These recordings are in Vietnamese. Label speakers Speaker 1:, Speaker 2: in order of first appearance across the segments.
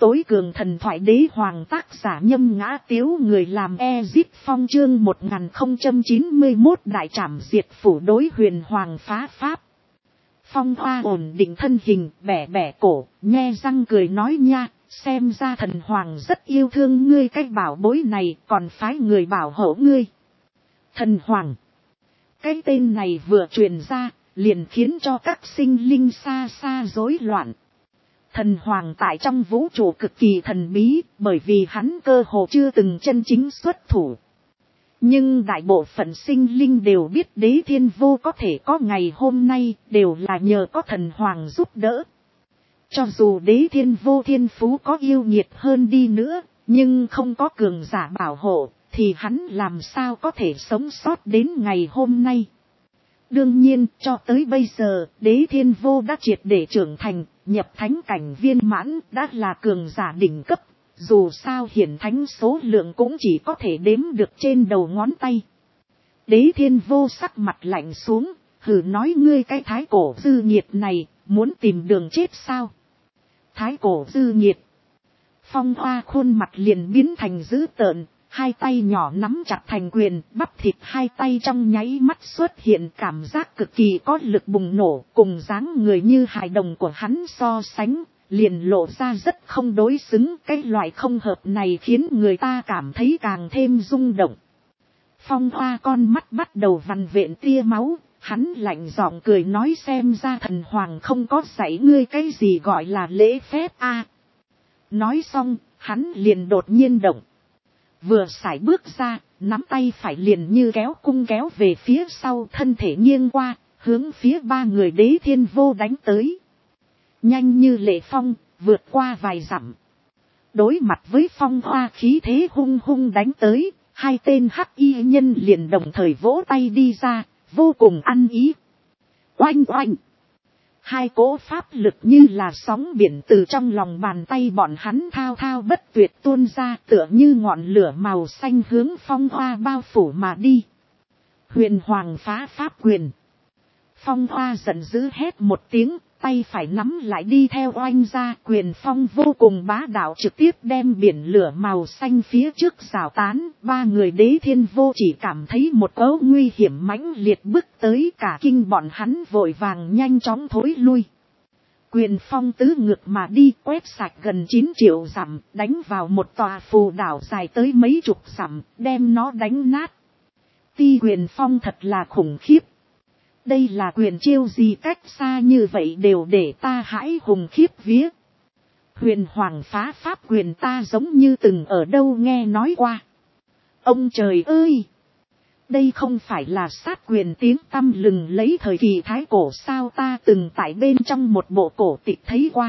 Speaker 1: tối cường thần thoại đế hoàng tác giả Nhâm Ngã Tiếu, người làm Ezip Phong. Chương 1091 đại trảm diệt phủ đối huyền hoàng phá pháp. Phong Hoa ổn định thân hình, bẻ bẻ cổ, nhe răng cười nói nha, xem ra thần hoàng rất yêu thương ngươi, cái bảo bối này còn phái người bảo hộ ngươi. Thần hoàng, cái tên này vừa truyền ra, liền khiến cho các sinh linh xa xa rối loạn. Thần hoàng tại trong vũ trụ cực kỳ thần bí, bởi vì hắn cơ hồ chưa từng chân chính xuất thủ. Nhưng đại bộ phận sinh linh đều biết Đế Thiên Vô có thể có ngày hôm nay, đều là nhờ có thần hoàng giúp đỡ. Cho dù Đế Thiên Vô thiên phú có yêu nghiệt hơn đi nữa, nhưng không có cường giả bảo hộ, thì hắn làm sao có thể sống sót đến ngày hôm nay. Đương nhiên, cho tới bây giờ, Đế Thiên Vô đã triệt để trưởng thành, nhập thánh cảnh viên mãn, đã là cường giả đỉnh cấp. Dù sao hiển thánh số lượng cũng chỉ có thể đếm được trên đầu ngón tay. Đế Thiên Vô sắc mặt lạnh xuống, hừ nói ngươi cái thái cổ dư nghiệt này, muốn tìm đường chết sao? Thái cổ dư nghiệt. Phong Hoa khuôn mặt liền biến thành dữ tợn, hai tay nhỏ nắm chặt thành quyền, bắp thịt hai tay trong nháy mắt xuất hiện cảm giác cực kỳ có lực bùng nổ, cùng dáng người như hài đồng của hắn so sánh, liền lộ ra rất không đối xứng. Cái loại không hợp này khiến người ta cảm thấy càng thêm rung động. Phong Hoa con mắt bắt đầu vằn vện tia máu, hắn lạnh giọng cười nói xem ra thần hoàng không có dạy ngươi cái gì gọi là lễ phép a. Nói xong, hắn liền đột nhiên động. Vừa sải bước ra, nắm tay phải liền như kéo cung kéo về phía sau, thân thể nghiêng qua, hướng phía ba người Đế Thiên Vô đánh tới. Nhanh như lệ phong, vượt qua vài dặm. Đối mặt với Phong Hoa khí thế hung hung đánh tới, hai tên hắc y nhân liền đồng thời vỗ tay đi ra, vô cùng ăn ý. Oanh oanh! Hai cỗ pháp lực như là sóng biển từ trong lòng bàn tay bọn hắn thao thao bất tuyệt tuôn ra, tựa như ngọn lửa màu xanh hướng Phong Hoa bao phủ mà đi. Huyền hoàng phá pháp quyền. Phong Hoa giận dữ hét một tiếng, tay phải nắm lại đi theo oanh ra, quyền phong vô cùng bá đạo trực tiếp đem biển lửa màu xanh phía trước rào tán. Ba người Đế Thiên Vô chỉ cảm thấy một cỗ nguy hiểm mãnh liệt bước tới, cả kinh bọn hắn vội vàng nhanh chóng thối lui. Quyền phong tứ ngược mà đi, quét sạch gần 9 triệu dặm, đánh vào một tòa phù đảo dài tới mấy chục dặm, đem nó đánh nát. Ti quyền phong thật là khủng khiếp. Đây là quyền chiêu gì cách xa như vậy đều để ta hãi hùng khiếp vía. Huyền hoàng phá pháp quyền ta giống như từng ở đâu nghe nói qua. Ông trời ơi! Đây không phải là sát quyền tiếng tăm lừng lấy thời kỳ thái cổ sao, ta từng tại bên trong một bộ cổ tịch thấy qua.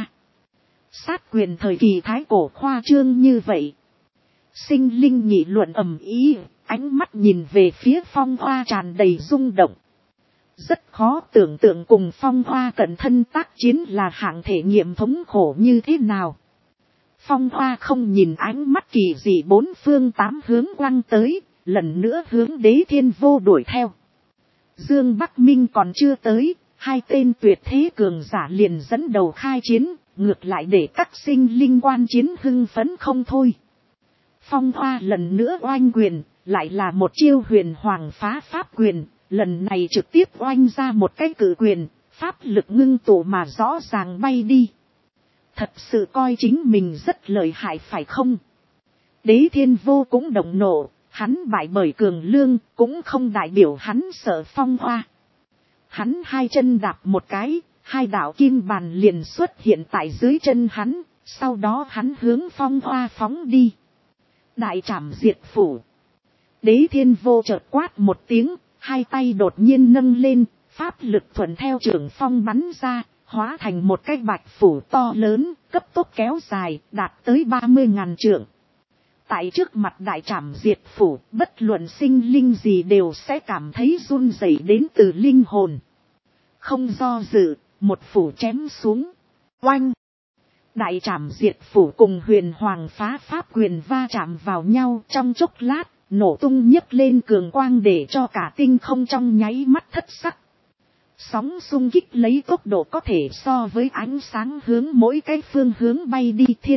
Speaker 1: Sát quyền thời kỳ thái cổ khoa trương như vậy. Sinh linh nghị luận ầm ĩ, ánh mắt nhìn về phía Phong Hoa tràn đầy rung động. Rất khó tưởng tượng cùng Phong Hoa cận thân tác chiến là hạng thể nghiệm thống khổ như thế nào. Phong Hoa không nhìn ánh mắt kỳ dị bốn phương tám hướng quăng tới, lần nữa hướng Đế Thiên Vô đuổi theo. Dương Bắc Minh còn chưa tới, hai tên tuyệt thế cường giả liền dẫn đầu khai chiến, ngược lại để các sinh linh quan chiến hưng phấn không thôi. Phong Hoa lần nữa oanh quyền, lại là một chiêu huyền hoàng phá pháp quyền. Lần này trực tiếp oanh ra một cái cử quyền, pháp lực ngưng tụ mà rõ ràng bay đi. Thật sự coi chính mình rất lợi hại phải không? Đế Thiên Vô cũng động nộ, hắn bại bởi cường lương, cũng không đại biểu hắn sợ Phong Hoa. Hắn hai chân đạp một cái, hai đạo kim bàn liền xuất hiện tại dưới chân hắn, sau đó hắn hướng Phong Hoa phóng đi. Đại trảm diệt phủ. Đế Thiên Vô chợt quát một tiếng. Hai tay đột nhiên nâng lên, pháp lực thuận theo trường phong bắn ra, hóa thành một cái bạch phủ to lớn, cấp tốc kéo dài, đạt tới 30.000 trượng. Tại trước mặt đại trảm diệt phủ, bất luận sinh linh gì đều sẽ cảm thấy run rẩy đến từ linh hồn. Không do dự, một phủ chém xuống. Oanh! Đại trảm diệt phủ cùng huyền hoàng phá pháp quyền va chạm vào nhau trong chốc lát. Nổ tung nhấc lên cường quang để cho cả tinh không trong nháy mắt thất sắc. Sóng xung kích lấy tốc độ có thể so với ánh sáng hướng mỗi cái phương hướng bay đi, thiên thạch,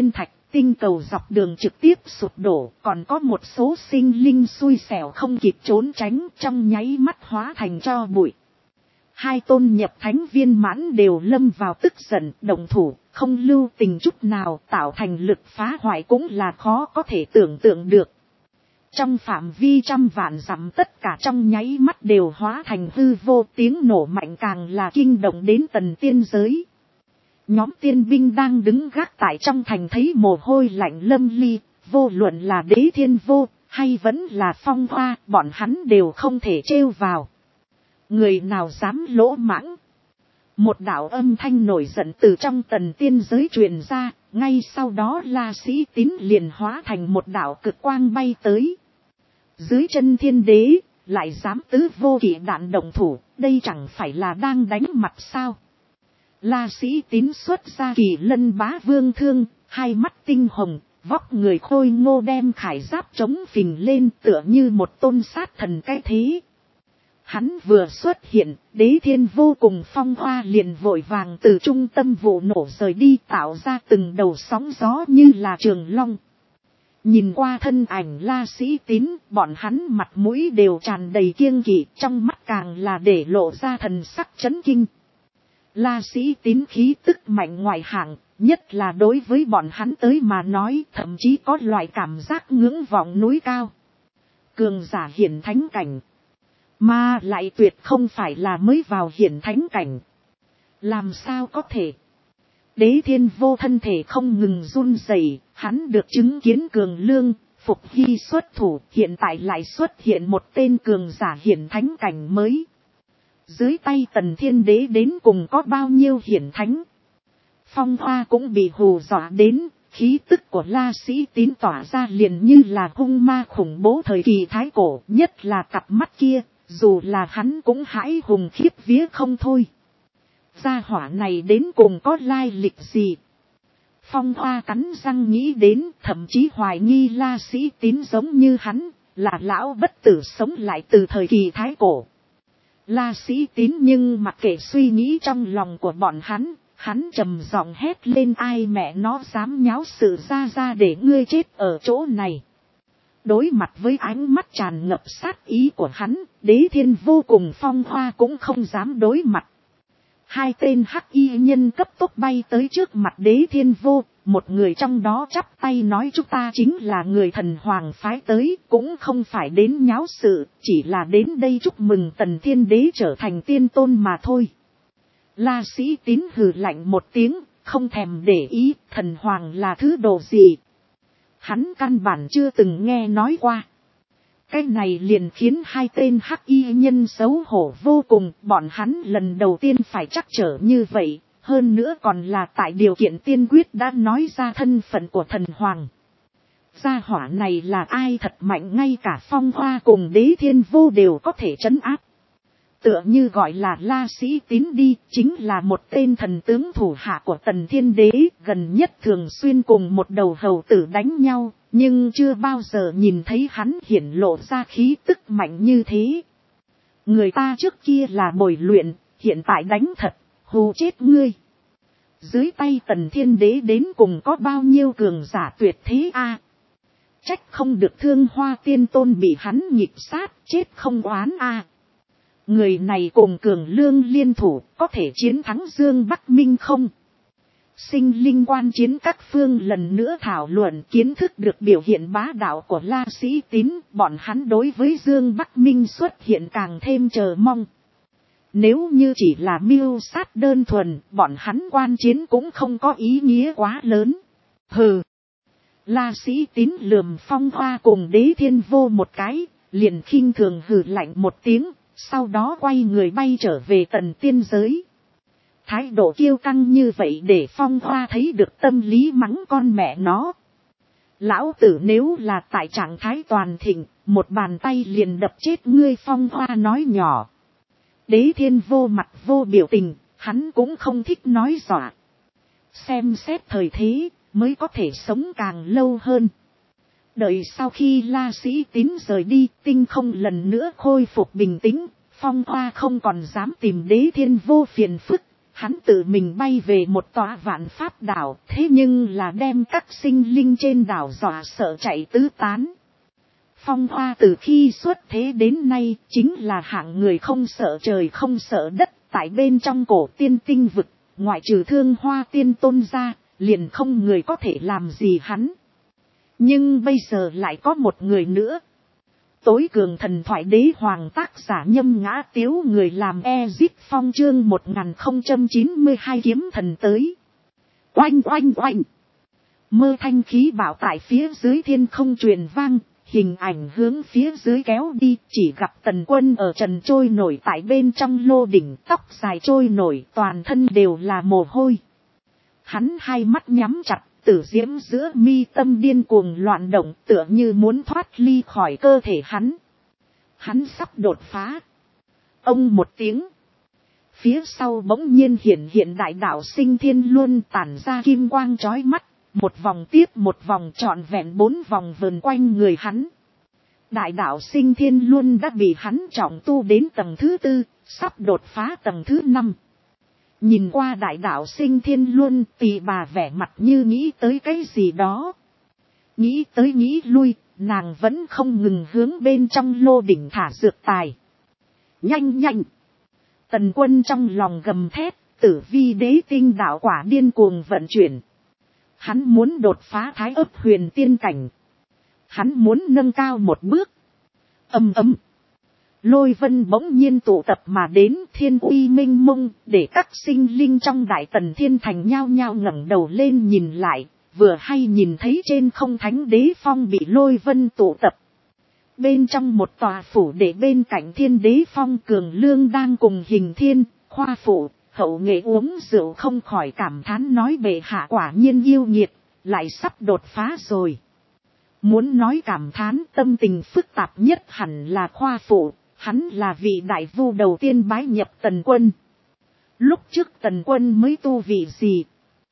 Speaker 1: tinh cầu dọc đường trực tiếp sụp đổ, còn có một số sinh linh xui xẻo không kịp trốn tránh, trong nháy mắt hóa thành tro bụi. Hai tôn nhập thánh viên mãn đều lâm vào tức giận, động thủ, không lưu tình chút nào, tạo thành lực phá hoại cũng là khó có thể tưởng tượng được. Trong phạm vi trăm vạn dặm tất cả trong nháy mắt đều hóa thành hư vô, tiếng nổ mạnh càng là kinh động đến tần tiên giới. Nhóm tiên binh đang đứng gác tại trong thành thấy mồ hôi lạnh lâm ly, vô luận là Đế Thiên Vô, hay vẫn là Phong Hoa, bọn hắn đều không thể trêu vào. Người nào dám lỗ mãng? Một đạo âm thanh nổi giận từ trong tần tiên giới truyền ra, ngay sau đó La Sĩ Tín liền hóa thành một đạo cực quang bay tới. Dưới chân thiên đế, lại dám tứ vô kỵ đạn động thủ, đây chẳng phải là đang đánh mặt sao? La Sĩ Tín xuất ra Kỳ Lân Bá Vương thương, hai mắt tinh hồng, vóc người khôi ngô đem khải giáp chống phình lên tựa như một tôn sát thần cái thế. Hắn vừa xuất hiện, Đế Thiên Vô cùng Phong Hoa liền vội vàng từ trung tâm vụ nổ rời đi, tạo ra từng đầu sóng gió như là trường long. Nhìn qua thân ảnh La Sĩ Tín, bọn hắn mặt mũi đều tràn đầy kiêng kỵ, trong mắt càng là để lộ ra thần sắc chấn kinh. La Sĩ Tín khí tức mạnh ngoài hạng, nhất là đối với bọn hắn tới mà nói, thậm chí có loại cảm giác ngưỡng vọng núi cao. Cường giả hiển thánh cảnh, mà lại tuyệt không phải là mới vào hiển thánh cảnh. Làm sao có thể? Đế Thiên Vô thân thể không ngừng run rẩy, hắn được chứng kiến cường lương, phục hy xuất thủ, hiện tại lại xuất hiện một tên cường giả hiển thánh cảnh mới. Dưới tay Tần Thiên Đế đến cùng có bao nhiêu hiển thánh? Phong Hoa cũng bị hù dọa đến, khí tức của La Sĩ Tín tỏa ra liền như là hung ma khủng bố thời kỳ thái cổ, nhất là cặp mắt kia, dù là hắn cũng hãi hùng khiếp vía không thôi. Gia hỏa này đến cùng có lai lịch gì? Phong Hoa cắn răng nghĩ đến, thậm chí hoài nghi La Sĩ Tín giống như hắn, là lão bất tử sống lại từ thời kỳ thái cổ. La Sĩ Tín nhưng mặc kệ suy nghĩ trong lòng của bọn hắn trầm giọng hét lên, ai mẹ nó dám nháo sự ra để ngươi chết ở chỗ này. Đối mặt với ánh mắt tràn ngập sát ý của hắn, Đế Thiên Vô cùng Phong Hoa cũng không dám đối mặt. Hai tên hắc y nhân cấp tốc bay tới trước mặt Đế Thiên Vô, một người trong đó chắp tay nói chúng ta chính là người thần hoàng phái tới, cũng không phải đến nháo sự, chỉ là đến đây chúc mừng Tần Thiên Đế trở thành tiên tôn mà thôi. La Sĩ Tín hừ lạnh một tiếng, không thèm để ý, thần hoàng là thứ đồ gì. Hắn căn bản chưa từng nghe nói qua. Cái này liền khiến hai tên hắc y nhân xấu hổ vô cùng, bọn hắn lần đầu tiên phải trắc trở như vậy, hơn nữa còn là tại điều kiện tiên quyết đã nói ra thân phận của thần hoàng. Gia hỏa này là ai thật mạnh, ngay cả Phong Hoa cùng Đế Thiên Vô đều có thể trấn áp. Tựa như gọi là La Sĩ Tín đi, chính là một tên thần tướng thủ hạ của Tần Thiên Đế, gần nhất thường xuyên cùng một đầu hầu tử đánh nhau, nhưng chưa bao giờ nhìn thấy hắn hiển lộ ra khí tức mạnh như thế. Người ta trước kia là bồi luyện, hiện tại đánh thật, hù chết ngươi. Dưới tay Tần Thiên Đế đến cùng có bao nhiêu cường giả tuyệt thế a? Trách không được Thương Hoa Tiên Tôn bị hắn nhịp sát, chết không oán a. Người này cùng cường lương liên thủ, có thể chiến thắng Dương Bắc Minh không? Sinh linh quan chiến các phương lần nữa thảo luận, kiến thức được biểu hiện bá đạo của La Sĩ Tín, bọn hắn đối với Dương Bắc Minh xuất hiện càng thêm chờ mong. Nếu như chỉ là mưu sát đơn thuần, bọn hắn quan chiến cũng không có ý nghĩa quá lớn. Hừ. La Sĩ Tín lườm Phong Hoa cùng Đế Thiên Vô một cái, liền khinh thường hừ lạnh một tiếng, sau đó quay người bay trở về Tần Tiên giới. Thái độ kiêu căng như vậy để Phong Hoa thấy được tâm lý mắng con mẹ nó. Lão tử nếu là tại trạng thái toàn thịnh, một bàn tay liền đập chết ngươi. Phong Hoa nói nhỏ. Đế Thiên Vô mặt vô biểu tình, hắn cũng không thích nói dọa. Xem xét thời thế, mới có thể sống càng lâu hơn. Đợi sau khi La Sĩ Tín rời đi, tinh không lần nữa khôi phục bình tĩnh, Phong Hoa không còn dám tìm Đế Thiên Vô phiền phức. Hắn tự mình bay về một tòa vạn pháp đảo, thế nhưng là đem các sinh linh trên đảo dọa sợ chạy tứ tán. Phong Hoa từ khi xuất thế đến nay chính là hạng người không sợ trời không sợ đất, tại bên trong cổ tiên tinh vực, ngoại trừ Thương Hoa tiên tôn ra, liền không người có thể làm gì hắn. Nhưng bây giờ lại có một người nữa. Tối cường thần thoại đế hoàng tác giả Nhâm Ngã Tiếu người làm Ezip Phong chương 1092 kiếm thần tới. Oanh oanh oanh. Mơ thanh khí bảo tại phía dưới thiên không truyền vang, hình ảnh hướng phía dưới kéo đi, chỉ gặp Tần Quân ở trần trôi nổi tại bên trong lô đỉnh, tóc dài trôi nổi, toàn thân đều là mồ hôi. Hắn hai mắt nhắm chặt, tử diễm giữa mi tâm điên cuồng loạn động, tựa như muốn thoát ly khỏi cơ thể hắn. Hắn sắp đột phá. Ông một tiếng. Phía sau bỗng nhiên hiện đại đạo sinh thiên luân tản ra kim quang chói mắt, một vòng tiếp một vòng trọn vẹn 4 vòng vờn quanh người hắn. Đại đạo sinh thiên luân đã bị hắn trọng tu đến tầng thứ 4, sắp đột phá tầng thứ 5. Nhìn qua đại đạo sinh thiên luân, Tỳ bà vẻ mặt như nghĩ tới cái gì đó. Nghĩ tới nghĩ lui, nàng vẫn không ngừng hướng bên trong lô đỉnh thả dược tài. Nhanh nhanh! Tần Quân trong lòng gầm thét, tử vi đế tinh đạo quả điên cuồng vận chuyển. Hắn muốn đột phá thái ấp huyền tiên cảnh. Hắn muốn nâng cao một bước. Ầm ầm. Lôi vân bỗng nhiên tụ tập mà đến, thiên uy minh mông, để các sinh linh trong đại tần thiên thành nhao nhao ngẩng đầu lên nhìn lại, vừa hay nhìn thấy trên không thánh đế phong bị lôi vân tụ tập. Bên trong một tòa phủ để bên cạnh thiên đế phong cường lương đang cùng Hình Thiên, Khoa Phụ, Hậu Nghệ uống rượu không khỏi cảm thán nói bệ hạ quả nhiên yêu nghiệt, lại sắp đột phá rồi. Muốn nói cảm thán tâm tình phức tạp nhất hẳn là Khoa Phụ, hắn là vị đại vu đầu tiên bái nhập Tần Quân. Lúc trước Tần Quân mới tu vị gì?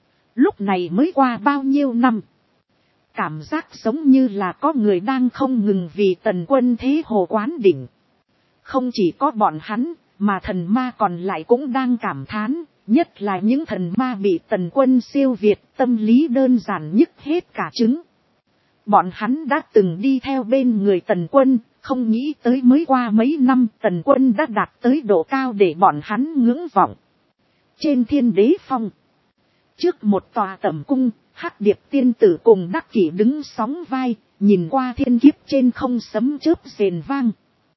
Speaker 1: Lúc này mới qua bao nhiêu năm? Cảm giác giống như là có người đang không ngừng vì Tần Quân thế hồ quán đỉnh. Không chỉ có bọn hắn, mà thần ma còn lại cũng đang cảm thán, nhất là những thần ma bị Tần Quân siêu việt, tâm lý đơn giản nhức hết cả trứng. Bọn hắn đã từng đi theo bên người Tần Quân, không nghĩ tới mới qua mấy năm Tần Quân đã đạt tới độ cao để bọn hắn ngưỡng vọng. Trên thiên đế phong, trước một tòa tẩm cung, Hắc Điệp tiên tử cùng Đắc Kỷ đứng sóng vai, nhìn qua thiên kiếp trên không sấm chớp rền vang.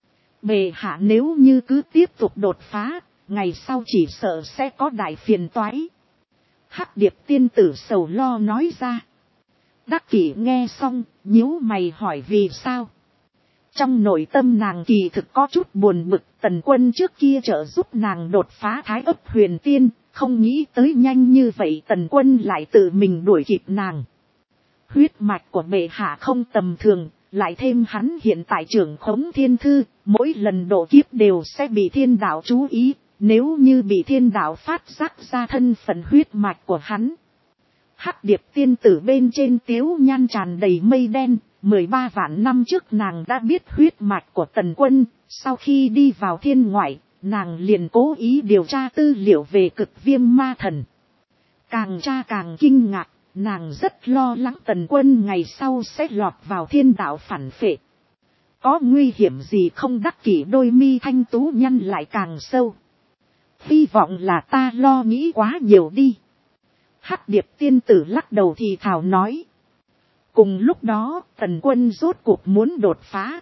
Speaker 1: Bệ hạ nếu như cứ tiếp tục đột phá, ngày sau chỉ sợ sẽ có đại phiền toái. Hắc Điệp tiên tử sầu lo nói ra. Đắc Kỷ nghe xong, nhíu mày hỏi vì sao. Trong nội tâm nàng kỳ thực có chút buồn bực, Tần Quân trước kia trợ giúp nàng đột phá thái ấp huyền tiên, không nghĩ tới nhanh như vậy Tần Quân lại tự mình đuổi kịp nàng. Huyết mạch của bệ hạ không tầm thường, lại thêm hắn hiện tại trưởng khống thiên thư, mỗi lần độ kiếp đều sẽ bị thiên đạo chú ý, nếu như bị thiên đạo phát giác ra thân phận huyết mạch của hắn. Hắc Điệp tiên tử bên trên tiếu nhan tràn đầy mây đen, 13 vạn năm trước nàng đã biết huyết mạch của Tần Quân, sau khi đi vào thiên ngoại, nàng liền cố ý điều tra tư liệu về Cực Viêm ma thần. Càng tra càng kinh ngạc, nàng rất lo lắng Tần Quân ngày sau sẽ lọt vào thiên đạo phản phệ. Có nguy hiểm gì không? Đắc Kỷ đôi mi thanh tú nhăn lại càng sâu. Hy vọng là ta lo nghĩ quá nhiều đi. Hắc Điệp tiên tử lắc đầu thì thào nói. Cùng lúc đó, Tần Quân rốt cuộc muốn đột phá.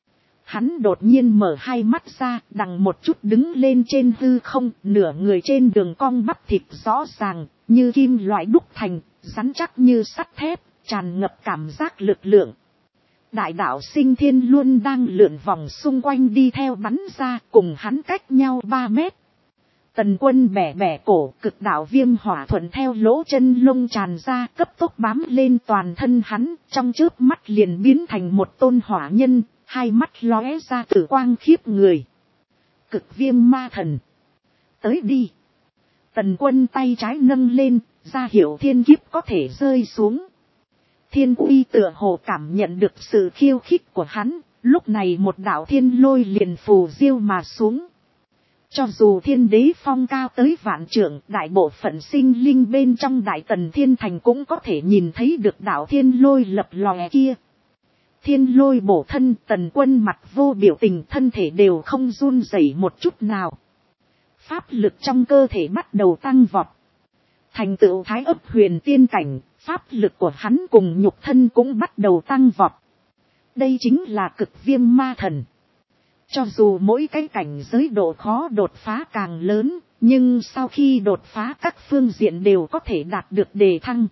Speaker 1: Hắn đột nhiên mở hai mắt ra, đằng một chút đứng lên trên hư không, nửa người trên đường cong bắp thịt rõ ràng, như kim loại đúc thành, rắn chắc như sắt thép, tràn ngập cảm giác lực lượng. Đại đạo sinh thiên luôn đang lượn vòng xung quanh đi theo bắn ra, cùng hắn cách nhau 3 mét. Tần Quân bẻ bẻ cổ, cực đạo viêm hỏa thuận theo lỗ chân lông tràn ra, cấp tốc bám lên toàn thân hắn, trong chớp mắt liền biến thành một tôn hỏa nhân, hai mắt lóe ra tử quang khiếp người. Cực Viêm ma thần. Tới đi. Tần Quân tay trái nâng lên, ra hiệu thiên kiếp có thể rơi xuống. Thiên uy tựa hồ cảm nhận được sự khiêu khích của hắn, lúc này một đạo thiên lôi liền phù diêu mà xuống. Cho dù thiên đế phong cao tới vạn trượng, đại bộ phận sinh linh bên trong đại tần thiên thành cũng có thể nhìn thấy được đạo thiên lôi lập lòe kia. Thiên lôi bổ thân, Tần Quân mặt vô biểu tình, thân thể đều không run rẩy một chút nào. Pháp lực trong cơ thể bắt đầu tăng vọt. Thành tựu thái ấp huyền tiên cảnh, pháp lực của hắn cùng nhục thân cũng bắt đầu tăng vọt. Đây chính là cực viêm ma thần. Cho dù mỗi cái cảnh giới độ khó đột phá càng lớn, nhưng sau khi đột phá các phương diện đều có thể đạt được đề thăng.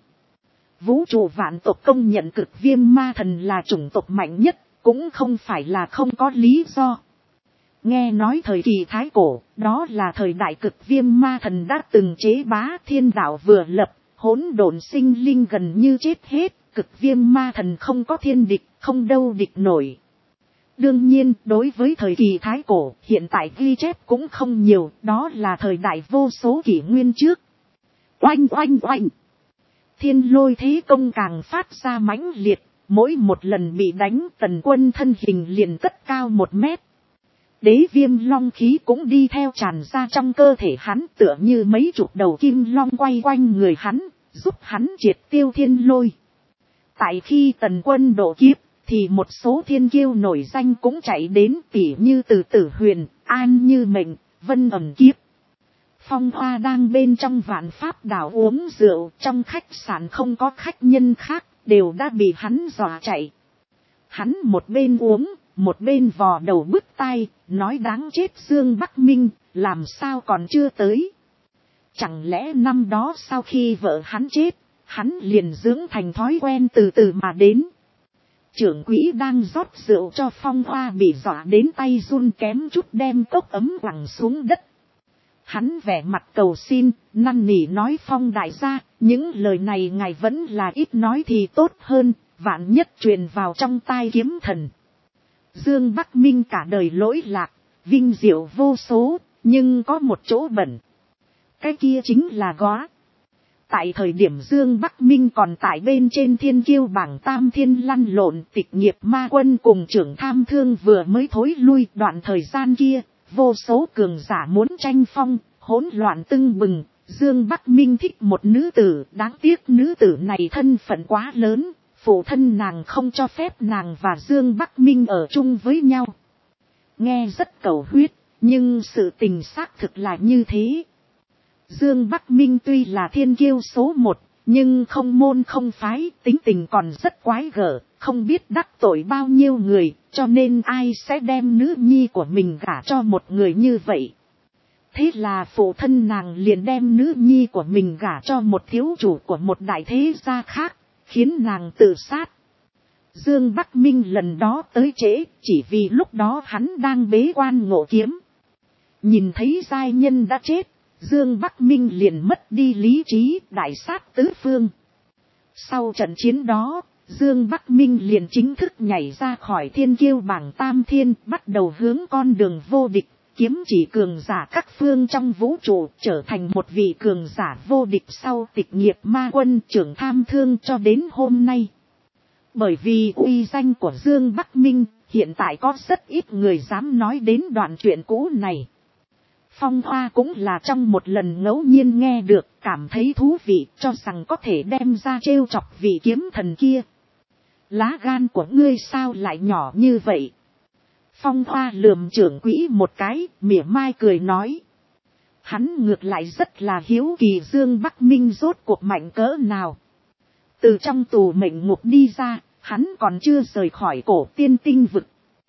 Speaker 1: Vũ trụ vạn tộc công nhận cực viêm ma thần là chủng tộc mạnh nhất, cũng không phải là không có lý do. Nghe nói thời kỳ thái cổ, đó là thời đại cực viêm ma thần đã từng chế bá, thiên đạo vừa lập, hỗn độn sinh linh gần như chết hết, cực viêm ma thần không có thiên địch, không đâu địch nổi. Đương nhiên, đối với thời kỳ thái cổ, hiện tại ghi chép cũng không nhiều, đó là thời đại vô số kỷ nguyên trước. Oanh oanh oanh! Thiên lôi thế công càng phát ra mãnh liệt, mỗi một lần bị đánh, Tần Quân thân hình liền cất cao 1 mét. Đế viêm long khí cũng đi theo tràn ra trong cơ thể hắn, tựa như mấy chục đầu kim long quay quanh người hắn, giúp hắn triệt tiêu thiên lôi. Tại khi Tần Quân độ kiếp, thì một số thiên kiêu nổi danh cũng chạy đến, tỉ như Từ Tử Huyền, An Như Mệnh, Vân Ẩn Kiếp. Phong Hoa đang bên trong Vạn Pháp đảo uống rượu, trong khách sạn không có khách nhân khác, đều đã bị hắn dọa chạy. Hắn một bên uống, một bên vò đầu bứt tai, nói đáng chết Dương Bắc Minh, làm sao còn chưa tới. Chẳng lẽ năm đó sau khi vợ hắn chết, hắn liền dưỡng thành thói quen từ từ mà đến. Trưởng quỹ đang rót rượu cho Phong Hoa bị dọa đến tay run kém chút đem cốc ấm quẳng xuống đất. Hắn vẻ mặt cầu xin, năn nỉ nói Phong đại gia, những lời này ngài vẫn là ít nói thì tốt hơn, vạn nhất truyền vào trong tai kiếm thần. Dương Bắc Minh cả đời lỗi lạc, vinh diệu vô số, nhưng có một chỗ bẩn. Cái kia chính là góa. Tại thời điểm Dương Bắc Minh còn tại bên trên thiên kiêu bảng tam thiên lăn lộn, Tịch Nghiệp Ma Quân cùng Trưởng Tham Thương vừa mới thối lui, đoạn thời gian kia, vô số cường giả muốn tranh phong, hỗn loạn tưng bừng. Dương Bắc Minh thích một nữ tử, đáng tiếc nữ tử này thân phận quá lớn, phụ thân nàng không cho phép nàng và Dương Bắc Minh ở chung với nhau. Nghe rất cầu huyết, nhưng sự tình xác thực là như thế. Dương Bắc Minh tuy là thiên kiêu số 1, nhưng không môn không phái, tính tình còn rất quái gở, không biết đắc tội bao nhiêu người, cho nên ai sẽ đem nữ nhi của mình gả cho một người như vậy. Thế là phụ thân nàng liền đem nữ nhi của mình gả cho một thiếu chủ của một đại thế gia khác, khiến nàng tự sát. Dương Bắc Minh lần đó tới trễ, chỉ vì lúc đó hắn đang bế quan ngộ kiếm. Nhìn thấy giai nhân đã chết, Dương Bắc Minh liền mất đi lý trí, đại sát tứ phương. Sau trận chiến đó, Dương Bắc Minh liền chính thức nhảy ra khỏi thiên kiêu bảng tam thiên, bắt đầu hướng con đường vô địch, kiếm chỉ cường giả các phương trong vũ trụ, trở thành một vị cường giả vô địch sau Tịch Nghiệp Ma Quân, Trưởng Tham Thương cho đến hôm nay. Bởi vì uy danh của Dương Bắc Minh, hiện tại có rất ít người dám nói đến đoạn chuyện cũ này. Phong Hoa cũng là trong một lần ngẫu nhiên nghe được, cảm thấy thú vị, cho rằng có thể đem ra trêu chọc vị kiếm thần kia. Lá gan của ngươi sao lại nhỏ như vậy? Phong Hoa lườm trưởng quỹ một cái, mỉa mai cười nói. Hắn ngược lại rất là hiếu kỳ Dương Bắc Minh rốt cuộc mạnh cỡ nào. Từ trong tù mệnh ngục đi ra, hắn còn chưa rời khỏi cổ tiên tinh vực.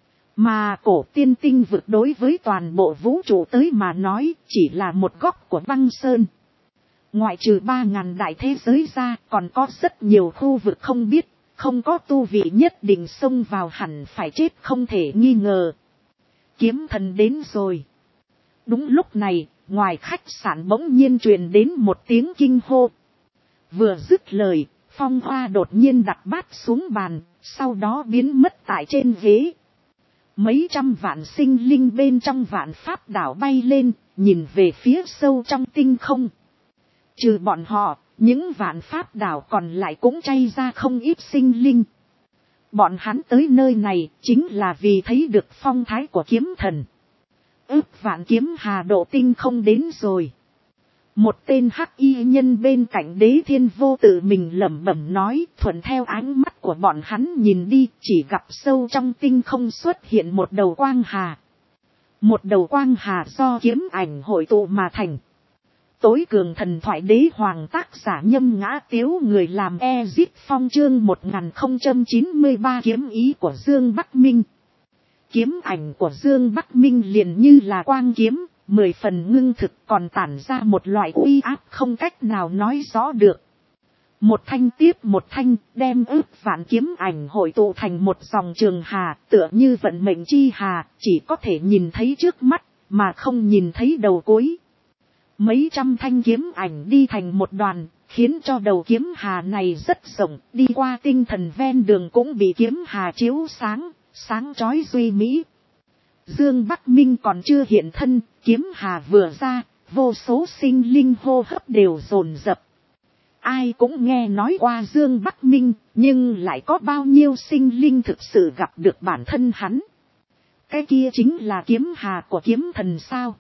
Speaker 1: Mà cổ tiên tinh vực đối với toàn bộ vũ trụ tới mà nói chỉ là một góc của băng sơn. Ngoại trừ 3.000 đại thế giới ra, còn có rất nhiều khu vực không biết, không có tu vị nhất định xông vào hẳn phải chết không thể nghi ngờ. Kiếm thần đến rồi. Đúng lúc này, ngoài khách sạn bỗng nhiên truyền đến một tiếng kinh hô. Vừa dứt lời, Phong Hoa đột nhiên đặt bát xuống bàn, sau đó biến mất tại trên ghế. Mấy trăm vạn sinh linh bên trong Vạn Pháp đảo bay lên, nhìn về phía sâu trong tinh không. Trừ bọn họ, những Vạn Pháp đảo còn lại cũng chay ra không ít sinh linh. Bọn hắn tới nơi này chính là vì thấy được phong thái của kiếm thần. ước vạn kiếm hà độ tinh không đến rồi. Một tên hắc y nhân bên cạnh Đế Thiên Vô tự mình lẩm bẩm nói, thuận theo ánh mắt của bọn hắn nhìn đi, chỉ gặp sâu trong tinh không xuất hiện một đầu quang hà. Một đầu quang hà do kiếm ảnh hội tụ mà thành. Tối cường thần thoại đế hoàng tác giả Nhâm Ngã Tiếu, người làm Ezip Phong, chương 1093 kiếm ý của Dương Bắc Minh. Kiếm ảnh của Dương Bắc Minh liền như là quang kiếm, 10 phần ngưng thực, còn tản ra một loại uy áp không cách nào nói rõ được. Một thanh tiếp một thanh, đem ước vạn kiếm ảnh hội tụ thành một dòng trường hà, tựa như vận mệnh chi hà, chỉ có thể nhìn thấy trước mắt, mà không nhìn thấy đầu cuối. Mấy trăm thanh kiếm ảnh đi thành một đoàn, khiến cho đầu kiếm hà này rất rộng, đi qua tinh thần ven đường cũng bị kiếm hà chiếu sáng, sáng chói duy mỹ. Dương Bắc Minh còn chưa hiện thân, kiếm hà vừa ra, vô số sinh linh hô hấp đều dồn dập. Ai cũng nghe nói qua Dương Bắc Minh, nhưng lại có bao nhiêu sinh linh thực sự gặp được bản thân hắn. Cái kia chính là kiếm hà của kiếm thần sao?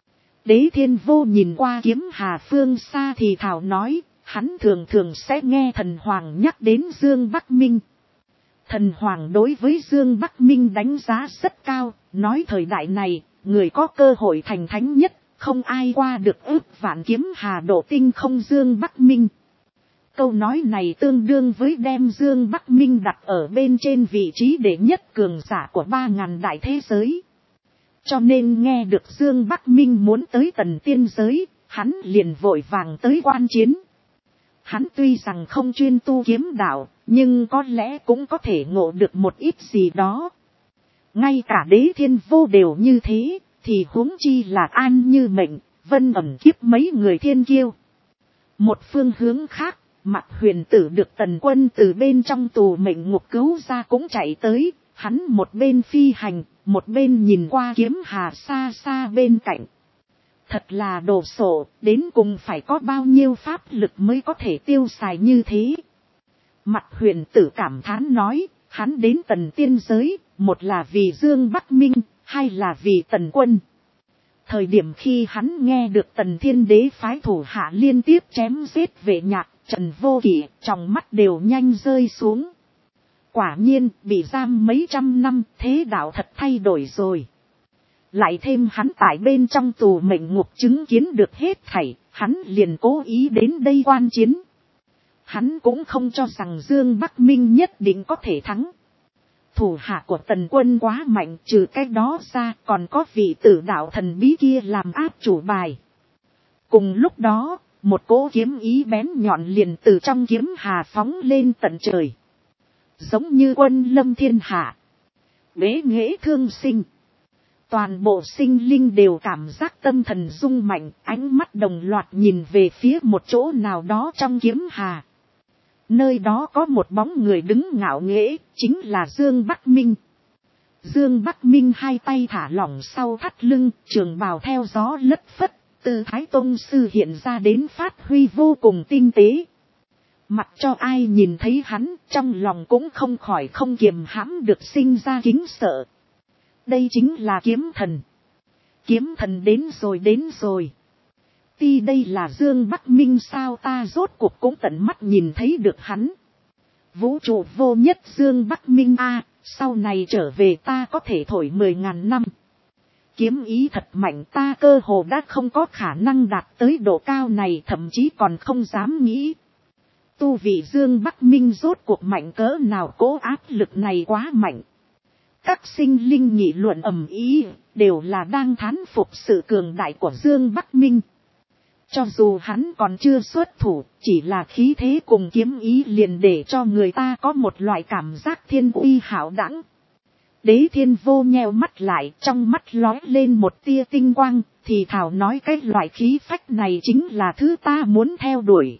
Speaker 1: Đế Thiên Vô nhìn qua kiếm hà phương xa thì thảo nói, hắn thường thường sẽ nghe thần hoàng nhắc đến Dương Bắc Minh. Thần hoàng đối với Dương Bắc Minh đánh giá rất cao, nói thời đại này, người có cơ hội thành thánh nhất, không ai qua được ước vạn kiếm hà độ tinh không Dương Bắc Minh. Câu nói này tương đương với đem Dương Bắc Minh đặt ở bên trên vị trí đệ nhất cường giả của 3000 đại thế giới. Cho nên nghe được Dương Bắc Minh muốn tới tần tiên giới, hắn liền vội vàng tới quan chiến. Hắn tuy rằng không chuyên tu kiếm đạo, nhưng có lẽ cũng có thể ngộ được một ít gì đó. Ngay cả Đế Thiên Vô đều như thế, thì huống chi là An Như Mệnh, Vân Ẩn Kiếp mấy người thiên kiêu. Một phương hướng khác, Mạc Huyền Tử được Tần Quân từ bên trong tù mệnh ngục cứu ra cũng chạy tới, hắn một bên phi hành, một bên nhìn qua kiếm hà xa xa bên cạnh. Thật là đồ sộ, đến cùng phải có bao nhiêu pháp lực mới có thể tiêu xài như thế. Mạc Huyền Tử cảm thán nói, hắn đến tần tiên giới, một là vì Dương Bắc Minh, hai là vì Tần Quân. Thời điểm khi hắn nghe được Tần Thiên Đế phái thủ hạ liên tiếp chém giết Vệ Nhạc, Trần Vô Kỵ, trong mắt đều nhanh rơi xuống. Quả nhiên, bị giam mấy trăm năm, thế đạo thật thay đổi rồi. Lại thêm hắn tại bên trong tù mệnh ngục chứng kiến được hết thảy, hắn liền cố ý đến đây quan chiến. Hắn cũng không cho rằng Dương Bắc Minh nhất định có thể thắng. Thủ hạ của Tần Quân quá mạnh, trừ cái đó ra còn có vị tử đạo thần bí kia làm áp chủ bài. Cùng lúc đó, một cỗ kiếm ý bén nhọn liền từ trong kiếm hà phóng lên tận trời. Giống như quân lâm thiên hạ. Bế nghệ thương sinh. Toàn bộ sinh linh đều cảm giác tâm thần rung mạnh, ánh mắt đồng loạt nhìn về phía một chỗ nào đó trong kiếm hà. Nơi đó có một bóng người đứng ngạo nghễ, chính là Dương Bắc Minh. Dương Bắc Minh hai tay thả lỏng sau thắt lưng, trường bào theo gió lất phất, tư thái tông sư hiện ra đến phát huy vô cùng tinh tế. Mặc cho ai nhìn thấy hắn, trong lòng cũng không khỏi không kiềm hãm được sinh ra kính sợ. Đây chính là kiếm thần. Kiếm thần đến rồi. Ti đây là Dương Bắc Minh sao, ta rốt cuộc cũng tận mắt nhìn thấy được hắn. Vũ trụ vô nhất Dương Bắc Minh a, sau này trở về ta có thể thổi 10.000 năm. Kiếm ý thật mạnh, ta cơ hồ đã không có khả năng đạt tới độ cao này, thậm chí còn không dám nghĩ. Tu vị Dương Bắc Minh rốt cuộc mạnh cỡ nào, cố áp lực này quá mạnh. Các sinh linh nghị luận ầm ĩ, đều là đang thán phục sự cường đại của Dương Bắc Minh. Cho dù hắn còn chưa xuất thủ, chỉ là khí thế cùng kiếm ý liền để cho người ta có một loại cảm giác thiên uy hạo đẳng. Đế Thiên Vô nheo mắt lại, trong mắt lóe lên một tia tinh quang, thì thảo nói cái loại khí phách này chính là thứ ta muốn theo đuổi.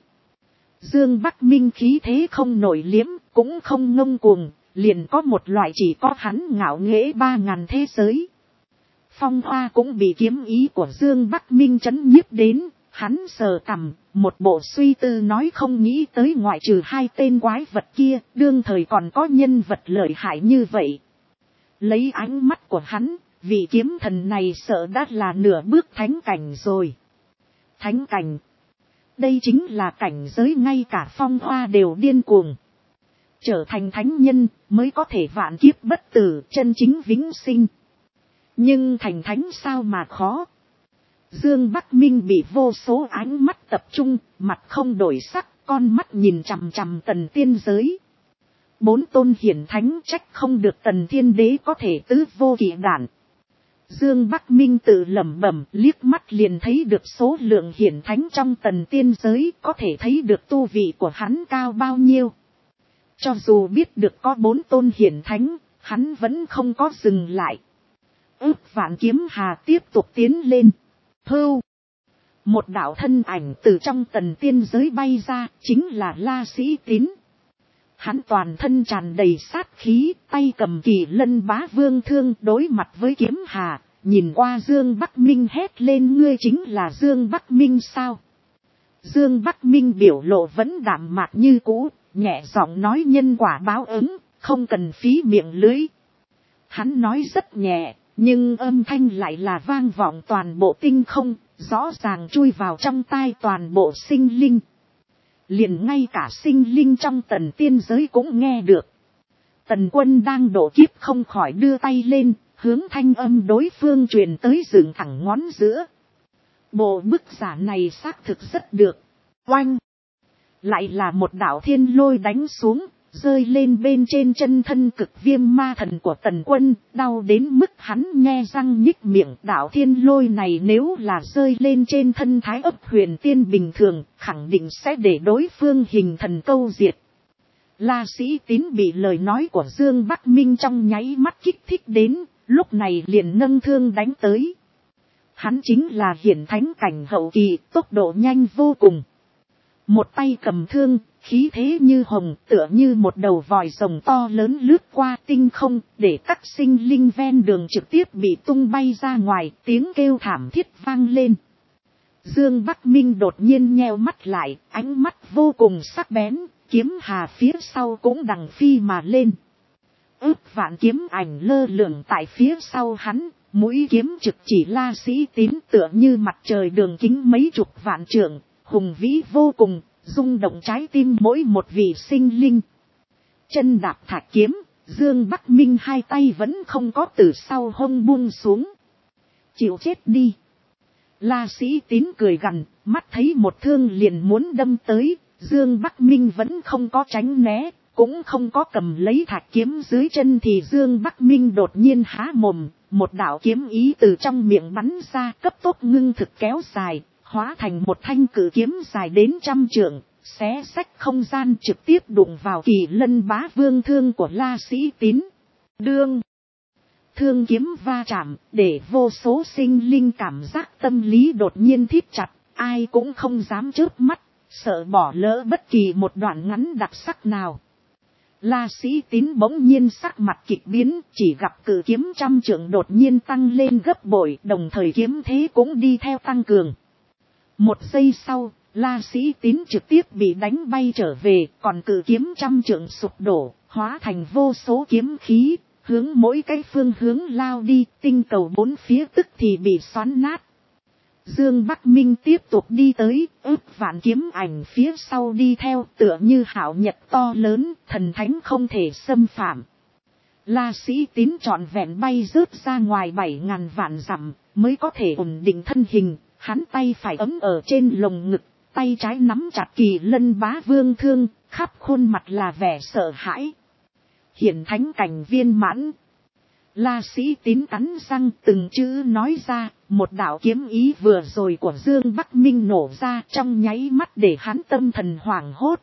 Speaker 1: Dương Bắc Minh khí thế không nổi liếm, cũng không ngông cuồng, liền có một loại chỉ có hắn ngạo nghễ 3000 thế giới. Phong Hoa cũng bị kiếm ý của Dương Bắc Minh chấn nhiếp đến, hắn sờ cằm, một bộ suy tư nói không nghĩ tới ngoại trừ hai tên quái vật kia, đương thời còn có nhân vật lợi hại như vậy. Lấy ánh mắt của hắn, vị kiếm thần này sợ đã là nửa bước thánh cảnh rồi. Thánh cảnh. Đây chính là cảnh giới ngay cả Phong Hoa đều điên cuồng. Trở thành thánh nhân mới có thể vạn kiếp bất tử, chân chính vĩnh sinh. Nhưng thành thánh sao mà khó. Dương Bắc Minh bị vô số ánh mắt tập trung, mặt không đổi sắc, con mắt nhìn chằm chằm Tần tiên giới. 4 tôn hiển thánh trách không được Tần Thiên Đế có thể tứ vô kỵ đản. Dương Bắc Minh tự lẩm bẩm, liếc mắt liền thấy được số lượng hiển thánh trong Tần tiên giới, có thể thấy được tu vị của hắn cao bao nhiêu. Cho dù biết được có 4 tôn hiển thánh, hắn vẫn không có dừng lại. Ước vạn kiếm hà tiếp tục tiến lên. Hưu. Một đạo thân ảnh từ trong Tần tiên giới bay ra, chính là La Sĩ Tín. Hắn toàn thân tràn đầy sát khí, tay cầm Kỳ Lân Bá Vương thương, đối mặt với kiếm hà, nhìn qua Dương Bắc Minh hét lên: ngươi chính là Dương Bắc Minh sao? Dương Bắc Minh biểu lộ vẫn đạm mạc như cũ, nhẹ giọng nói: nhân quả báo ứng, không cần phí miệng lưới. Hắn nói rất nhẹ, nhưng âm thanh lại là vang vọng toàn bộ tinh không, rõ ràng chui vào trong tai toàn bộ sinh linh. Liền ngay cả sinh linh trong Tần tiên giới cũng nghe được. Tần Quân đang độ kiếp không khỏi đưa tay lên, hướng thanh âm đối phương truyền tới, dựng thẳng ngón giữa. Bộ bức giả này xác thực rất được. Oanh! Lại là một đạo thiên lôi đánh xuống, rơi lên bên trên chân thân Cực Viêm Ma Thần của Tần Quân, đau đến mức hắn nhe răng nhích miệng. Đạo thiên lôi này nếu là rơi lên trên thân Thái Ấp Huyền Tiên bình thường, khẳng định sẽ để đối phương hình thần câu diệt. La Sĩ Tín bị lời nói của Dương Bắc Minh trong nháy mắt kích thích đến, lúc này liền nâng thương đánh tới. Hắn chính là hiển thánh cảnh hậu kỳ, tốc độ nhanh vô cùng. Một tay cầm thương, khí thế như hồng, tựa như một đầu vòi rồng to lớn lướt qua tinh không, để các sinh linh ven đường trực tiếp bị tung bay ra ngoài, tiếng kêu thảm thiết vang lên. Dương Bắc Minh đột nhiên nheo mắt lại, ánh mắt vô cùng sắc bén, kiếm hà phía sau cũng đằng phi mà lên. Ước vạn kiếm ảnh lơ lửng tại phía sau hắn, mũi kiếm trực chỉ La Sĩ Tín, tựa như mặt trời đường kính mấy chục vạn trượng, hùng vĩ vô cùng, rung động trái tim mỗi một vị sinh linh. Chân đạp thạch kiếm, Dương Bắc Minh hai tay vẫn không có từ sau hông buông xuống. Chịu chết đi. La Sĩ Tín cười gằn, mắt thấy một thương liền muốn đâm tới, Dương Bắc Minh vẫn không có tránh né, cũng không có cầm lấy thạch kiếm dưới chân, thì Dương Bắc Minh đột nhiên há mồm, một đạo kiếm ý từ trong miệng bắn ra, cấp tốc ngưng thực kéo dài, hóa thành một thanh cự kiếm dài đến 100 trượng, xé xách không gian, trực tiếp đụng vào Kỳ Lân Bá Vương thương của La Sĩ Tín. Đương thương kiếm va chạm, để vô số sinh linh cảm giác tâm lý đột nhiên thít chặt, ai cũng không dám chớp mắt, sợ bỏ lỡ bất kỳ một đoạn ngắn đặc sắc nào. La Sĩ Tín bỗng nhiên sắc mặt kịch biến, chỉ gặp cự kiếm 100 trượng đột nhiên tăng lên gấp bội, đồng thời kiếm thế cũng đi theo tăng cường. Một giây sau, La Sĩ Tín trực tiếp bị đánh bay trở về, còn cự kiếm 100 trượng sụp đổ, hóa thành vô số kiếm khí, hướng mỗi cái phương hướng lao đi, tinh cầu bốn phía tức thì bị xoắn nát. Dương Bắc Minh tiếp tục đi tới, ước vạn kiếm ảnh phía sau đi theo, tựa như hạo nhật to lớn, thần thánh không thể xâm phạm. La Sĩ Tín trọn vẹn bay rớt ra ngoài 7.000 vạn dặm, mới có thể ổn định thân hình, hắn tay phải ấm ở trên lồng ngực, tay trái nắm chặt Kỳ Lân Bá Vương thương, khắp khuôn mặt là vẻ sợ hãi. Hiển thánh cảnh viên mãn. La Sĩ Tín cắn răng từng chữ nói ra, một đạo kiếm ý vừa rồi của Dương Bắc Minh nổ ra, trong nháy mắt để hắn tâm thần hoảng hốt.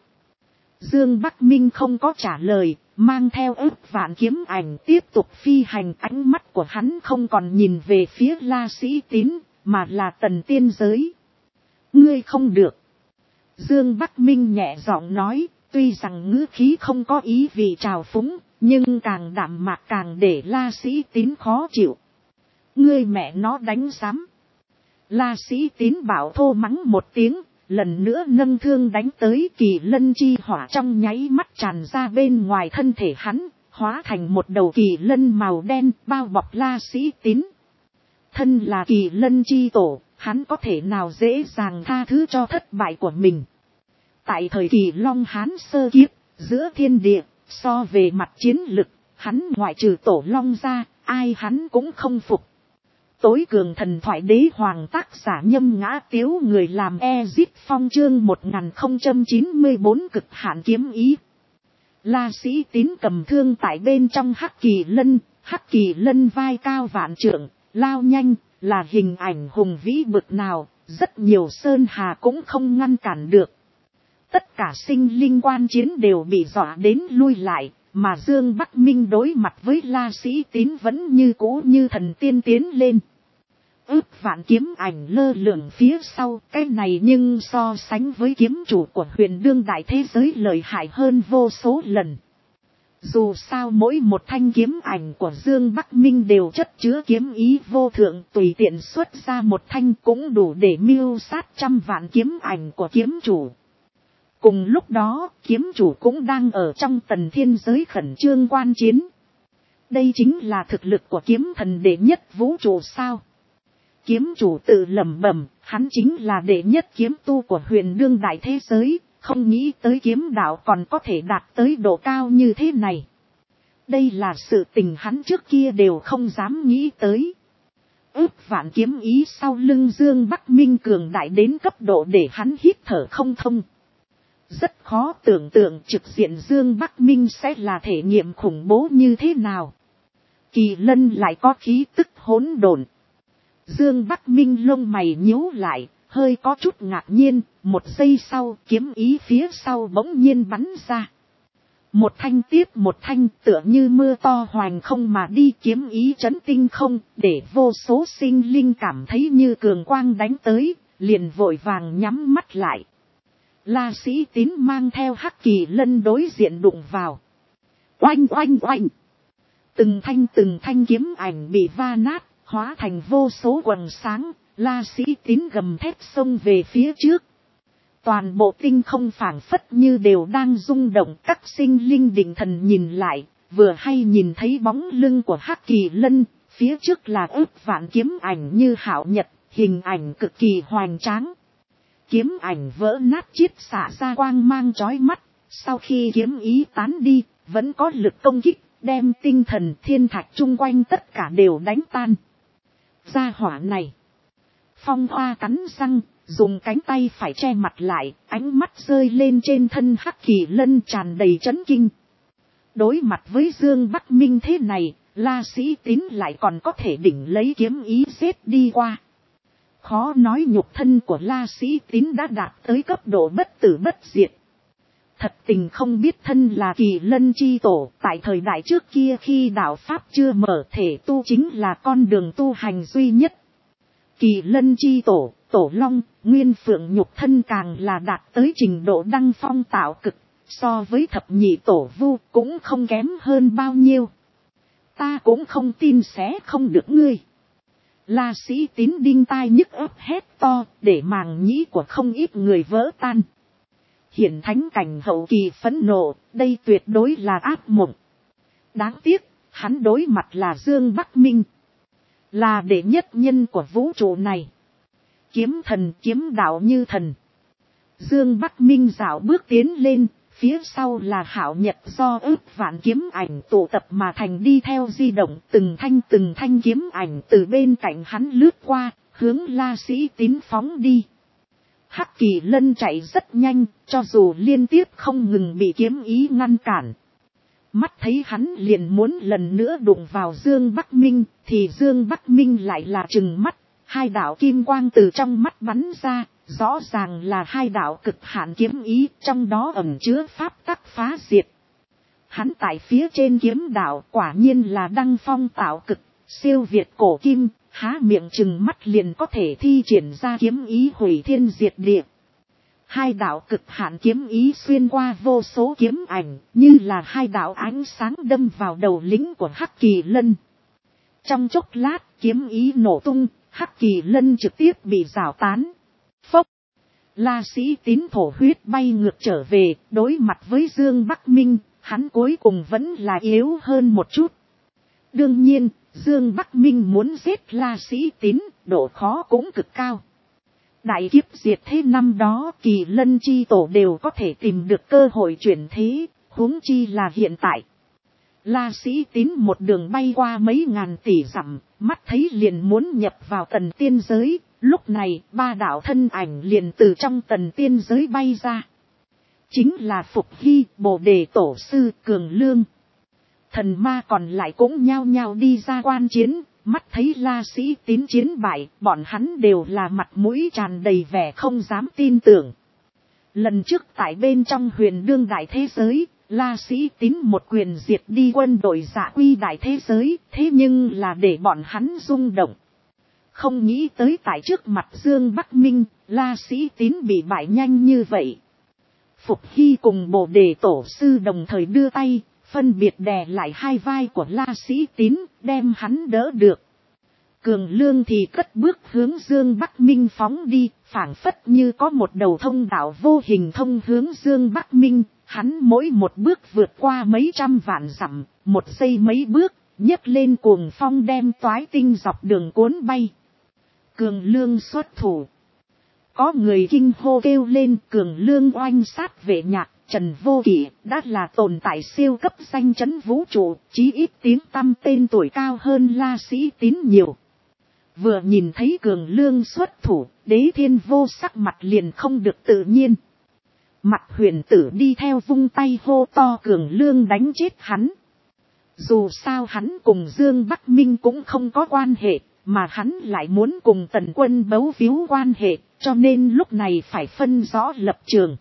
Speaker 1: Dương Bắc Minh không có trả lời, mang theo ước vạn kiếm ảnh tiếp tục phi hành, ánh mắt của hắn không còn nhìn về phía La Sĩ Tín, mà là Tần tiên giới. Ngươi không được. Dương Bắc Minh nhẹ giọng nói, tuy rằng ngữ khí không có ý vị trào phúng, nhưng càng đạm mạc càng để La Sĩ Tín khó chịu. Ngươi mẹ nó đánh giám. La Sĩ Tín bảo thô mắng một tiếng, lần nữa nâng thương đánh tới, Kỳ Lân chi hỏa trong nháy mắt tràn ra bên ngoài thân thể hắn, hóa thành một đầu kỳ lân màu đen bao bọc La Sĩ Tín. Thân là Kỳ Lân chi tổ, hắn có thể nào dễ dàng tha thứ cho thất bại của mình. Tại thời kỳ Long Hán sơ kiếp, giữa thiên địa, so về mặt chiến lực, hắn ngoại trừ tổ Long ra, ai hắn cũng không phục. Tối cường thần thoại đế hoàng tác giả Nhâm Ngã Tiếu, người làm Ezip Phong chương 1094 cực hạn kiếm ý. La Sĩ Tín cầm thương tại bên trong Hắc Kỳ Lân vai cao vạn trượng, lao nhanh, là hình ảnh hùng vĩ bực nào, rất nhiều sơn hà cũng không ngăn cản được. Tất cả sinh linh quan chiến đều bị dọa đến lui lại, mà Dương Bắc Minh đối mặt với La Sĩ Tín vẫn như cũ như thần tiên tiến lên. Ước vạn kiếm ảnh lơ lửng phía sau, cái này nhưng so sánh với kiếm chủ của huyền đương đại thế giới lợi hại hơn vô số lần. Dù sao mỗi một thanh kiếm ảnh của Dương Bắc Minh đều chất chứa kiếm ý vô thượng, tùy tiện xuất ra một thanh cũng đủ để mưu sát trăm vạn kiếm ảnh của kiếm chủ. Cùng lúc đó, kiếm chủ cũng đang ở trong tần thiên giới khẩn trương quan chiến. Đây chính là thực lực của kiếm thần đệ nhất vũ trụ sao. Kiếm chủ tự lẩm bẩm, hắn chính là đệ nhất kiếm tu của huyền đương đại thế giới, không nghĩ tới kiếm đạo còn có thể đạt tới độ cao như thế này. Đây là sự tình hắn trước kia đều không dám nghĩ tới. Ước vạn kiếm ý sau lưng Dương Bắc Minh cường đại đến cấp độ để hắn hít thở không thông. Rất khó tưởng tượng trực diện Dương Bắc Minh sẽ là thể nghiệm khủng bố như thế nào. Kỳ Lân lại có khí tức hỗn độn. Dương Bắc Minh lông mày nhíu lại, hơi có chút ngạc nhiên, một giây sau kiếm ý phía sau bỗng nhiên bắn ra. Một thanh tiếp một thanh tựa như mưa to hoành không mà đi, kiếm ý chấn tinh không, để vô số sinh linh cảm thấy như cường quang đánh tới, liền vội vàng nhắm mắt lại. La Sĩ Tín mang theo Hắc Kỳ Lân đối diện đụng vào. Oanh oanh oanh. Từng thanh kiếm ảnh bị va nát, hóa thành vô số quầng sáng. La Sĩ Tín gầm thét xông về phía trước. Toàn bộ tinh không phảng phất như đều đang rung động, các sinh linh định thần nhìn lại, vừa hay nhìn thấy bóng lưng của Hắc Kỳ Lân, phía trước là ước vạn kiếm ảnh như hạo nhật, hình ảnh cực kỳ hoành tráng. Kiếm ảnh vỡ nát chiết xạ ra quang mang chói mắt, sau khi kiếm ý tán đi, vẫn có lực công kích, đem tinh thần thiên thạch chung quanh tất cả đều đánh tan. Gia hỏa này. Phong Hoa cắn răng, dùng cánh tay phải che mặt lại, ánh mắt rơi lên trên thân Hắc Kỳ Lân tràn đầy chấn kinh. Đối mặt với Dương Bắc Minh thế này, La Sĩ Tín lại còn có thể đỉnh lấy kiếm ý xếp đi qua. Khó nói nhục thân của La Sĩ Tín đã đạt tới cấp độ bất tử bất diệt. Thật tình không biết thân là Kỳ Lân chi tổ, tại thời đại trước kia khi đạo Pháp chưa mở, thể tu chính là con đường tu hành duy nhất. Kỳ Lân chi tổ, tổ long, nguyên phượng nhục thân càng là đạt tới trình độ đăng phong tạo cực, so với thập nhị tổ vu cũng không kém hơn bao nhiêu. Ta cũng không tin sẽ không được ngươi. La Sĩ Tín đinh tai nhức óc hét to, để màng nhĩ của không ít người vỡ tan. Hiển thánh cảnh hậu kỳ phẫn nộ, đây tuyệt đối là ác mộng. Đáng tiếc, hắn đối mặt là Dương Bắc Minh, là đệ nhất nhân của vũ trụ này. Kiếm thần kiếm đạo như thần. Dương Bắc Minh dạo bước tiến lên, phía sau là hạo nhật do ước vạn kiếm ảnh tụ tập mà thành đi theo di động, từng thanh kiếm ảnh từ bên cạnh hắn lướt qua, hướng La Sĩ Tín phóng đi. Hắc Kỳ Lân chạy rất nhanh, cho dù liên tiếp không ngừng bị kiếm ý ngăn cản. Mắt thấy hắn liền muốn lần nữa đụng vào Dương Bắc Minh, thì Dương Bắc Minh lại là trừng mắt, hai đạo kim quang từ trong mắt bắn ra, rõ ràng là hai đạo cực hạn kiếm ý, trong đó ẩn chứa pháp tắc phá diệt. Hắn tại phía trên kiếm đạo quả nhiên là đăng phong tạo cực, siêu việt cổ kim, há miệng trừng mắt liền có thể thi triển ra kiếm ý hủy thiên diệt địa. Hai đạo cực hạn kiếm ý xuyên qua vô số kiếm ảnh, như là hai đạo ánh sáng đâm vào đầu lính của Hắc Kỳ Lân. Trong chốc lát, kiếm ý nổ tung, Hắc Kỳ Lân trực tiếp bị rào tán. Phốc! La Sĩ Tín thổ huyết bay ngược trở về, đối mặt với Dương Bắc Minh, hắn cuối cùng vẫn là yếu hơn một chút. Đương nhiên, Dương Bắc Minh muốn giết La Sĩ Tín, độ khó cũng cực cao. Đại kiếp diệt thế năm đó Kỳ Lân chi tổ đều có thể tìm được cơ hội chuyển thế, huống chi là hiện tại. La Sĩ Tín một đường bay qua mấy ngàn tỷ dặm, mắt thấy liền muốn nhập vào tần tiên giới, lúc này ba đạo thân ảnh liền từ trong tần tiên giới bay ra. Chính là Phục Hy, Bồ Đề Tổ Sư, Cường Lương. Thần ma còn lại cũng nhao nhao đi ra quan chiến, mắt thấy La Sĩ Tín chiến bại, bọn hắn đều là mặt mũi tràn đầy vẻ không dám tin tưởng. Lần trước tại bên trong huyền đương đại thế giới, La Sĩ Tín một quyền diệt đi quân đội Dạ Quy đại thế giới, thế nhưng là để bọn hắn rung động. Không nghĩ tới tại trước mặt Dương Bắc Minh, La Sĩ Tín bị bại nhanh như vậy. Phục Hy cùng Bồ Đề Tổ Sư đồng thời đưa tay, phân biệt đè lại hai vai của La Sĩ Tín, đem hắn đỡ được. Cường Lương thì cất bước hướng Dương Bắc Minh phóng đi, phảng phất như có một đầu thông đạo vô hình thông hướng Dương Bắc Minh, hắn mỗi một bước vượt qua mấy trăm vạn dặm, một giây mấy bước, nhấc lên cuồng phong đem toái tinh dọc đường cuốn bay. Cường Lương xuất thủ. Có người kinh hô kêu lên, Cường Lương oanh sát vệ nhạc, Trần Vô Kỵ đã là tồn tại siêu cấp danh chấn vũ trụ, chí ít tiếng tăm tên tuổi cao hơn La Sĩ Tín nhiều. Vừa nhìn thấy Cường Lương xuất thủ, Đế Thiên Vô sắc mặt liền không được tự nhiên. Mặt huyền tử đi theo vung tay hô to Cường Lương đánh chết hắn. Dù sao hắn cùng Dương Bắc Minh cũng không có quan hệ, mà hắn lại muốn cùng Tần Quân bấu víu quan hệ, cho nên lúc này phải phân rõ lập trường.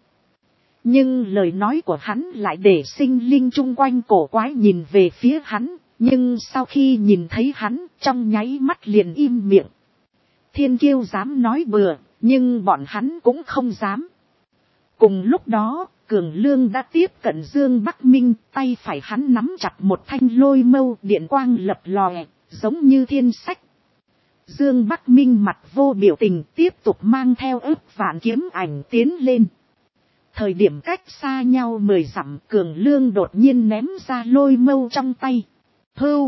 Speaker 1: Nhưng lời nói của hắn lại để sinh linh chung quanh cổ quái nhìn về phía hắn, nhưng sau khi nhìn thấy hắn trong nháy mắt liền im miệng. Thiên Kiêu dám nói bừa, nhưng bọn hắn cũng không dám. Cùng lúc đó, Cường Lương đã tiếp cận Dương Bắc Minh, tay phải hắn nắm chặt một thanh lôi mâu, điện quang lập lòe, giống như thiên sách. Dương Bắc Minh mặt vô biểu tình tiếp tục mang theo ức vạn kiếm ảnh tiến lên. Thời điểm cách xa nhau 10 dặm, Cường Lương đột nhiên ném ra lôi mâu trong tay. Hưu!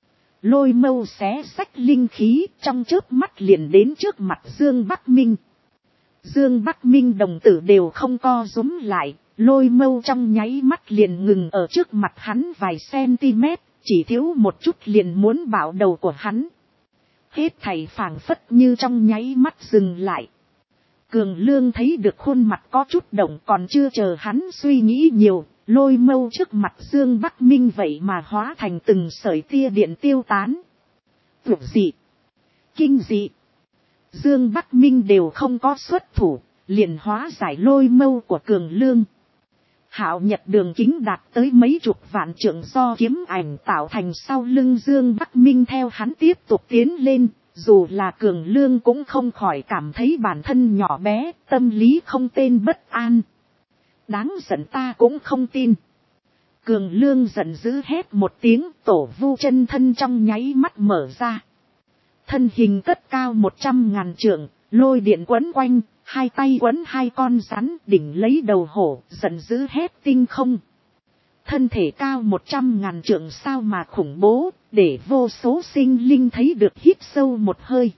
Speaker 1: Lôi mâu xé xách linh khí, trong chớp mắt liền đến trước mặt Dương Bắc Minh. Dương Bắc Minh đồng tử đều không co rúm lại, lôi mâu trong nháy mắt liền ngừng ở trước mặt hắn vài cm, chỉ thiếu một chút liền muốn bảo đầu của hắn. Hết thảy phảng phất như trong nháy mắt dừng lại. Cường Lương thấy được khuôn mặt có chút động, còn chưa chờ hắn suy nghĩ nhiều, lôi mâu trước mặt Dương Bắc Minh vậy mà hóa thành từng sợi tia điện tiêu tán. Tuyệt dị, kinh dị. Dương Bắc Minh đều không có xuất thủ, liền hóa giải lôi mâu của Cường Lương. Hạo Nhật đường kính đạt tới mấy chục vạn trượng do kiếm ảnh tạo thành sau lưng Dương Bắc Minh theo hắn tiếp tục tiến lên, dù là Cường Lương cũng không khỏi cảm thấy bản thân nhỏ bé, tâm lý không tên bất an. Đáng giận ta cũng không tin. Cường Lương giận dữ hét một tiếng, tổ vu chân thân trong nháy mắt mở ra. Thân hình cất cao 100.000 trượng, lôi điện quấn quanh, hai tay quấn hai con rắn, đỉnh lấy đầu hổ, giận dữ hét tinh không. Thân thể cao 100.000 trượng sao mà khủng bố, để vô số sinh linh thấy được hít sâu một hơi.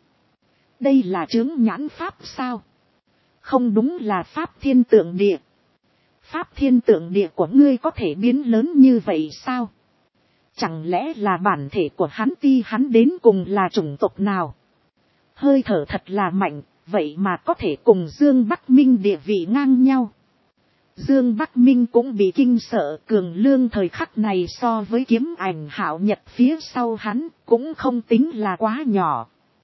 Speaker 1: Đây là chướng nhãn pháp sao? Không đúng là pháp thiên tượng địa. Pháp thiên tượng địa của ngươi có thể biến lớn như vậy sao? Chẳng lẽ là bản thể của hắn ti hắn đến cùng là chủng tộc nào? Hơi thở thật là mạnh, vậy mà có thể cùng Dương Bắc Minh địa vị ngang nhau. Dương Bắc Minh cũng bị kinh sợ, Cường Lương thời khắc này so với kiếm ảnh Hạo Nhật phía sau hắn cũng không tính là quá nhỏ.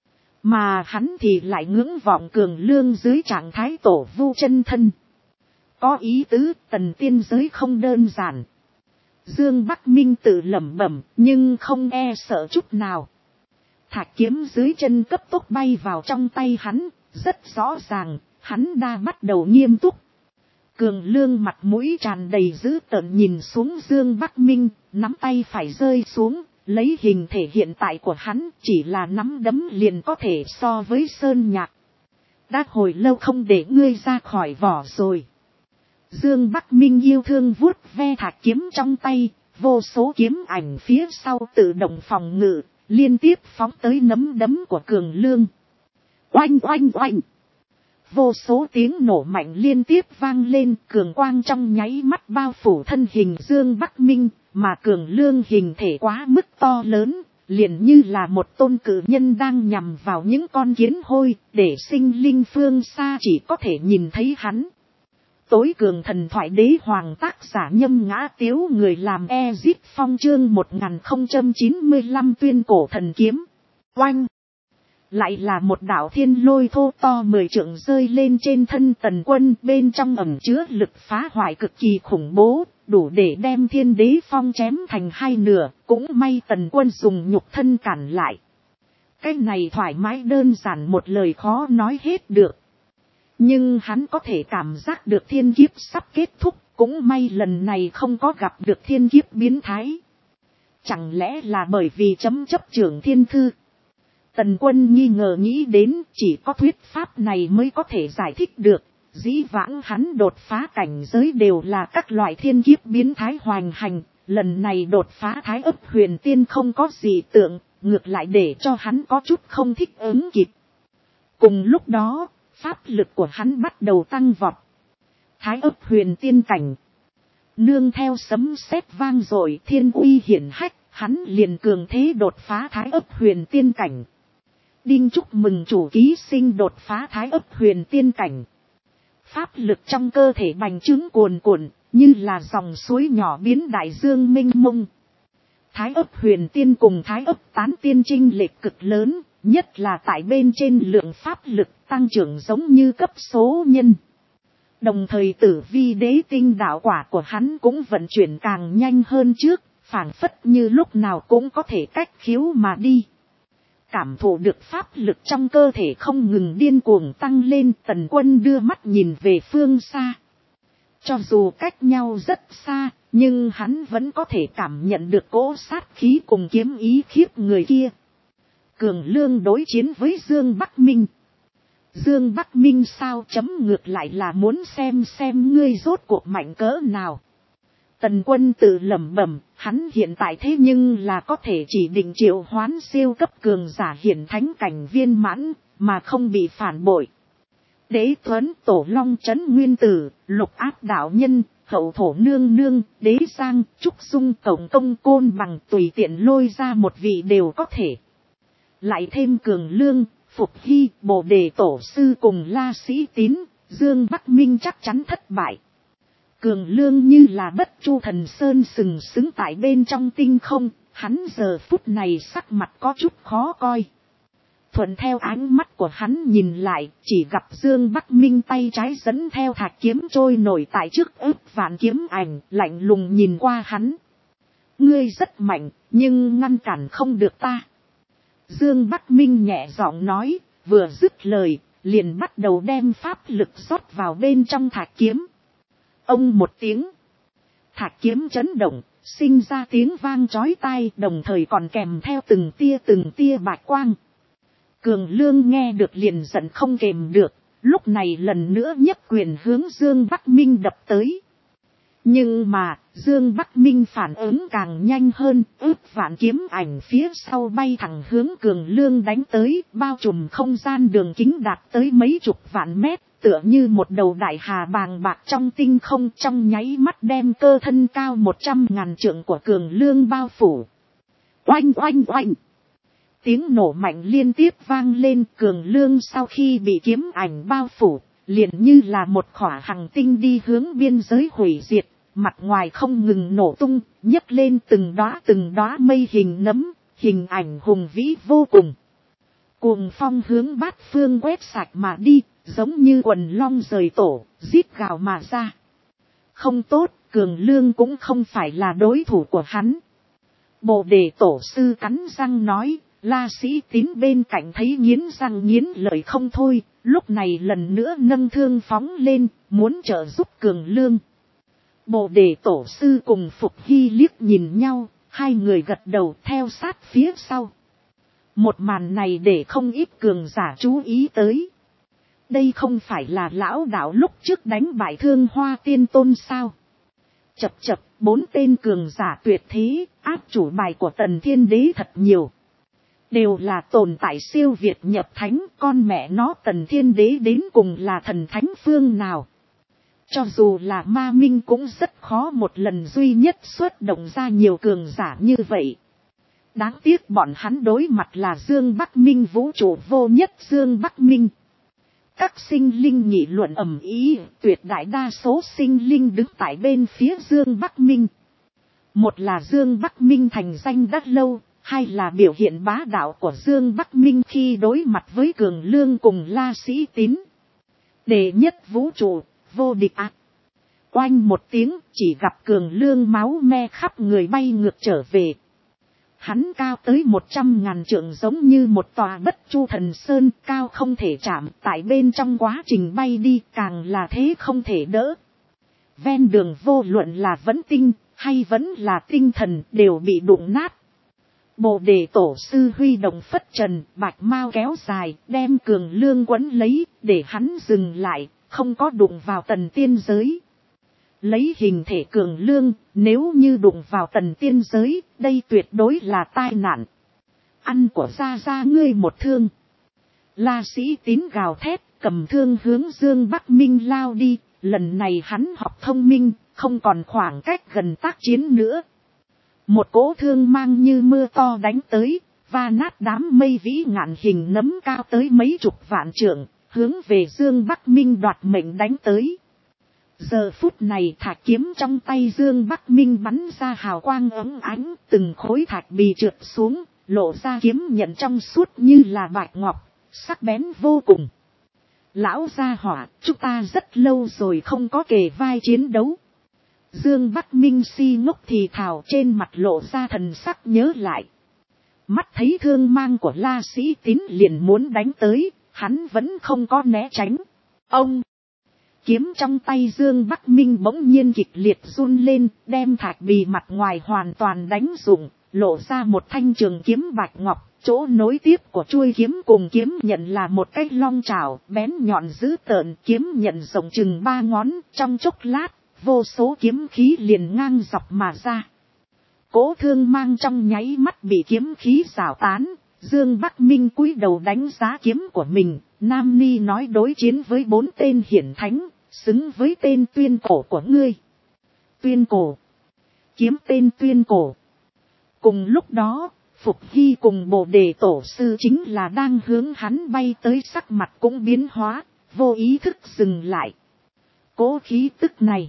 Speaker 1: Mà hắn thì lại ngưỡng vọng Cường Lương dưới trạng thái tổ vu chân thân. Có ý tứ tần tiên giới không đơn giản. Dương Bắc Minh tự lẩm bẩm nhưng không e sợ chút nào. Thạch kiếm dưới chân cấp tốc bay vào trong tay hắn, rất rõ ràng, hắn đã bắt đầu nghiêm túc. Cường Lương mặt mũi tràn đầy dữ tợn nhìn xuống Dương Bắc Minh, nắm tay phải rơi xuống, lấy hình thể hiện tại của hắn chỉ là nắm đấm liền có thể so với sơn nhạc. Đã hồi lâu không để ngươi ra khỏi vỏ rồi. Dương Bắc Minh yêu thương vuốt ve thạch kiếm trong tay, vô số kiếm ảnh phía sau tự động phòng ngự, liên tiếp phóng tới nắm đấm của Cường Lương. Oanh oanh oanh. Vô số tiếng nổ mạnh liên tiếp vang lên, cường quang trong nháy mắt bao phủ thân hình Dương Bắc Minh, mà Cường Lương hình thể quá mức to lớn, liền như là một tôn cự nhân đang nhằm vào những con kiến hôi, để sinh linh phương xa chỉ có thể nhìn thấy hắn. Tối cường thần thoại đế hoàng, tác giả Nhâm Ngã Tiếu, người làm Ezip Phong, chương 1095 tuyên cổ thần kiếm. Oanh! Lại là một đạo thiên lôi thô to 10 trượng rơi lên trên thân Tần Quân, bên trong ẩn chứa lực phá hoại cực kỳ khủng bố, đủ để đem Thiên Đế Phong chém thành hai nửa. Cũng may Tần Quân dùng nhục thân cản lại. Cái này thoải mái đơn giản một lời khó nói hết được. Nhưng hắn có thể cảm giác được thiên kiếp sắp kết thúc, cũng may lần này không có gặp được thiên kiếp biến thái. Chẳng lẽ là bởi vì chấm chấp trưởng thiên thư? Tần Quân nghi ngờ nghĩ đến, chỉ có thuyết pháp này mới có thể giải thích được. Dĩ vãng hắn đột phá cảnh giới đều là các loại thiên kiếp biến thái hoành hành, lần này đột phá Thái Ấp Huyền Tiên không có gì tượng, ngược lại để cho hắn có chút không thích ứng kịp. Cùng lúc đó, pháp lực của hắn bắt đầu tăng vọt. Thái Ấp Huyền Tiên cảnh. Nương theo sấm sét vang dội, thiên uy hiển hách, hắn liền cường thế đột phá Thái Ấp Huyền Tiên cảnh. Đinh chúc mừng chủ ký sinh đột phá Thái Ấp Huyền Tiên cảnh. Pháp lực trong cơ thể bành trướng cuồn cuộn, như là dòng suối nhỏ biến đại dương mênh mông. Thái Ấp Huyền Tiên cùng Thái Ấp Tán Tiên chênh lệch cực lớn, nhất là tại bên trên lượng pháp lực tăng trưởng giống như cấp số nhân. Đồng thời Tử Vi đế tinh đạo quả của hắn cũng vận chuyển càng nhanh hơn trước, phảng phất như lúc nào cũng có thể cách khiếu mà đi. Cảm thụ được pháp lực trong cơ thể không ngừng điên cuồng tăng lên, Tần Quân đưa mắt nhìn về phương xa. Cho dù cách nhau rất xa, nhưng hắn vẫn có thể cảm nhận được cỗ sát khí cùng kiếm ý khiếp người kia. Cường Lương đối chiến với Dương Bắc Minh. Dương Bắc Minh sao chấm ngược lại là muốn xem ngươi rốt cuộc mạnh cỡ nào. Tần Quân tự lẩm bẩm, hắn hiện tại thế nhưng là có thể chỉ định triệu hoán siêu cấp cường giả hiển thánh cảnh viên mãn, mà không bị phản bội. Đế Tuấn, Tổ Long Trấn Nguyên Tử, Lục Áp Đạo Nhân, Hậu Thổ Nương Nương, Đế Giang, Trúc Dung, Cổng Công Côn Bằng, tùy tiện lôi ra một vị đều có thể. Lại thêm Cường Lương, Phục Hy, Bồ Đề Tổ Sư cùng La Sĩ Tín, Dương Bắc Minh chắc chắn thất bại. Cường Lương như là bất chu thần sơn sừng sững tại bên trong tinh không, hắn giờ phút này sắc mặt có chút khó coi. Thuận theo ánh mắt của hắn nhìn lại, chỉ gặp Dương Bắc Minh tay trái dẫn theo thạch kiếm trôi nổi tại trước ức vạn kiếm ảnh, lạnh lùng nhìn qua hắn. Ngươi rất mạnh, nhưng ngăn cản không được ta. Dương Bắc Minh nhẹ giọng nói, vừa dứt lời, liền bắt đầu đem pháp lực rót vào bên trong thạch kiếm. Ông một tiếng, thạch kiếm chấn động, sinh ra tiếng vang chói tai, đồng thời còn kèm theo từng tia bạch quang. Cường Lương nghe được liền giận không kềm được, lúc này lần nữa nhấc quyền hướng Dương Bắc Minh đập tới. Nhưng mà, Dương Bắc Minh phản ứng càng nhanh hơn, ước vạn kiếm ảnh phía sau bay thẳng hướng Cường Lương đánh tới, bao trùm không gian đường kính đạt tới mấy chục vạn mét, tựa như một đầu đại hà bàng bạc trong tinh không, trong nháy mắt đem cơ thân cao 100.000 trượng của Cường Lương bao phủ. Oanh oanh oanh! Tiếng nổ mạnh liên tiếp vang lên, Cường Lương sau khi bị kiếm ảnh bao phủ, liền như là một khỏa hành tinh đi hướng biên giới hủy diệt, mặt ngoài không ngừng nổ tung, nhấc lên từng đóa mây hình nấm, hình ảnh hùng vĩ vô cùng. Cuồng phong hướng bát phương quét sạch mà đi, giống như quần long rời tổ, rít gào mà ra. Không tốt, Cường Lương cũng không phải là đối thủ của hắn. Bồ Đề Tổ Sư cắn răng nói. La Sĩ Tín bên cạnh thấy nghiến răng nghiến lợi không thôi, lúc này lần nữa nâng thương phóng lên, muốn trợ giúp Cường Lương. Bồ Đề Tổ Sư cùng Phục Hy liếc nhìn nhau, hai người gật đầu theo sát phía sau. Một màn này để không ít cường giả chú ý tới. Đây không phải là lão đạo lúc trước đánh bại Thương Hoa Tiên Tôn sao? Chập 4 tên cường giả tuyệt thế, áp chủ bài của Tần Thiên Đế thật nhiều. đều là tồn tại siêu việt nhập thánh, con mẹ nó Tần Thiên Đế đến cùng là thần thánh phương nào. Cho dù là ma minh cũng rất khó một lần duy nhất xuất động ra nhiều cường giả như vậy. Đáng tiếc bọn hắn đối mặt là Dương Bắc Minh, vũ trụ vô nhất Dương Bắc Minh. Các sinh linh nghị luận ầm ĩ, tuyệt đại đa số sinh linh đứng tại bên phía Dương Bắc Minh. Một là Dương Bắc Minh thành danh đã lâu, hai là biểu hiện bá đạo của Dương Bắc Minh khi đối mặt với Cường Lương cùng La Sĩ Tín. Đệ nhất vũ trụ, vô địch ạ. Oanh một tiếng, chỉ gặp Cường Lương máu me khắp người bay ngược trở về. Hắn cao tới 100.000 trượng, giống như một tòa bất chu thần sơn, cao không thể chạm, tại bên trong quá trình bay đi càng là thế không thể đỡ. Ven đường vô luận là vẫn tinh, hay vẫn là tinh thần đều bị đụng nát. Bồ Đề Tổ sư huy động phất trần, bạch mao kéo dài, đem Cường Lương quấn lấy, để hắn dừng lại, không có đụng vào tần tiên giới. Lấy hình thể Cường Lương, nếu như đụng vào tần tiên giới, đây tuyệt đối là tai nạn. Ăn của gia gia ngươi một thương. La Sĩ Tín gào thét, cầm thương hướng Dương Bắc Minh lao đi, lần này hắn học thông minh, không còn khoảng cách gần tác chiến nữa. Một cỗ thương mang như mưa to đánh tới, va nát đám mây vĩ ngạn hình nấm cao tới mấy chục vạn trượng, hướng về Dương Bắc Minh đoạt mệnh đánh tới. Giờ phút này thạch kiếm trong tay Dương Bắc Minh bắn ra hào quang óng ánh, từng khối thạch bì trượt xuống, lộ ra kiếm nhận trong suốt như là bạch ngọc, sắc bén vô cùng. Lão gia hỏa, chúng ta rất lâu rồi không có kề vai chiến đấu. Dương Bắc Minh si ngốc thì thào, trên mặt lộ ra thần sắc nhớ lại. Mắt thấy thương mang của La Sĩ Tín liền muốn đánh tới, hắn vẫn không có né tránh. Ông! Kiếm trong tay Dương Bắc Minh bỗng nhiên kịch liệt run lên, đem thạch bì mặt ngoài hoàn toàn đánh rụng, lộ ra một thanh trường kiếm bạch ngọc, chỗ nối tiếp của chuôi kiếm cùng kiếm nhận là một cái long trảo, bén nhọn dữ tợn, kiếm nhận rộng chừng 3 ngón, trong chốc lát, vô số kiếm khí liền ngang dọc mà ra. Cố thương mang trong nháy mắt bị kiếm khí rào tán, Dương Bắc Minh cúi đầu đánh giá kiếm của mình, Nam Ni nói đối chiến với 4 tên hiển thánh, xứng với tên tuyên cổ của ngươi. Tuyên cổ. Kiếm tên tuyên cổ. Cùng lúc đó, Phục Hy cùng Bồ Đề Tổ sư chính là đang hướng hắn bay tới, sắc mặt cũng biến hóa, vô ý thức dừng lại. Cố khí tức này.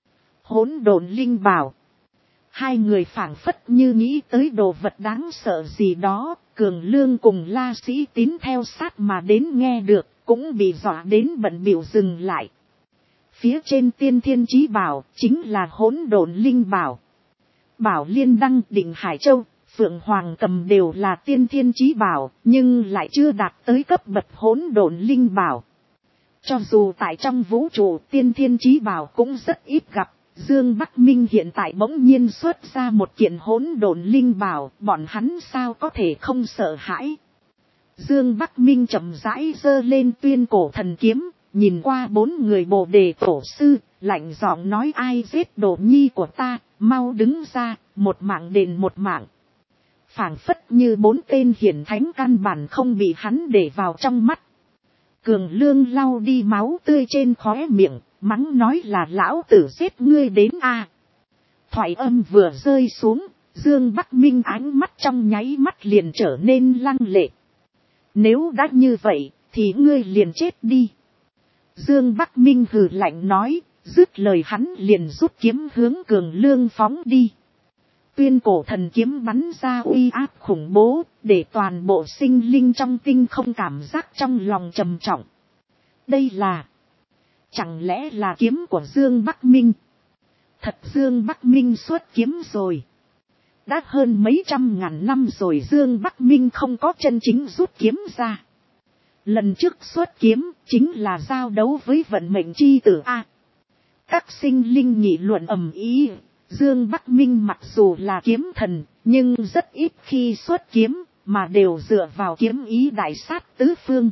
Speaker 1: Hỗn độn linh bảo. Hai người phảng phất như nghĩ tới đồ vật đáng sợ gì đó, Cường Lương cùng La Sĩ Tín theo sát mà đến nghe được, cũng bị dọa đến bận bịu dừng lại. Phía trên tiên thiên chí bảo, chính là hỗn độn linh bảo. Bảo Liên Đăng, Định Hải Châu, Phượng Hoàng Cầm đều là tiên thiên chí bảo, nhưng lại chưa đạt tới cấp bậc hỗn độn linh bảo. Cho dù tại trong vũ trụ tiên thiên chí bảo cũng rất ít gặp, Dương Bắc Minh hiện tại bỗng nhiên xuất ra một kiện hỗn độn linh bảo, bọn hắn sao có thể không sợ hãi. Dương Bắc Minh chậm rãi giơ lên tuyên cổ thần kiếm, nhìn qua 4 người Bồ Đề Tổ sư, lạnh giọng nói: ai giết đồ nhi của ta, mau đứng ra, một mạng đền một mạng. Phảng phất như 4 tên hiển thánh căn bản không bị hắn để vào trong mắt. Cường Lương lau đi máu tươi trên khóe miệng, mắng nói là lão tử giết ngươi đến a. Thoại âm vừa rơi xuống, Dương Bắc Minh ánh mắt trong nháy mắt liền trở nên lăng lệ. Nếu đã như vậy, thì ngươi liền chết đi. Dương Bắc Minh hừ lạnh nói, dứt lời hắn liền rút kiếm hướng Cường Lương phóng đi. Tuyên cổ thần kiếm bắn ra uy áp khủng bố, để toàn bộ sinh linh trong tinh không cảm giác trong lòng trầm trọng. Đây là... Chẳng lẽ là kiếm của Dương Bắc Minh? Thật Dương Bắc Minh xuất kiếm rồi. Đã hơn mấy trăm ngàn năm rồi Dương Bắc Minh không có chân chính rút kiếm ra. Lần trước xuất kiếm chính là giao đấu với vận mệnh chi tử A. Các sinh linh nghị luận ầm ĩ. Dương Bắc Minh mặc dù là kiếm thần, nhưng rất ít khi xuất kiếm, mà đều dựa vào kiếm ý đại sát tứ phương.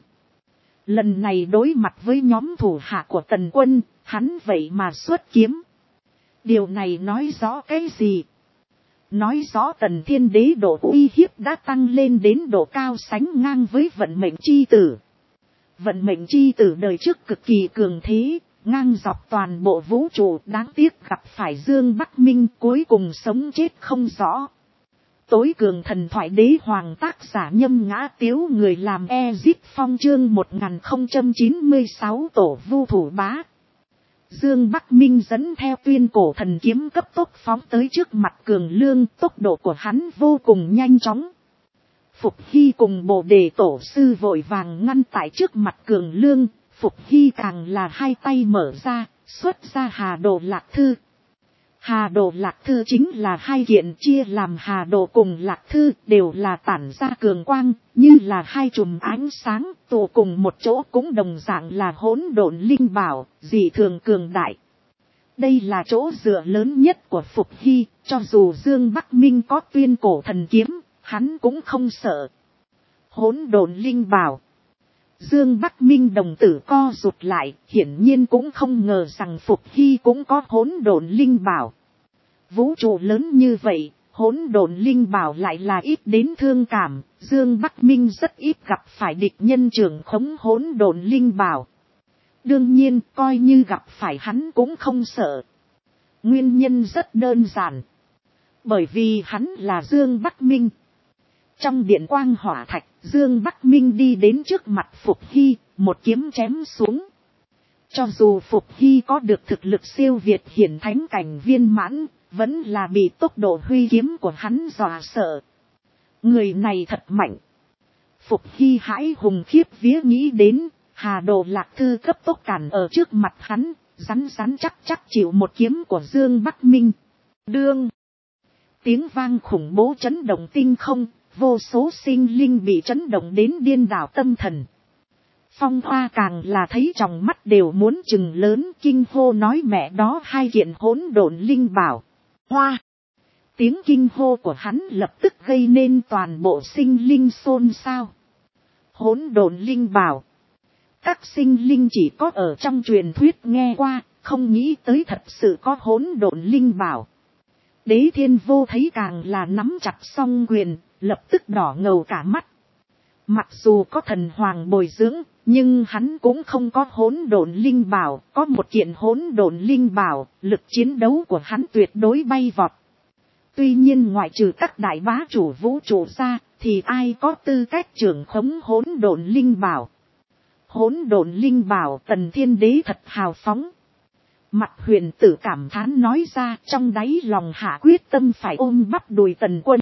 Speaker 1: Lần này đối mặt với nhóm thủ hạ của Tần Quân, hắn vậy mà xuất kiếm. Điều này nói rõ cái gì? nói rõ Tần Thiên Đế độ uy hiếp đã tăng lên đến độ cao sánh ngang với vận mệnh chi tử. Vận mệnh chi tử đời trước cực kỳ cường thế, ngang dọc toàn bộ vũ trụ, đáng tiếc gặp phải Dương Bắc Minh cuối cùng sống chết không rõ. Tối cường thần thoại đế hoàng tác giả Nhâm Ngã Tiếu, người làm Ezip Phong chương 1096 tổ vu thủ bá. Dương Bắc Minh dẫn theo tuyên cổ thần kiếm cấp tốc phóng tới trước mặt Cường Lương, tốc độ của hắn vô cùng nhanh chóng. Phục Hy cùng Bồ Đề tổ sư vội vàng ngăn tại trước mặt Cường Lương, Phục Hy càng là hai tay mở ra, xuất ra Hà Đồ Lạc Thư. Hà Đồ Lạc Thư chính là hai kiện chia làm Hà Đồ cùng Lạc Thư, đều là tản ra cường quang, như là hai chùm ánh sáng, tụ cùng một chỗ cũng đồng dạng là hỗn độn linh bảo, dị thường cường đại. Đây là chỗ dựa lớn nhất của Phục Hy, cho dù Dương Bắc Minh có tuyên cổ thần kiếm, hắn cũng không sợ. Hỗn độn linh bảo. Dương Bắc Minh đồng tử co rụt lại, hiển nhiên cũng không ngờ rằng Phục Hy cũng có hỗn độn linh bảo. Vũ trụ lớn như vậy, hỗn độn linh bảo lại là ít đến thương cảm, Dương Bắc Minh rất ít gặp phải địch nhân trưởng khống hỗn độn linh bảo. Đương nhiên, coi như gặp phải hắn cũng không sợ. Nguyên nhân rất đơn giản. Bởi vì hắn là Dương Bắc Minh. Trong điện quang hỏa thạch, Dương Bắc Minh đi đến trước mặt Phục Hy, một kiếm chém xuống. Cho dù Phục Hy có được thực lực siêu việt hiển thánh cảnh viên mãn, vẫn là bị tốc độ huy kiếm của hắn dọa sợ. Người này thật mạnh. Phục Hy hãi hùng khiếp vía nghĩ đến, Hà Đồ Lạc Thư cấp tốc cản ở trước mặt hắn, rắn rắn chắc chịu một kiếm của Dương Bắc Minh. Đương. Tiếng vang khủng bố chấn động tinh không, vô số sinh linh bị chấn động đến điên đảo tâm thần. Phong Hoa càng là thấy trong mắt đều muốn chừng lớn, kinh hô nói mẹ đó hai kiện hỗn độn linh bảo. Hoa! Tiếng kinh hô của hắn lập tức gây nên toàn bộ sinh linh xôn xao. Hỗn độn linh bảo. Các sinh linh chỉ có ở trong truyền thuyết nghe qua, không nghĩ tới thật sự có hỗn độn linh bảo. Đế Thiên Vô thấy càng là nắm chặt song quyền, lập tức đỏ ngầu cả mắt. Mặc dù có thần hoàng bồi dưỡng, nhưng hắn cũng không có hỗn độn linh bảo, có một kiện hỗn độn linh bảo, lực chiến đấu của hắn tuyệt đối bay vọt. Tuy nhiên ngoại trừ các đại bá chủ vũ trụ ra, thì ai có tư cách trưởng khống hỗn độn linh bảo. Hỗn độn linh bảo Tần Thiên Đế thật hào phóng. Mặt Huyền Tử cảm thán nói ra, trong đáy lòng hạ quyết tâm phải ôm bắp đùi Tần Quân.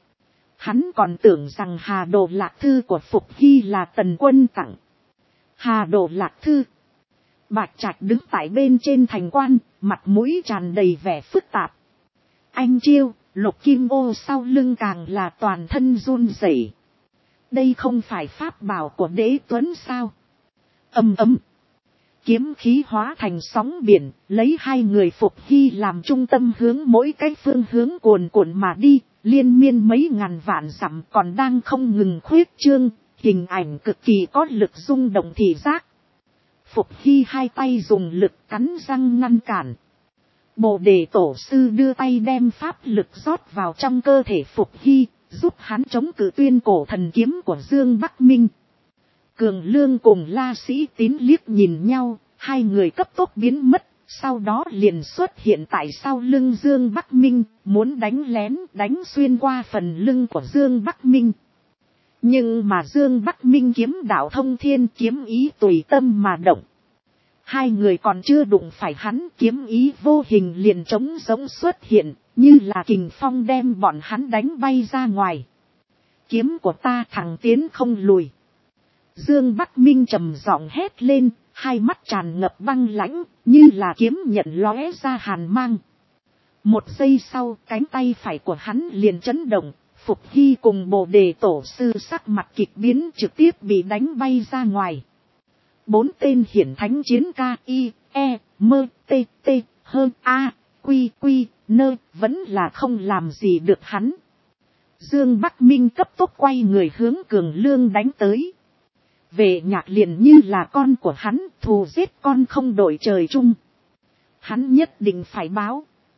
Speaker 1: Hắn còn tưởng rằng Hà Đồ Lạc Thư của Phục Hy là Tần Quân tặng. Hà Đồ Lạc Thư. Bạch Trạch đứng tại bên trên thành quan, mặt mũi tràn đầy vẻ phức tạp. Anh Chiêu, Lục Kim Ô sau lưng càng là toàn thân run rẩy. Đây không phải pháp bảo của Đế Tuấn sao? Ầm ầm. Kiếm khí hóa thành sóng biển, lấy hai người Phục Hy làm trung tâm hướng mỗi cái phương hướng cuồn cuộn mà đi, liên miên mấy ngàn vạn dặm còn đang không ngừng khuyết trương, hình ảnh cực kỳ có lực rung động thị giác. Phục Hy hai tay dùng lực cắn răng ngăn cản. Bồ Đề tổ sư đưa tay đem pháp lực rót vào trong cơ thể Phục Hy, giúp hắn chống cự tuyên cổ thần kiếm của Dương Bắc Minh. Cường Lương cùng La Sĩ Tín liếc nhìn nhau, hai người cấp tốc biến mất, sau đó liền xuất hiện tại sau lưng Dương Bắc Minh, muốn đánh lén đánh xuyên qua phần lưng của Dương Bắc Minh. Nhưng mà Dương Bắc Minh kiếm đạo thông thiên, kiếm ý tùy tâm mà động. Hai người còn chưa đụng phải hắn, kiếm ý vô hình liền trống rỗng xuất hiện, như là kình phong đem bọn hắn đánh bay ra ngoài. Kiếm của ta thẳng tiến không lùi. Dương Bắc Minh trầm giọng hét lên, hai mắt tràn ngập băng lãnh, như là kiếm nhận lóe ra hàn mang. Một giây sau, cánh tay phải của hắn liền chấn động, Phục Hy cùng Bồ Đề tổ sư sắc mặt kịch biến trực tiếp bị đánh bay ra ngoài. Bốn tên hiển thánh chiến ca I, E, Mơ, T, T, Hơn, A, Quy, Quy, Nơ, vẫn là không làm gì được hắn. Dương Bắc Minh cấp tốc quay người hướng Cường Lương đánh tới. Về Nhạc liền như là con của hắn, thù giết con không đổi trời chung. Hắn nhất định phải báo.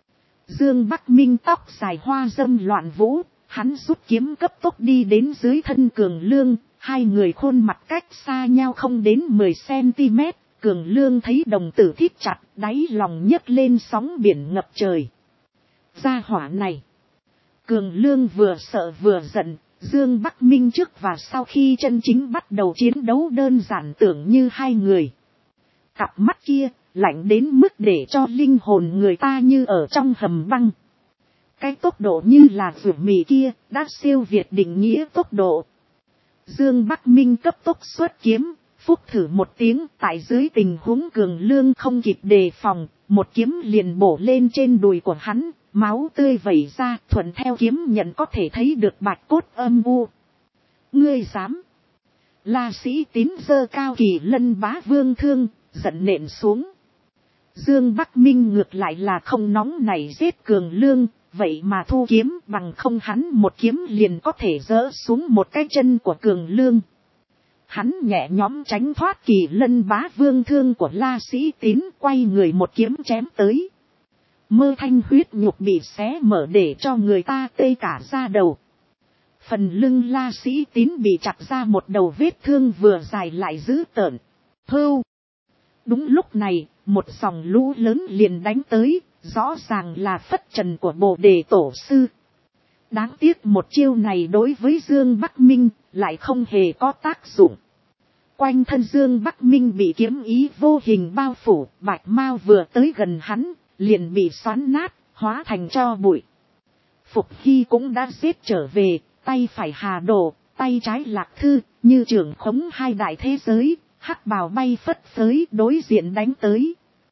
Speaker 1: Dương Bắc Minh tóc dài hoa dâm loạn vũ, hắn rút kiếm cấp tốc đi đến dưới thân Cường Lương, hai người khuôn mặt cách xa nhau không đến 10 cm, Cường Lương thấy đồng tử thít chặt, đáy lòng nhấc lên sóng biển ngập trời. Gia hỏa này, Cường Lương vừa sợ vừa giận, Dương Bắc Minh trước và sau khi chân chính bắt đầu chiến đấu đơn giản tưởng như hai người. Cặp mắt kia, lạnh đến mức để cho linh hồn người ta như ở trong hầm băng. Cái tốc độ như là rủi mì kia, đã siêu việt định nghĩa tốc độ. Dương Bắc Minh cấp tốc xuất kiếm, phúc thử một tiếng, tại dưới tình huống Cường Lương không kịp đề phòng, một kiếm liền bổ lên trên đùi của hắn, máu tươi vẩy ra, thuận theo kiếm nhận có thể thấy được bạch cốt âm u. Ngươi dám? La Sĩ Tín giơ cao Kỳ Lân Bá Vương thương, giận nện xuống. Dương Bắc Minh ngược lại là không nóng nảy giết Cường Lương, vậy mà thu kiếm, bằng không hắn một kiếm liền có thể giỡ xuống một cái chân của Cường Lương. Hắn nhẹ nhõm tránh thoát Kỳ Lân Bá Vương thương của La Sĩ Tín, quay người một kiếm chém tới. Mơ thanh huyết nhục bị xé mở để cho người ta tê cả da đầu. Phần lưng La Sĩ Tín bị chặt ra một đầu vết thương vừa dài lại dữ tợn. Hưu! Đúng lúc này, một dòng lũ lớn liền đánh tới, rõ ràng là phất trần của Bồ Đề Tổ Sư. Đáng tiếc một chiêu này đối với Dương Bắc Minh lại không hề có tác dụng. Quanh thân Dương Bắc Minh bị kiếm ý vô hình bao phủ, Bạch Mao vừa tới gần hắn, liền bị xoắn nát, hóa thành tro bụi. Phục Hy cũng đã giết trở về, tay phải Hà Đồ, tay trái Lạc Thư, như trưởng khống hai đại thế giới, hắc bào bay phất phới đối diện đánh tới.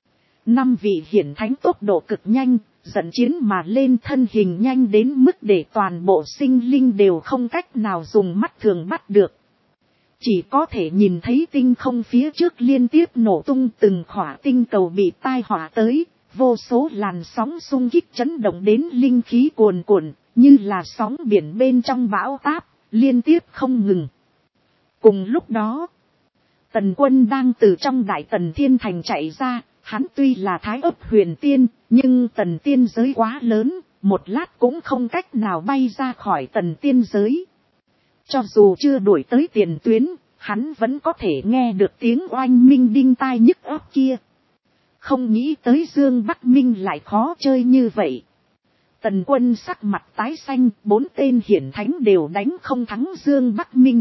Speaker 1: 5 vị hiển thánh tốc độ cực nhanh, dẫn chiến mà lên, thân hình nhanh đến mức để toàn bộ sinh linh đều không cách nào dùng mắt thường bắt được. Chỉ có thể nhìn thấy tinh không phía trước liên tiếp nổ tung, từng khỏa tinh cầu bị tai họa tới, vô số làn sóng xung kích chấn động đến linh khí cuồn cuộn, như là sóng biển bên trong bão táp, liên tiếp không ngừng. Cùng lúc đó, Tần Quân đang từ trong Đại Tần Thiên Thành chạy ra, hắn tuy là Thái Ấp Huyền Tiên, nhưng Tần Tiên giới quá lớn, một lát cũng không cách nào bay ra khỏi Tần Tiên giới. Cho dù chưa đuổi tới tiền tuyến, hắn vẫn có thể nghe được tiếng oanh minh đinh tai nhức óc kia. Không nghĩ tới Dương Bắc Minh lại khó chơi như vậy. Tần Quân sắc mặt tái xanh, 4 tên hiển thánh đều đánh không thắng Dương Bắc Minh.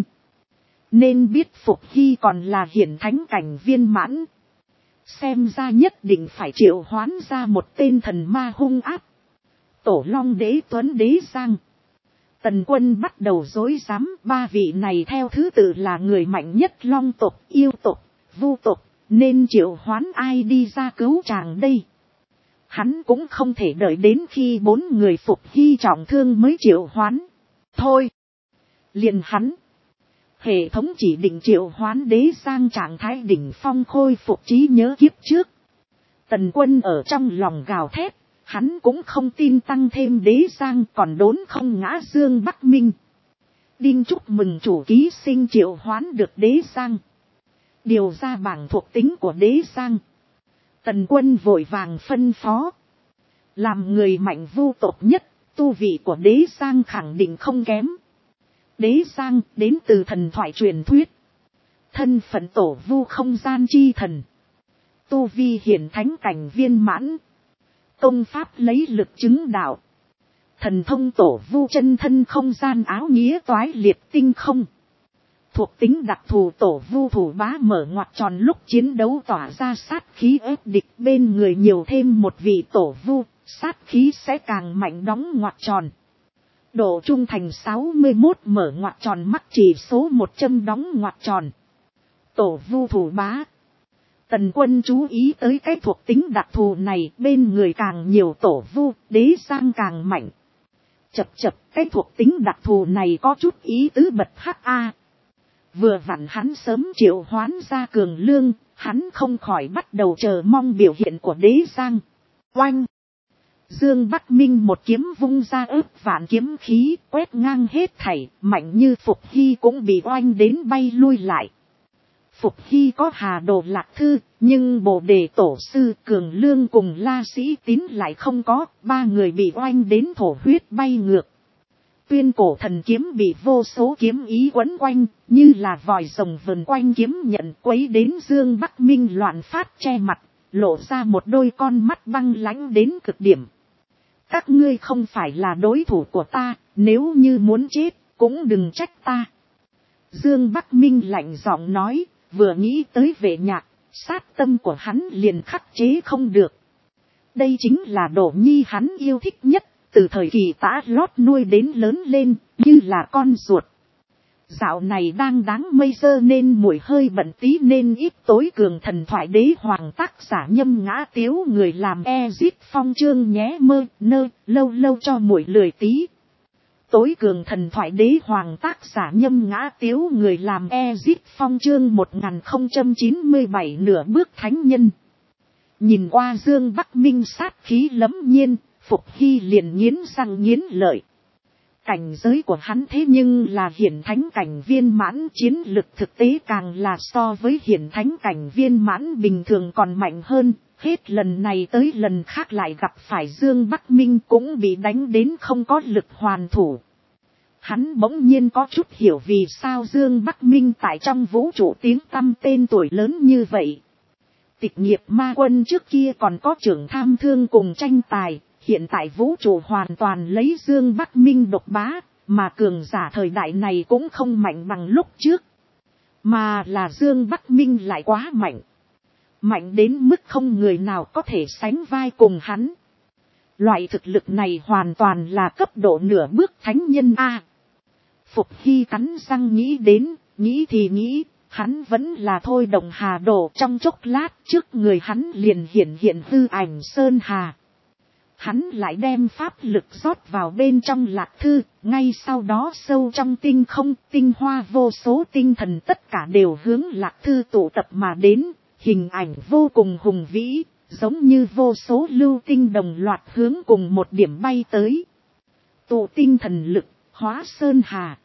Speaker 1: Nên biết Phục Hy còn là hiển thánh cảnh viên mãn. Xem ra nhất định phải triệu hoán ra một tên thần ma hung áp. Tổ Long Đế Tuấn Đế Giang. Tần Quân bắt đầu rối rắm, 3 vị này theo thứ tự là người mạnh nhất Long tộc, yêu tộc, vu tộc, nên triệu hoán ai đi ra cứu chàng đây. Hắn cũng không thể đợi đến khi 4 người Phục Hy trọng thương mới triệu hoán. Thôi, liền hắn. Hệ thống chỉ định triệu hoán Đế Giang trạng thái đỉnh phong khôi phục trí nhớ kiếp trước. Tần Quân ở trong lòng gào thét, hắn cũng không tin tăng thêm Đế Giang còn đốn không ngã Dương Bắc Minh. Đinh chúc mừng chủ ký sinh triệu hoán được Đế Giang. Điều ra bảng thuộc tính của Đế Giang. Tần Quân vội vàng phân phó. Làm người mạnh vu tộc nhất, tu vị của Đế Giang khẳng định không kém. Đế Giang đến từ thần thoại truyền thuyết. Thân phận tổ vu không gian chi thần. Tu vi hiển thánh cảnh viên mãn. Công pháp lấy lực chứng đạo. Thần thông tổ vu chân thân không gian áo nghĩa toái liệt tinh không. Thuộc tính đặc thù tổ vu thủ bá mở ngoặc tròn lúc chiến đấu tỏa ra sát khí ép địch, bên người nhiều thêm một vị tổ vu, sát khí sẽ càng mạnh đóng ngoặc tròn. Độ trung thành 61 mở ngoặc tròn mắc chỉ số 100 đóng ngoặc tròn. Tổ vu thủ bá. Tần Quân chú ý tới cái thuộc tính đặc thù này, bên người càng nhiều tổ vu, Đế Giang càng mạnh. Chập cái thuộc tính đặc thù này có chút ý tứ bật ha. Vừa vặn hắn sớm triệu hoán ra Cường Lương, hắn không khỏi bắt đầu chờ mong biểu hiện của Đế Giang. Oanh! Dương Bắc Minh một kiếm vung ra ức vạn kiếm khí, quét ngang hết thảy, mạnh như Phục Hy cũng bị oanh đến bay lui lại. Phục Hy có Hà Đồ Lạc Thư, nhưng Bồ Đề Tổ Sư Cường Lương cùng La Sĩ Tín lại không có, ba người bị oanh đến thổ huyết bay ngược. Tuyên Cổ Thần Kiếm bị vô số kiếm ý quấn quanh, như là vòi rồng vần quanh kiếm nhận quấy đến Dương Bắc Minh loạn phát che mặt, lộ ra một đôi con mắt băng lãnh đến cực điểm. Các ngươi không phải là đối thủ của ta, nếu như muốn chết, cũng đừng trách ta. Dương Bắc Minh lạnh giọng nói, vừa nghĩ tới Vệ Nhạc, sát tâm của hắn liền khắc chế không được. Đây chính là Đỗ Nhi hắn yêu thích nhất, từ thời kỳ tã lót nuôi đến lớn lên, như là con ruột. Dạo này đang đáng mây dơ nên mùi hơi bận tí nên ít tối cường thần thoại đế hoàng tác giả nhâm ngã tiếu người làm Ezip Phong chương nhé mơ nơ lâu lâu cho mùi lười tí. Tối cường thần thoại đế hoàng tác giả nhâm ngã tiếu người làm Ezip Phong chương 1097 nửa bước thánh nhân. Nhìn qua Dương Bắc Minh sát khí lẫm nhiên, Phục Hy liền nghiến răng nghiến lợi. Cảnh giới của hắn thế nhưng là hiển thánh cảnh viên mãn, chiến lực thực tế càng là so với hiển thánh cảnh viên mãn bình thường còn mạnh hơn. Hết lần này tới lần khác lại gặp phải Dương Bắc Minh cũng bị đánh đến không có lực hoàn thủ. Hắn bỗng nhiên có chút hiểu vì sao Dương Bắc Minh tại trong vũ trụ tiếng tăm tên tuổi lớn như vậy. Tịch nghiệp ma quân trước kia còn có trưởng tham thương cùng tranh tài, hiện tại vũ trụ hoàn toàn lấy Dương Bắc Minh độc bá, mà cường giả thời đại này cũng không mạnh bằng lúc trước. Mà là Dương Bắc Minh lại quá mạnh. Mạnh đến mức không người nào có thể sánh vai cùng hắn. Loại thực lực này hoàn toàn là cấp độ nửa bước thánh nhân A. Phục Hy cắn răng nghĩ đến, nghĩ thì nghĩ, hắn vẫn là thôi đồng Hà Đồ. Trong chốc lát trước người hắn liền hiện hư ảnh Sơn Hà. Hắn lại đem pháp lực rót vào bên trong Lạc Thư, ngay sau đó sâu trong tinh không, tinh hoa vô số tinh thần tất cả đều hướng Lạc Thư tụ tập mà đến, hình ảnh vô cùng hùng vĩ, giống như vô số lưu tinh đồng loạt hướng cùng một điểm bay tới. Tụ tinh thần lực, hóa Sơn Hà.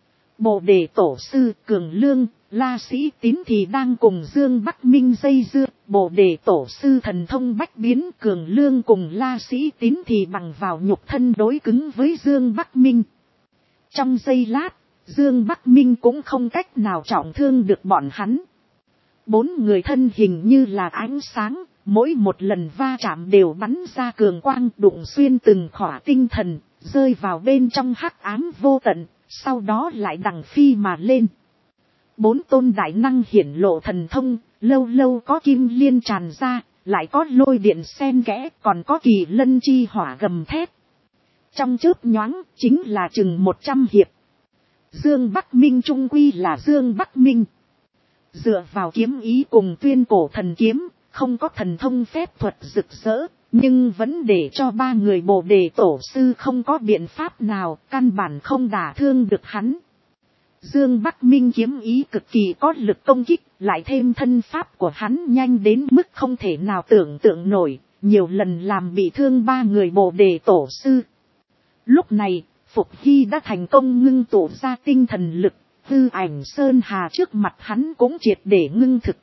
Speaker 1: Bồ Đề Tổ Sư Cường Lương, La Sĩ Tín thì đang cùng Dương Bắc Minh dây dưa. Bồ Đề Tổ Sư thần thông bách biến, Cường Lương cùng La Sĩ Tín thì bằng vào nhục thân đối cứng với Dương Bắc Minh. Trong giây lát, Dương Bắc Minh cũng không cách nào trọng thương được bọn hắn. Bốn người thân hình như là ánh sáng, mỗi một lần va chạm đều bắn ra cường quang đụng xuyên từng khỏa tinh thần, rơi vào bên trong hắc ám vô tận, sau đó lại đằng phi mà lên. Bốn tôn đại năng hiển lộ thần thông, lâu lâu có kim liên tràn ra, lại có lôi điện xen kẽ, còn có kỳ lân chi hỏa gầm thét. Trong chớp nhoáng, chính là chừng 100 hiệp. Dương Bắc Minh trung quy là Dương Bắc Minh. Dựa vào kiếm ý cùng Tuyên Cổ Thần Kiếm, không có thần thông phép thuật rực rỡ, nhưng vẫn để cho ba người Bồ Đề Tổ Sư không có biện pháp nào, căn bản không đả thương được hắn. Dương Bắc Minh kiếm ý cực kỳ có lực công kích, lại thêm thân pháp của hắn nhanh đến mức không thể nào tưởng tượng nổi, nhiều lần làm bị thương ba người Bồ Đề Tổ Sư. Lúc này, Phục Hy đã thành công ngưng tụ ra tinh thần lực, hư ảnh Sơn Hà trước mặt hắn cũng triệt để ngưng thực.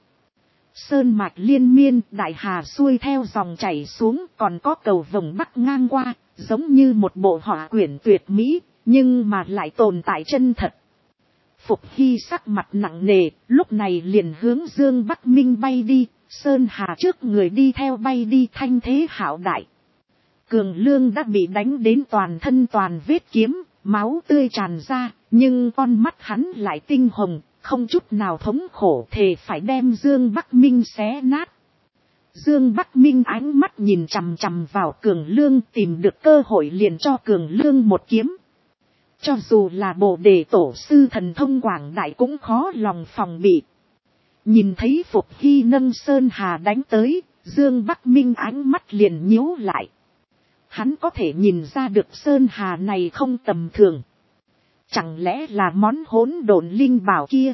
Speaker 1: Sơn mạch liên miên, đại hà xuôi theo dòng chảy xuống, còn có cầu vồng bắc ngang qua, giống như một bộ họa quyển tuyệt mỹ, nhưng mà lại tồn tại chân thật. Phục Hy sắc mặt nặng nề, lúc này liền hướng Dương Bắc Minh bay đi, Sơn Hà trước người đi theo bay đi thanh thế hạo đại. Cường Lương đã bị đánh đến toàn thân toàn vết kiếm, máu tươi tràn ra, nhưng con mắt hắn lại tinh hồng, không chút nào thống khổ, thề phải đem Dương Bắc Minh xé nát. Dương Bắc Minh ánh mắt nhìn chằm chằm vào Cường Lương, tìm được cơ hội liền cho Cường Lương một kiếm. Cho dù là Bồ Đề Tổ Sư thần thông quảng đại cũng khó lòng phòng bị. Nhìn thấy Phục Hy nâng Sơn Hà đánh tới, Dương Bắc Minh ánh mắt liền nhíu lại. Hắn có thể nhìn ra được Sơn Hà này không tầm thường. Chẳng lẽ là món hỗn độn linh bảo kia?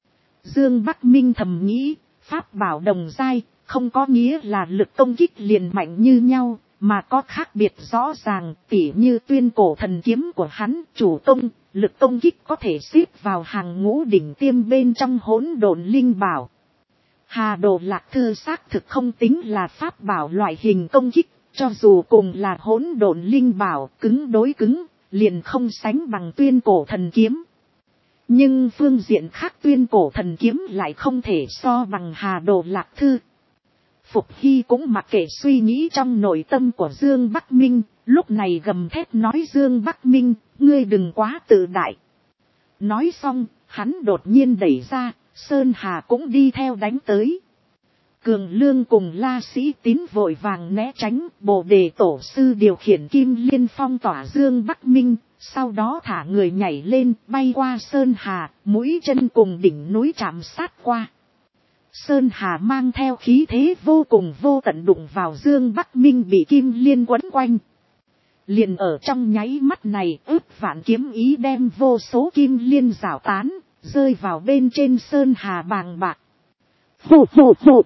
Speaker 1: Dương Bắc Minh thầm nghĩ, pháp bảo đồng giai, không có nghĩa là lực công kích liền mạnh như nhau, mà có khác biệt rõ ràng, tỉ như tuyên cổ thần kiếm của hắn, chủ công, lực công kích có thể xếp vào hàng ngũ đỉnh tiêm bên trong hỗn độn linh bảo. Hà Đồ Lạc Thư xác thực không tính là pháp bảo loại hình công kích, cho dù cùng là hỗn độn linh bảo, cứng đối cứng, liền không sánh bằng tuyên cổ thần kiếm. Nhưng phương diện khác tuyên cổ thần kiếm lại không thể so bằng Hà Đồ Lạc Thư. Phục Hy cũng mặc kệ suy nghĩ trong nội tâm của Dương Bắc Minh, lúc này gầm thét nói Dương Bắc Minh, ngươi đừng quá tự đại. Nói xong, hắn đột nhiên đẩy ra, Sơn Hà cũng đi theo đánh tới. Cường Lương cùng La Sĩ Tín vội vàng né tránh, Bồ Đề Tổ sư điều khiển Kim Liên phong tỏa Dương Bắc Minh, sau đó thả người nhảy lên, bay qua Sơn Hà, mũi chân cùng đỉnh núi chạm sát qua. Sơn Hà mang theo khí thế vô cùng vô tận đụng vào Dương Bắc Minh bị Kim Liên quấn quanh. Liền ở trong nháy mắt này, ước vạn kiếm ý đem vô số Kim Liên rảo tán, rơi vào bên trên Sơn Hà bàng bạc. Phù phù phù.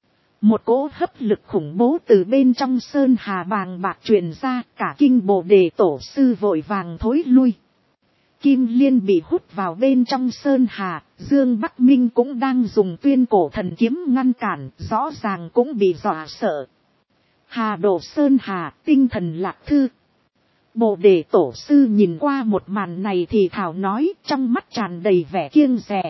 Speaker 1: Một cỗ hấp lực khủng bố từ bên trong Sơn Hà bàng bạc truyền ra, cả kinh Bồ Đề Tổ sư vội vàng thối lui. Kim Liên bị hút vào bên trong Sơn Hà, Dương Bắc Minh cũng đang dùng tuyên cổ thần kiếm ngăn cản, rõ ràng cũng bị dọa sợ. Hà Đồ Sơn Hà, tinh thần lạc thư. Bồ Đề Tổ sư nhìn qua một màn này thì thảo nói, trong mắt tràn đầy vẻ kiêng dè.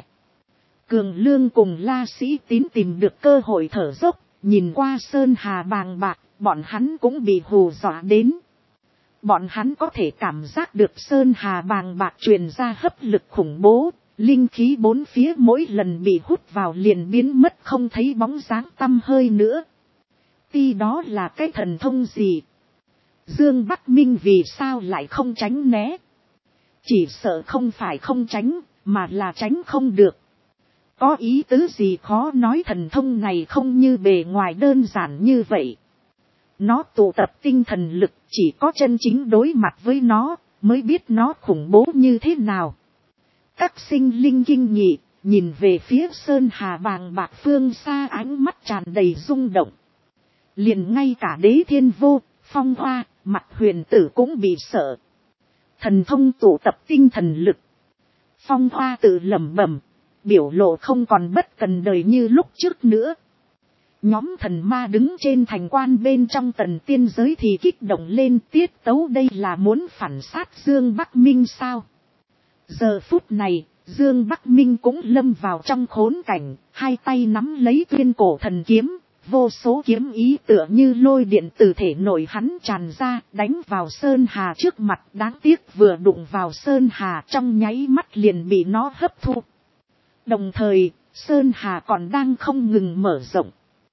Speaker 1: Cường Lương cùng La Sĩ Tín tìm được cơ hội thở dốc, nhìn qua Sơn Hà bàng bạc, bọn hắn cũng bị hù dọa đến. Bọn hắn có thể cảm giác được Sơn Hà bàng bạc truyền ra hấp lực khủng bố, linh khí bốn phía mỗi lần bị hút vào liền biến mất không thấy bóng dáng tăm hơi nữa. Ti đó là cái thần thông gì? Dương Bắc Minh vì sao lại không tránh né? Chỉ sợ không phải không tránh, mà là tránh không được. Có ý tứ gì khó nói, thần thông này không như bề ngoài đơn giản như vậy. Nó tụ tập tinh thần lực, chỉ có chân chính đối mặt với nó, mới biết nó khủng bố như thế nào. Các sinh linh kinh nghị, nhìn về phía Sơn Hà bàng bạc phương xa, ánh mắt tràn đầy rung động. Liền ngay cả Đế Thiên Vô, Phong Hoa, Mặt Huyền Tử cũng bị sợ. Thần thông tụ tập tinh thần lực. Phong Hoa tự lẩm bẩm, biểu lộ không còn bất cần đời như lúc trước nữa. Nhóm thần ma đứng trên thành quan bên trong Tần Tiên giới thì kích động lên, tiết tấu đây là muốn phản sát Dương Bắc Minh sao? Giờ phút này, Dương Bắc Minh cũng lâm vào trong khốn cảnh, hai tay nắm lấy tuyên cổ thần kiếm, vô số kiếm ý tựa như lôi điện từ thể nội hắn tràn ra, đánh vào Sơn Hà trước mặt, đáng tiếc vừa đụng vào Sơn Hà trong nháy mắt liền bị nó hấp thu. Đồng thời, Sơn Hà còn đang không ngừng mở rộng.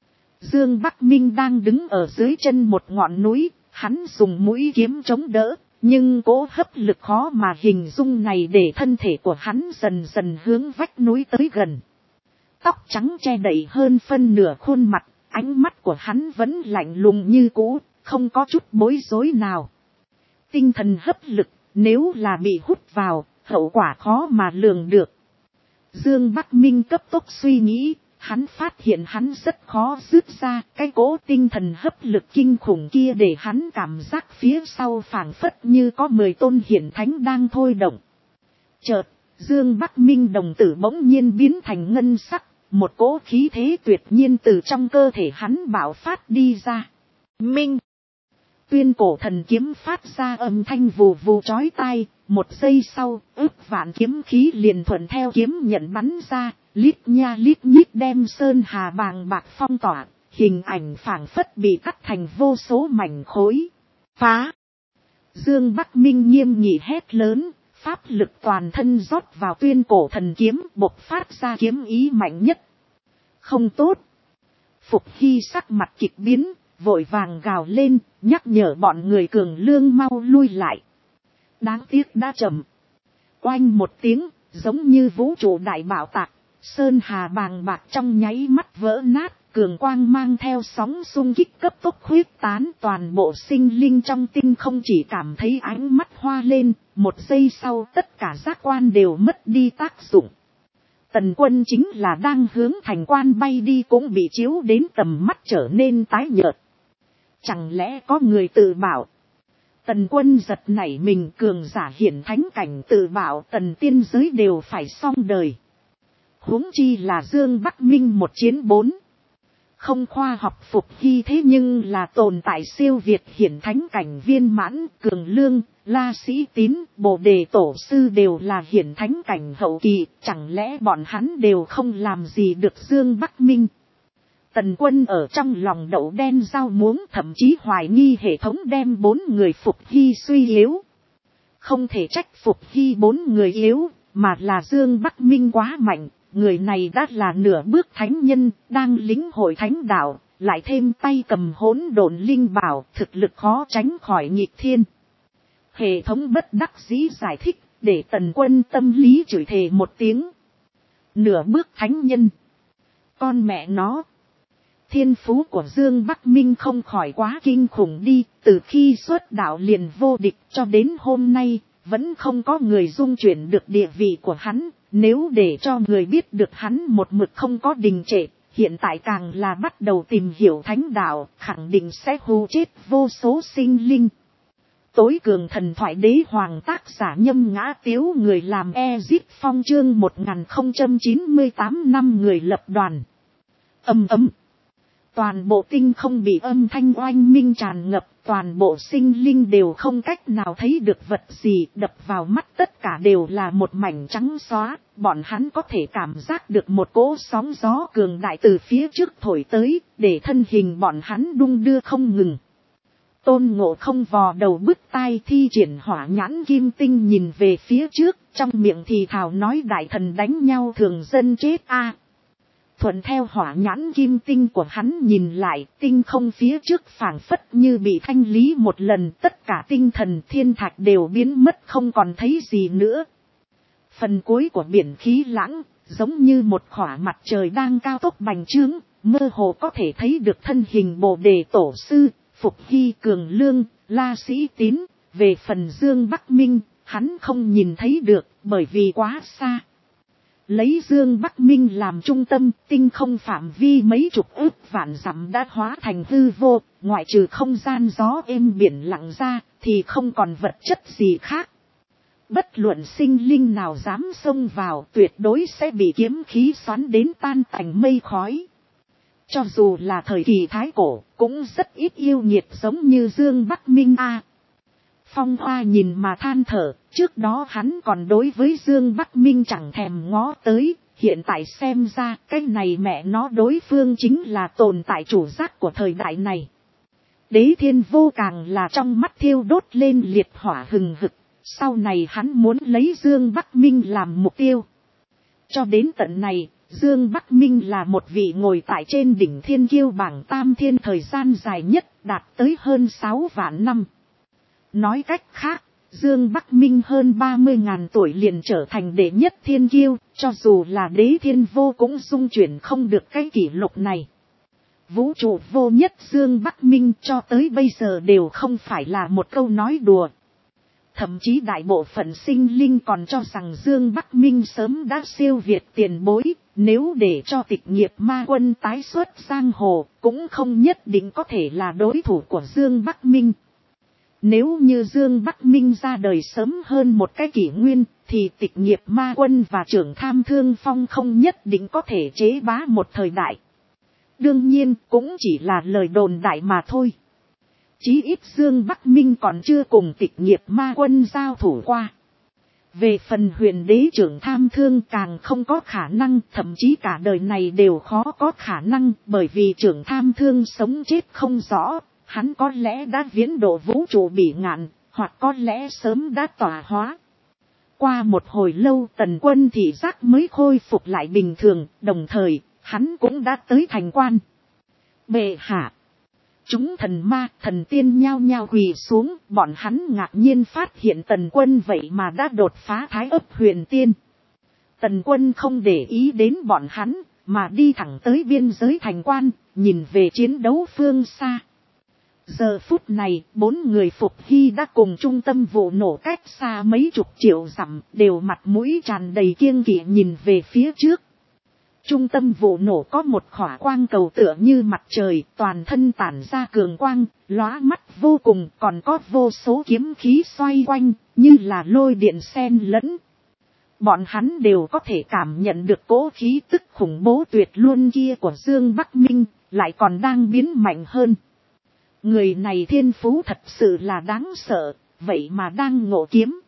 Speaker 1: Dương Bắc Minh đang đứng ở dưới chân một ngọn núi, hắn dùng mũi kiếm chống đỡ, nhưng cỗ hấp lực khó mà hình dung này để thân thể của hắn dần dần hướng vách núi tới gần. Tóc trắng che đậy hơn phân nửa khuôn mặt, ánh mắt của hắn vẫn lạnh lùng như cũ, không có chút bối rối nào. Tinh thần hấp lực, nếu là bị hút vào, hậu quả khó mà lường được. Dương Bắc Minh cấp tốc suy nghĩ, hắn phát hiện hắn rất khó rút ra cái cỗ tinh thần hấp lực kinh khủng kia, để hắn cảm giác phía sau phảng phất như có 10 tôn hiển thánh đang thôi động. Chợt, Dương Bắc Minh đồng tử bỗng nhiên biến thành ngân sắc, một cỗ khí thế tuyệt nhiên từ trong cơ thể hắn bạo phát đi ra. Minh! Tuyên cổ thần kiếm phát ra âm thanh vù vù chói tai, một giây sau, ức vạn kiếm khí liền thuận theo kiếm nhận bắn ra, lít nha lít nhít đem Sơn Hà bàng bạc phong tỏa, hình ảnh phảng phất bị cắt thành vô số mảnh khối. Phá! Dương Bắc Minh nghiêm nghị hét lớn, pháp lực toàn thân rót vào tuyên cổ thần kiếm, bộc phát ra kiếm ý mạnh nhất. Không tốt! Phục Hy sắc mặt kịch biến, vội vàng gào lên, nhắc nhở bọn người Cường Lương mau lui lại. Đáng tiếc đã chậm. Oanh một tiếng, giống như vũ trụ đại bạo tạc, Sơn Hà bàng bạc trong nháy mắt vỡ nát, cường quang mang theo sóng xung kích cấp tốc khuyết tán, toàn bộ sinh linh trong tinh không chỉ cảm thấy ánh mắt hoa lên, một giây sau tất cả giác quan đều mất đi tác dụng. Tần Quân chính là đang hướng thành quan bay đi cũng bị chiếu đến tầm mắt trở nên tái nhợt. chẳng lẽ có người tự bảo. Tần Quân giật nảy mình, cường giả hiển thánh cảnh tự bảo tần tiên giới đều phải xong đời. Huống chi là Dương Bắc Minh một chiến 4. Không khoa học Phục Hy thế nhưng là tồn tại siêu việt hiển thánh cảnh viên mãn, Cường Lương, La Sĩ Tín, Bồ Đề Tổ Sư đều là hiển thánh cảnh hậu kỳ, chẳng lẽ bọn hắn đều không làm gì được Dương Bắc Minh. Tần Quân ở trong lòng đậu đen rau muống, thậm chí hoài nghi hệ thống đem 4 người Phục Hy suy yếu. Không thể trách Phục Hy 4 người yếu, mà là Dương Bắc Minh quá mạnh. Người này đã là nửa bước thánh nhân, đang lĩnh hội thánh đạo, lại thêm tay cầm hỗn độn linh bảo, thực lực khó tránh khỏi nghịch thiên. Hệ thống bất đắc dĩ giải thích, để Tần Quân tâm lý chửi thề một tiếng. Nửa bước thánh nhân. Con mẹ nó. Thiên phú của Dương Bắc Minh không khỏi quá kinh khủng đi, từ khi xuất đạo liền vô địch cho đến hôm nay, vẫn không có người dung chuyển được địa vị của hắn. Nếu để cho người biết được hắn một mực không có đình trệ, hiện tại càng là bắt đầu tìm hiểu thánh đạo, khẳng định sẽ hù chết vô số sinh linh. Tối cường thần thoại đế hoàng tác giả Nhâm Ngã Tiếu, người làm Ezip Phong chương 1098 năm người lập đoàn. Ầm ầm. Toàn bộ tinh không bị âm thanh oanh minh tràn ngập, toàn bộ sinh linh đều không cách nào thấy được vật gì, đập vào mắt tất cả đều là một mảnh trắng xóa, bọn hắn có thể cảm giác được một cỗ sóng gió cường đại từ phía trước thổi tới, để thân hình bọn hắn đung đưa không ngừng. Tôn Ngộ Không vò đầu bứt tai thi triển hỏa nhãn kim tinh nhìn về phía trước, trong miệng thì thào nói đại thần đánh nhau thường dân chết a. Thuận theo hỏa nhãn kim tinh của hắn nhìn lại, tinh không phía trước phảng phất như bị thanh lý một lần, tất cả tinh thần thiên thạch đều biến mất không còn thấy gì nữa. Phần cuối của biển khí lãng, giống như một khỏa mặt trời đang cao tốc bành trướng, mơ hồ có thể thấy được thân hình Bồ Đề Tổ Sư, Phục Hy, Cường Lương, La Sĩ Tín. Về phần Dương Bắc Minh, hắn không nhìn thấy được, bởi vì quá xa. Lấy Dương Bắc Minh làm trung tâm, tinh không phạm vi mấy chục ức vạn dặm đã hóa thành hư vô, ngoại trừ không gian gió êm biển lặng ra, thì không còn vật chất gì khác. Bất luận sinh linh nào dám xông vào, tuyệt đối sẽ bị kiếm khí xoắn đến tan tành mây khói. Cho dù là thời kỳ thái cổ, cũng rất ít yêu nghiệt giống như Dương Bắc Minh a. Phong Hoa nhìn mà than thở, trước đó hắn còn đối với Dương Bắc Minh chẳng thèm ngó tới, hiện tại xem ra cái này mẹ nó đối phương chính là tồn tại chủ giác của thời đại này. Đế Thiên Vô càng là trong mắt thiêu đốt lên liệt hỏa hừng hực, sau này hắn muốn lấy Dương Bắc Minh làm mục tiêu. Cho đến tận này, Dương Bắc Minh là một vị ngồi tại trên đỉnh thiên kiêu bảng tam thiên thời gian dài nhất, đạt tới hơn 6 vạn năm. Nói cách khác, Dương Bắc Minh hơn 30.000 tuổi liền trở thành đệ nhất thiên kiêu, cho dù là Đế Thiên Vô cũng dung chuyển không được cái kỷ lục này. Vũ trụ vô nhất Dương Bắc Minh cho tới bây giờ đều không phải là một câu nói đùa. Thậm chí đại bộ phận sinh linh còn cho rằng Dương Bắc Minh sớm đã siêu việt tiền bối, nếu để cho Tịch Nghiệp Ma Quân tái xuất giang hồ, cũng không nhất định có thể là đối thủ của Dương Bắc Minh. Nếu như Dương Bắc Minh ra đời sớm hơn một cái kỷ nguyên, thì Tịch Nghiệp Ma Quân và Trưởng Tham Thương Phong không nhất định có thể chế bá một thời đại. Đương nhiên cũng chỉ là lời đồn đại mà thôi. Chí ít Dương Bắc Minh còn chưa cùng Tịch Nghiệp Ma Quân giao thủ qua. Về phần Huyền Đế Trưởng Tham Thương càng không có khả năng, thậm chí cả đời này đều khó có khả năng, bởi vì Trưởng Tham Thương sống chết không rõ. Hắn có lẽ đã viễn độ vũ trụ bỉ ngạn, hoặc có lẽ sớm đã tỏa hóa. Qua một hồi lâu Tần Quân thị giác mới khôi phục lại bình thường, đồng thời, hắn cũng đã tới thành quan. Bệ hạ. Chúng thần ma, thần tiên nhao nhao quỳ xuống, bọn hắn ngạc nhiên phát hiện Tần Quân vậy mà đã đột phá thái ấp huyền tiên. Tần Quân không để ý đến bọn hắn, mà đi thẳng tới biên giới thành quan, nhìn về chiến đấu phương xa. Giờ phút này, 4 người Phục Hy đã cùng trung tâm vụ nổ cách xa mấy chục triệu dặm, đều mặt mũi tràn đầy kiêng kỵ nhìn về phía trước. Trung tâm vụ nổ có một khỏa quang cầu tựa như mặt trời, toàn thân tản ra cường quang, lóa mắt vô cùng, còn có vô số kiếm khí xoay quanh, như là lôi điện xen lẫn. Bọn hắn đều có thể cảm nhận được cỗ khí tức khủng bố tuyệt luôn kia của Dương Bắc Minh, lại còn đang biến mạnh hơn. Người này thiên phú thật sự là đáng sợ, vậy mà đang ngộ kiếm.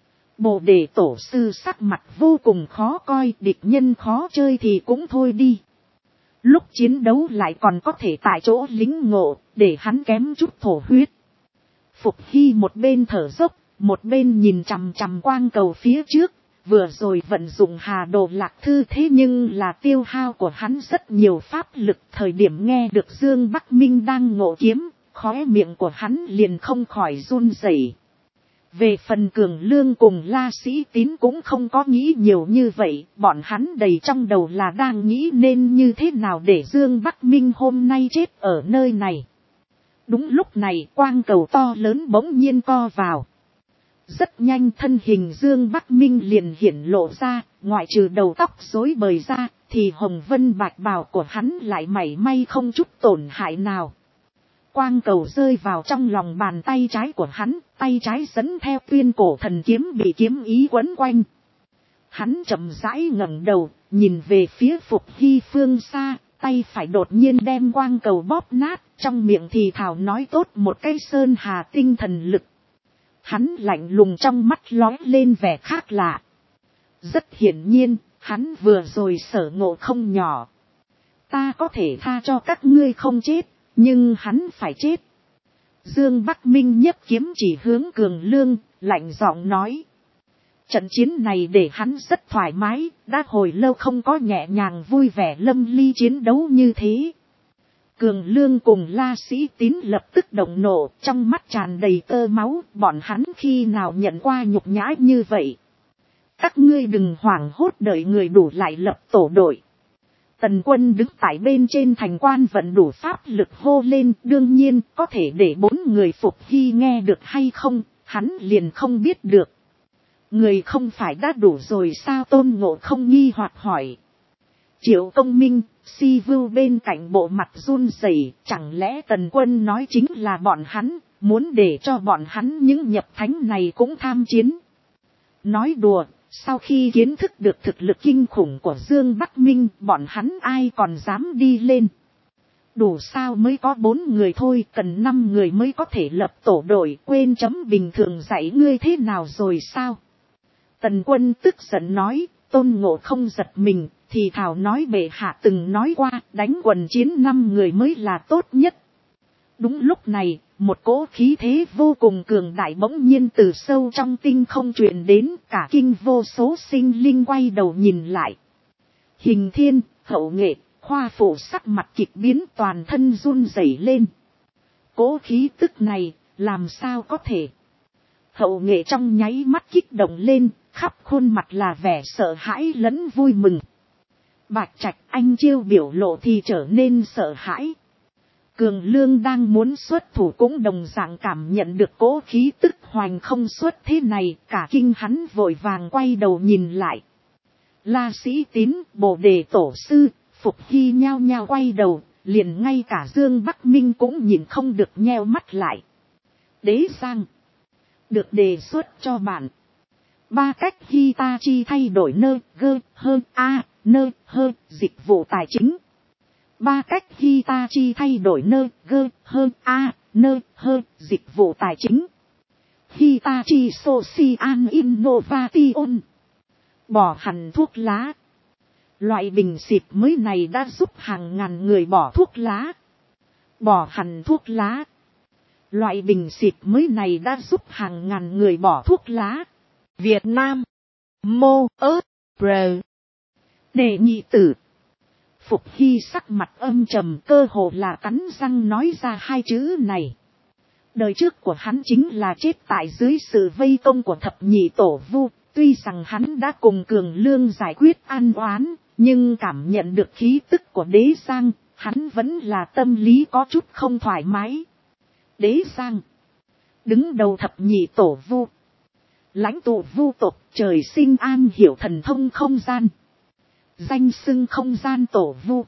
Speaker 1: Bồ đề tổ sư sắc mặt vô cùng khó coi, địch nhân khó chơi thì cũng thôi đi. Lúc chiến đấu lại còn có thể tại chỗ lính ngộ, để hắn kém chút thổ huyết. Phục Hy một bên thở dốc, một bên nhìn chằm chằm quang cầu phía trước, vừa rồi vận dụng Hà Đồ Lạc Thư, thế nhưng là tiêu hao của hắn rất nhiều pháp lực. Thời điểm nghe được Dương Bắc Minh đang ngộ kiếm, khóe miệng của hắn liền không khỏi run rẩy. Về phần Cường Lương cùng La Sĩ Tín cũng không có nghĩ nhiều như vậy, bọn hắn đầy trong đầu là đang nghĩ nên như thế nào để Dương Bắc Minh hôm nay chết ở nơi này. Đúng lúc này quang cầu to lớn bỗng nhiên co vào. Rất nhanh thân hình Dương Bắc Minh liền hiển lộ ra, ngoại trừ đầu tóc rối bời ra, thì hồng vân bạch bào của hắn lại mảy may không chút tổn hại nào. Quang cầu rơi vào trong lòng bàn tay trái của hắn, tay trái dẫn theo tuyên cổ thần kiếm bị kiếm ý quấn quanh. Hắn chậm rãi ngẩng đầu, nhìn về phía Phục Hy phương xa, tay phải đột nhiên đem quang cầu bóp nát, trong miệng thì thào nói tốt một cái sơn hà tinh thần lực. Hắn lạnh lùng trong mắt lóe lên vẻ khác lạ. Rất hiển nhiên, hắn vừa rồi sở ngộ không nhỏ. Ta có thể tha cho các ngươi không chết, nhưng hắn phải chết. Dương Bắc Minh nhấc kiếm chỉ hướng Cường Lương, lạnh giọng nói. Trận chiến này để hắn rất thoải mái, đã hồi lâu không có nhẹ nhàng vui vẻ lâm ly chiến đấu như thế. Cường Lương cùng La Sĩ Tín lập tức động nộ, trong mắt tràn đầy tơ máu, bọn hắn khi nào nhận qua nhục nhã như vậy. Các ngươi đừng hoảng hốt, đợi người đủ lại lập tổ đội. Tần Quân đứng tại bên trên thành quan vận đủ pháp lực hô lên, đương nhiên có thể để 4 người Phục Hy nghe được hay không, hắn liền không biết được. Người không phải đã đủ rồi sao? Tôn Ngộ không nghi hoặc hỏi. Triệu Công Minh, Si Vưu bên cạnh bộ mặt run rẩy, chẳng lẽ Tần Quân nói chính là bọn hắn, muốn để cho bọn hắn những nhập thánh này cũng tham chiến. Nói đùa, sau khi kiến thức được thực lực kinh khủng của Dương Bắc Minh, bọn hắn ai còn dám đi lên. Đủ sao mới có 4 người thôi, cần 5 người mới có thể lập tổ đội, quên chấm bình thường dạy ngươi thế nào rồi sao? Tần Quân tức giận nói. Tôn Ngộ không giật mình, thì thảo nói bệ hạ từng nói qua, đánh quần chiến 5 người mới là tốt nhất. Đúng lúc này, một cỗ khí thế vô cùng cường đại bỗng nhiên từ sâu trong tinh không truyền đến, cả kinh vô số sinh linh quay đầu nhìn lại. Hình Thiên, Hậu Nghệ, Khoa Phụ sắc mặt kịch biến, toàn thân run rẩy lên. Cỗ khí tức này, làm sao có thể? Hậu Nghệ trong nháy mắt kích động lên, khắp khuôn mặt là vẻ sợ hãi lẫn vui mừng. Bạch Trạch anh Chiêu biểu lộ thì trở nên sợ hãi. Cường Lương đang muốn xuất thủ cũng đồng dạng cảm nhận được cỗ khí tức hoành không xuất thế này, cả kinh hắn vội vàng quay đầu nhìn lại. La Sĩ Tín, Bồ Đề Tổ Sư, Phục Hy nhao nhao quay đầu, liền ngay cả Dương Bắc Minh cũng nhìn không được nheo mắt lại. Đế Giang được đề xuất cho bạn 3 cách Hitachi thay đổi nơ gơ hơn a nơ hơ dịch vụ tài chính. 3 cách Hitachi thay đổi nơ gơ hơn a nơ hơ dịch vụ tài chính. Hitachi Social Innovation. Bỏ hẳn thuốc lá. Loại bình xịt mới này đã giúp hàng ngàn người bỏ thuốc lá. Bỏ hẳn thuốc lá. Loại bình xịt mới này đã giúp hàng ngàn người bỏ thuốc lá. Việt Nam. Mô ớt. Bờ. Đệ nhị tử. Phục Hy sắc mặt âm trầm, cơ hồ là cắn răng nói ra 2 chữ này. Đời trước của hắn chính là chết tại dưới sự vây công của thập nhị tổ vu. Tuy rằng hắn đã cùng Cường Lương giải quyết an oán, nhưng cảm nhận được khí tức của Đế Giang, hắn vẫn là tâm lý có chút không thoải mái. Đế Giang, đứng đầu thập nhị tổ vu, lãnh tụ vu tộc, trời sinh an hiểu thần thông không gian. Danh xưng không gian tổ vu.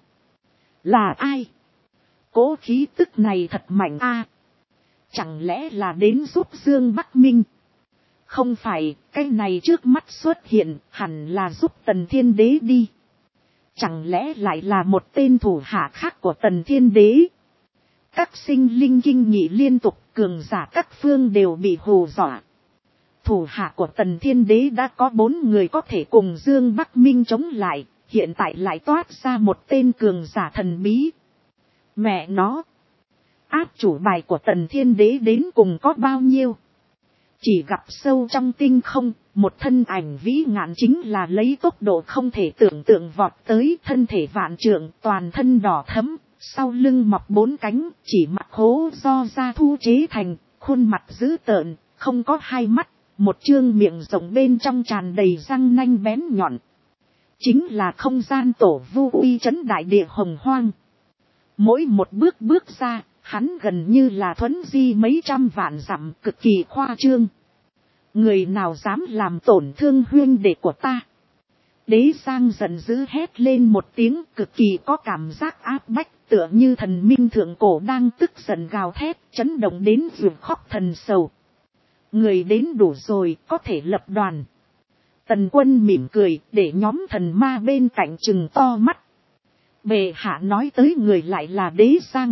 Speaker 1: Là ai? Cố khí tức này thật mạnh a. Chẳng lẽ là đến giúp Dương Bắc Minh? Không phải, cái này trước mắt xuất hiện, hẳn là giúp Tần Thiên Đế đi. Chẳng lẽ lại là một tên thủ hạ khác của Tần Thiên Đế? Các sinh linh kinh nghị liên tục, cường giả các phương đều bị hù dọa. Thủ hạ của Tần Thiên Đế đã có 4 người có thể cùng Dương Bắc Minh chống lại, hiện tại lại toát ra một tên cường giả thần bí. Mẹ nó! Áp chủ bài của Tần Thiên Đế đến cùng có bao nhiêu? Chỉ gặp sâu trong tinh không, một thân ảnh vĩ ngạn chính là lấy tốc độ không thể tưởng tượng vọt tới, thân thể vạn trượng, toàn thân đỏ thẫm, sau lưng mọc 4 cánh, chỉ mặt hố do da thu chế thành, khuôn mặt dữ tợn, không có 2 mắt, một trương miệng rộng bên trong tràn đầy răng nanh bén nhọn. Chính là không gian tổ vu uy trấn đại địa hồng hoang. Mỗi một bước ra, hắn gần như là thuấn di mấy trăm vạn dặm, cực kỳ khoa trương. Người nào dám làm tổn thương huynh đệ của ta? Đế Giang giận dữ hét lên một tiếng, cực kỳ có cảm giác áp bách, tựa như thần minh thượng cổ đang tức giận gào thét, chấn động đến ruột khóc thần sầu. Người đến đủ rồi, có thể lập đoàn. Tần Quân mỉm cười, để nhóm thần ma bên cạnh trừng to mắt. Bệ hạ nói tới người lại là Đế Giang.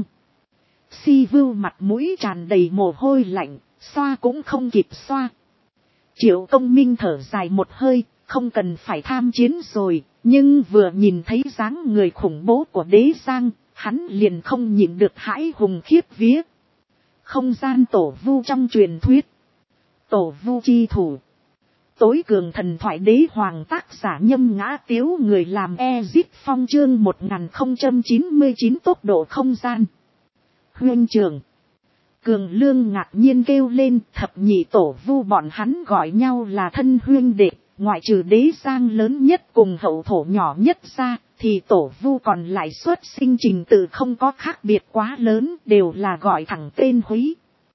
Speaker 1: Si Vưu mặt mũi tràn đầy mồ hôi lạnh, xoa cũng không kịp xoa. Triệu Công Minh thở dài một hơi, không cần phải tham chiến rồi, nhưng vừa nhìn thấy dáng người khủng bố của Đế Giang, hắn liền không nhịn được hãi hùng khiếp vía. Không gian tổ vu trong truyền thuyết. Tổ vu chi thủ. Tối cường thần thoại đế hoàng tác giả Nhâm Ngã Tiếu, người làm Ezip Phong chương 1099 tốc độ không gian. Huynh trường. Cường Lương ngạc nhiên kêu lên, thập nhị tổ vu bọn hắn gọi nhau là thân huynh đệ, ngoại trừ Đế Giang lớn nhất cùng hậu thổ nhỏ nhất ra, thì tổ vu còn lại xuất sinh trình tự không có khác biệt quá lớn, đều là gọi thẳng tên Húy.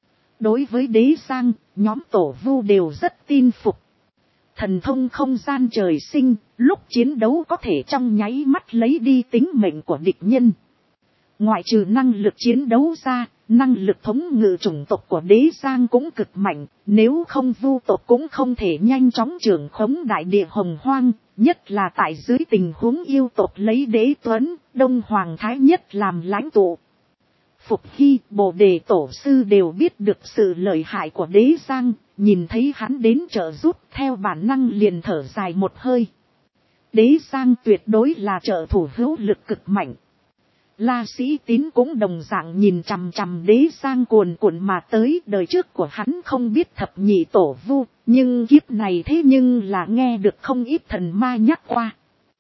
Speaker 1: Đối với Đế Giang, nhóm tổ vu đều rất tin phục. Thần thông không gian trời sinh, lúc chiến đấu có thể trong nháy mắt lấy đi tính mệnh của địch nhân. Ngoại trừ năng lực chiến đấu ra, năng lực thống ngự chủng tộc của Đế Giang cũng cực mạnh, nếu không vu tộc cũng không thể nhanh chóng trưởng khống đại địa hồng hoang, nhất là tại dưới tình huống yêu tộc lấy Đế Tuấn, Đông Hoàng Thái Nhất làm lãnh tụ. Phục Hy, Bồ Đề Tổ Sư đều biết được sự lợi hại của Đế Giang, nhìn thấy hắn đến trợ giúp, theo bản năng liền thở dài một hơi. Đế Giang tuyệt đối là trợ thủ hữu lực cực mạnh. La Sĩ Tín cũng đồng dạng nhìn chằm chằm Đế Giang cuồn cuộn mà tới, đời trước của hắn không biết thập nhị tổ vu, nhưng kiếp này thế nhưng là nghe được không ít thần ma nhắc qua.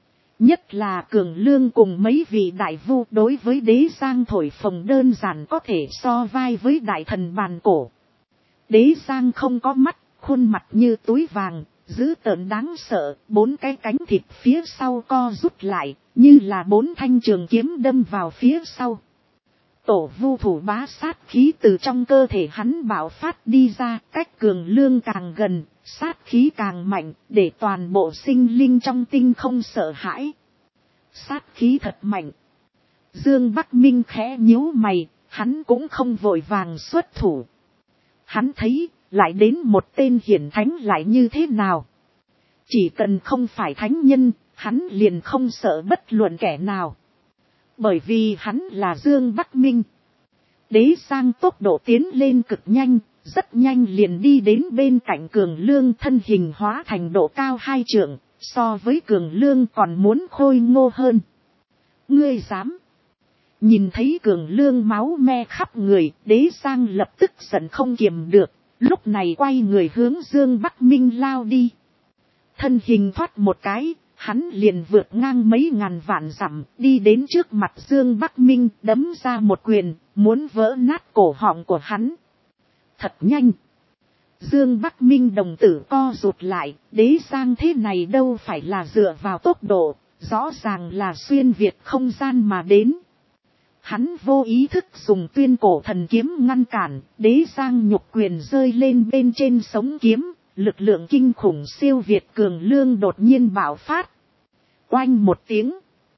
Speaker 1: Nhất là Cường Lương cùng mấy vị đại vu đối với Đế Giang thổi phồng đơn giản có thể so vai với đại thần bàn cổ. Đế Giang không có mắt, khuôn mặt như túi vàng, dữ tợn đáng sợ, 4 cái cánh thịt phía sau co rút lại, như là 4 thanh trường kiếm đâm vào phía sau. Tổ vu thủ bá sát khí từ trong cơ thể hắn bạo phát đi ra, cách Cường Lương càng gần, sát khí càng mạnh, để toàn bộ sinh linh trong tinh không sợ hãi. Sát khí thật mạnh. Dương Bắc Minh khẽ nhíu mày, hắn cũng không vội vàng xuất thủ. Hắn thấy, lại đến một tên hiển thánh lại như thế nào. Chỉ cần không phải thánh nhân, hắn liền không sợ bất luận kẻ nào. Bởi vì hắn là Dương Bắc Minh. Đế Giang tốc độ tiến lên cực nhanh, rất nhanh liền đi đến bên cạnh Cường Lương, thân hình hóa thành độ cao 2 trượng, so với Cường Lương còn muốn khôi ngô hơn. Ngươi dám? Nhìn thấy Cường Lương máu me khắp người, Đế Giang lập tức giận không kiềm được, lúc này quay người hướng Dương Bắc Minh lao đi. Thân hình thoát một cái, hắn liền vượt ngang mấy ngàn vạn dặm, đi đến trước mặt Dương Bắc Minh, đấm ra một quyền, muốn vỡ nát cổ họng của hắn. Thật nhanh. Dương Bắc Minh đồng tử co rụt lại, Đế Giang thế này đâu phải là dựa vào tốc độ, rõ ràng là xuyên việt không gian mà đến. Hắn vô ý thức dùng tuyên cổ thần kiếm ngăn cản, Đế Giang nhục quyền rơi lên bên trên sống kiếm, lực lượng kinh khủng siêu việt Cường Lương đột nhiên bạo phát. Oanh một tiếng.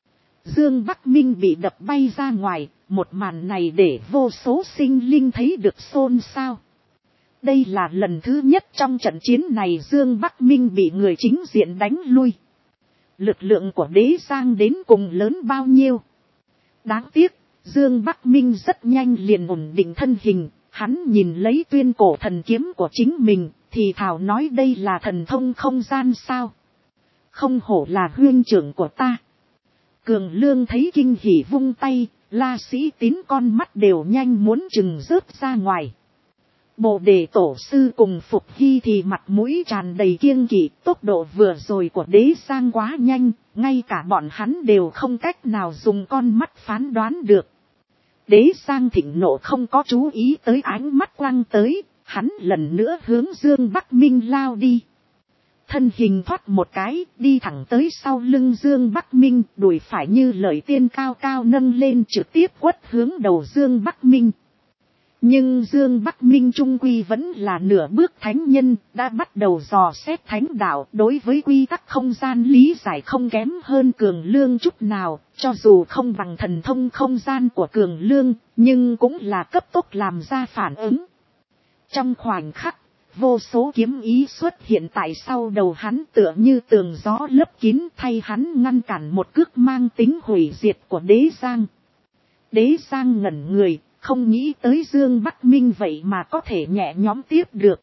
Speaker 1: Dương Bắc Minh bị đập bay ra ngoài, một màn này để vô số sinh linh thấy được xôn xao. Đây là lần thứ nhất trong trận chiến này Dương Bắc Minh bị người chính diện đánh lui. Lực lượng của Đế Giang đến cùng lớn bao nhiêu? Đáng tiếc, Dương Bắc Minh rất nhanh liền ổn định thân hình, hắn nhìn lấy tuyên cổ thần kiếm của chính mình, thì thảo nói đây là thần thông không gian sao? Không hổ là huynh trưởng của ta. Cường Lương thấy kinh hỉ vung tay, La Sĩ Tín con mắt đều nhanh muốn chừng rớt ra ngoài. Bồ Đề Tổ Sư cùng Phục Hy thì mặt mũi tràn đầy kiêng kỵ, tốc độ vừa rồi của Đế Giang quá nhanh, ngay cả bọn hắn đều không cách nào dùng con mắt phán đoán được. Đế Giang thịnh nộ không có chú ý tới ánh mắt quăng tới, hắn lần nữa hướng Dương Bắc Minh lao đi. Thân hình thoát một cái, đi thẳng tới sau lưng Dương Bắc Minh, đùi phải như lợi tiên cao cao nâng lên trực tiếp quất hướng đầu Dương Bắc Minh. Nhưng Dương Bắc Minh trung quy vẫn là nửa bước thánh nhân, đã bắt đầu dò xét thánh đạo, đối với quy tắc không gian lý giải không kém hơn Cường Lương chút nào, cho dù không bằng thần thông không gian của Cường Lương, nhưng cũng là cấp tốc làm ra phản ứng. Trong khoảnh khắc, vô số kiếm ý xuất hiện tại sau đầu hắn tựa như tường gió lấp kín thay hắn ngăn cản một cước mang tính hủy diệt của Đế Giang. Đế Giang ngẩn người, không nghĩ tới Dương Bắc Minh vậy mà có thể nhẹ nhõm tiếp được.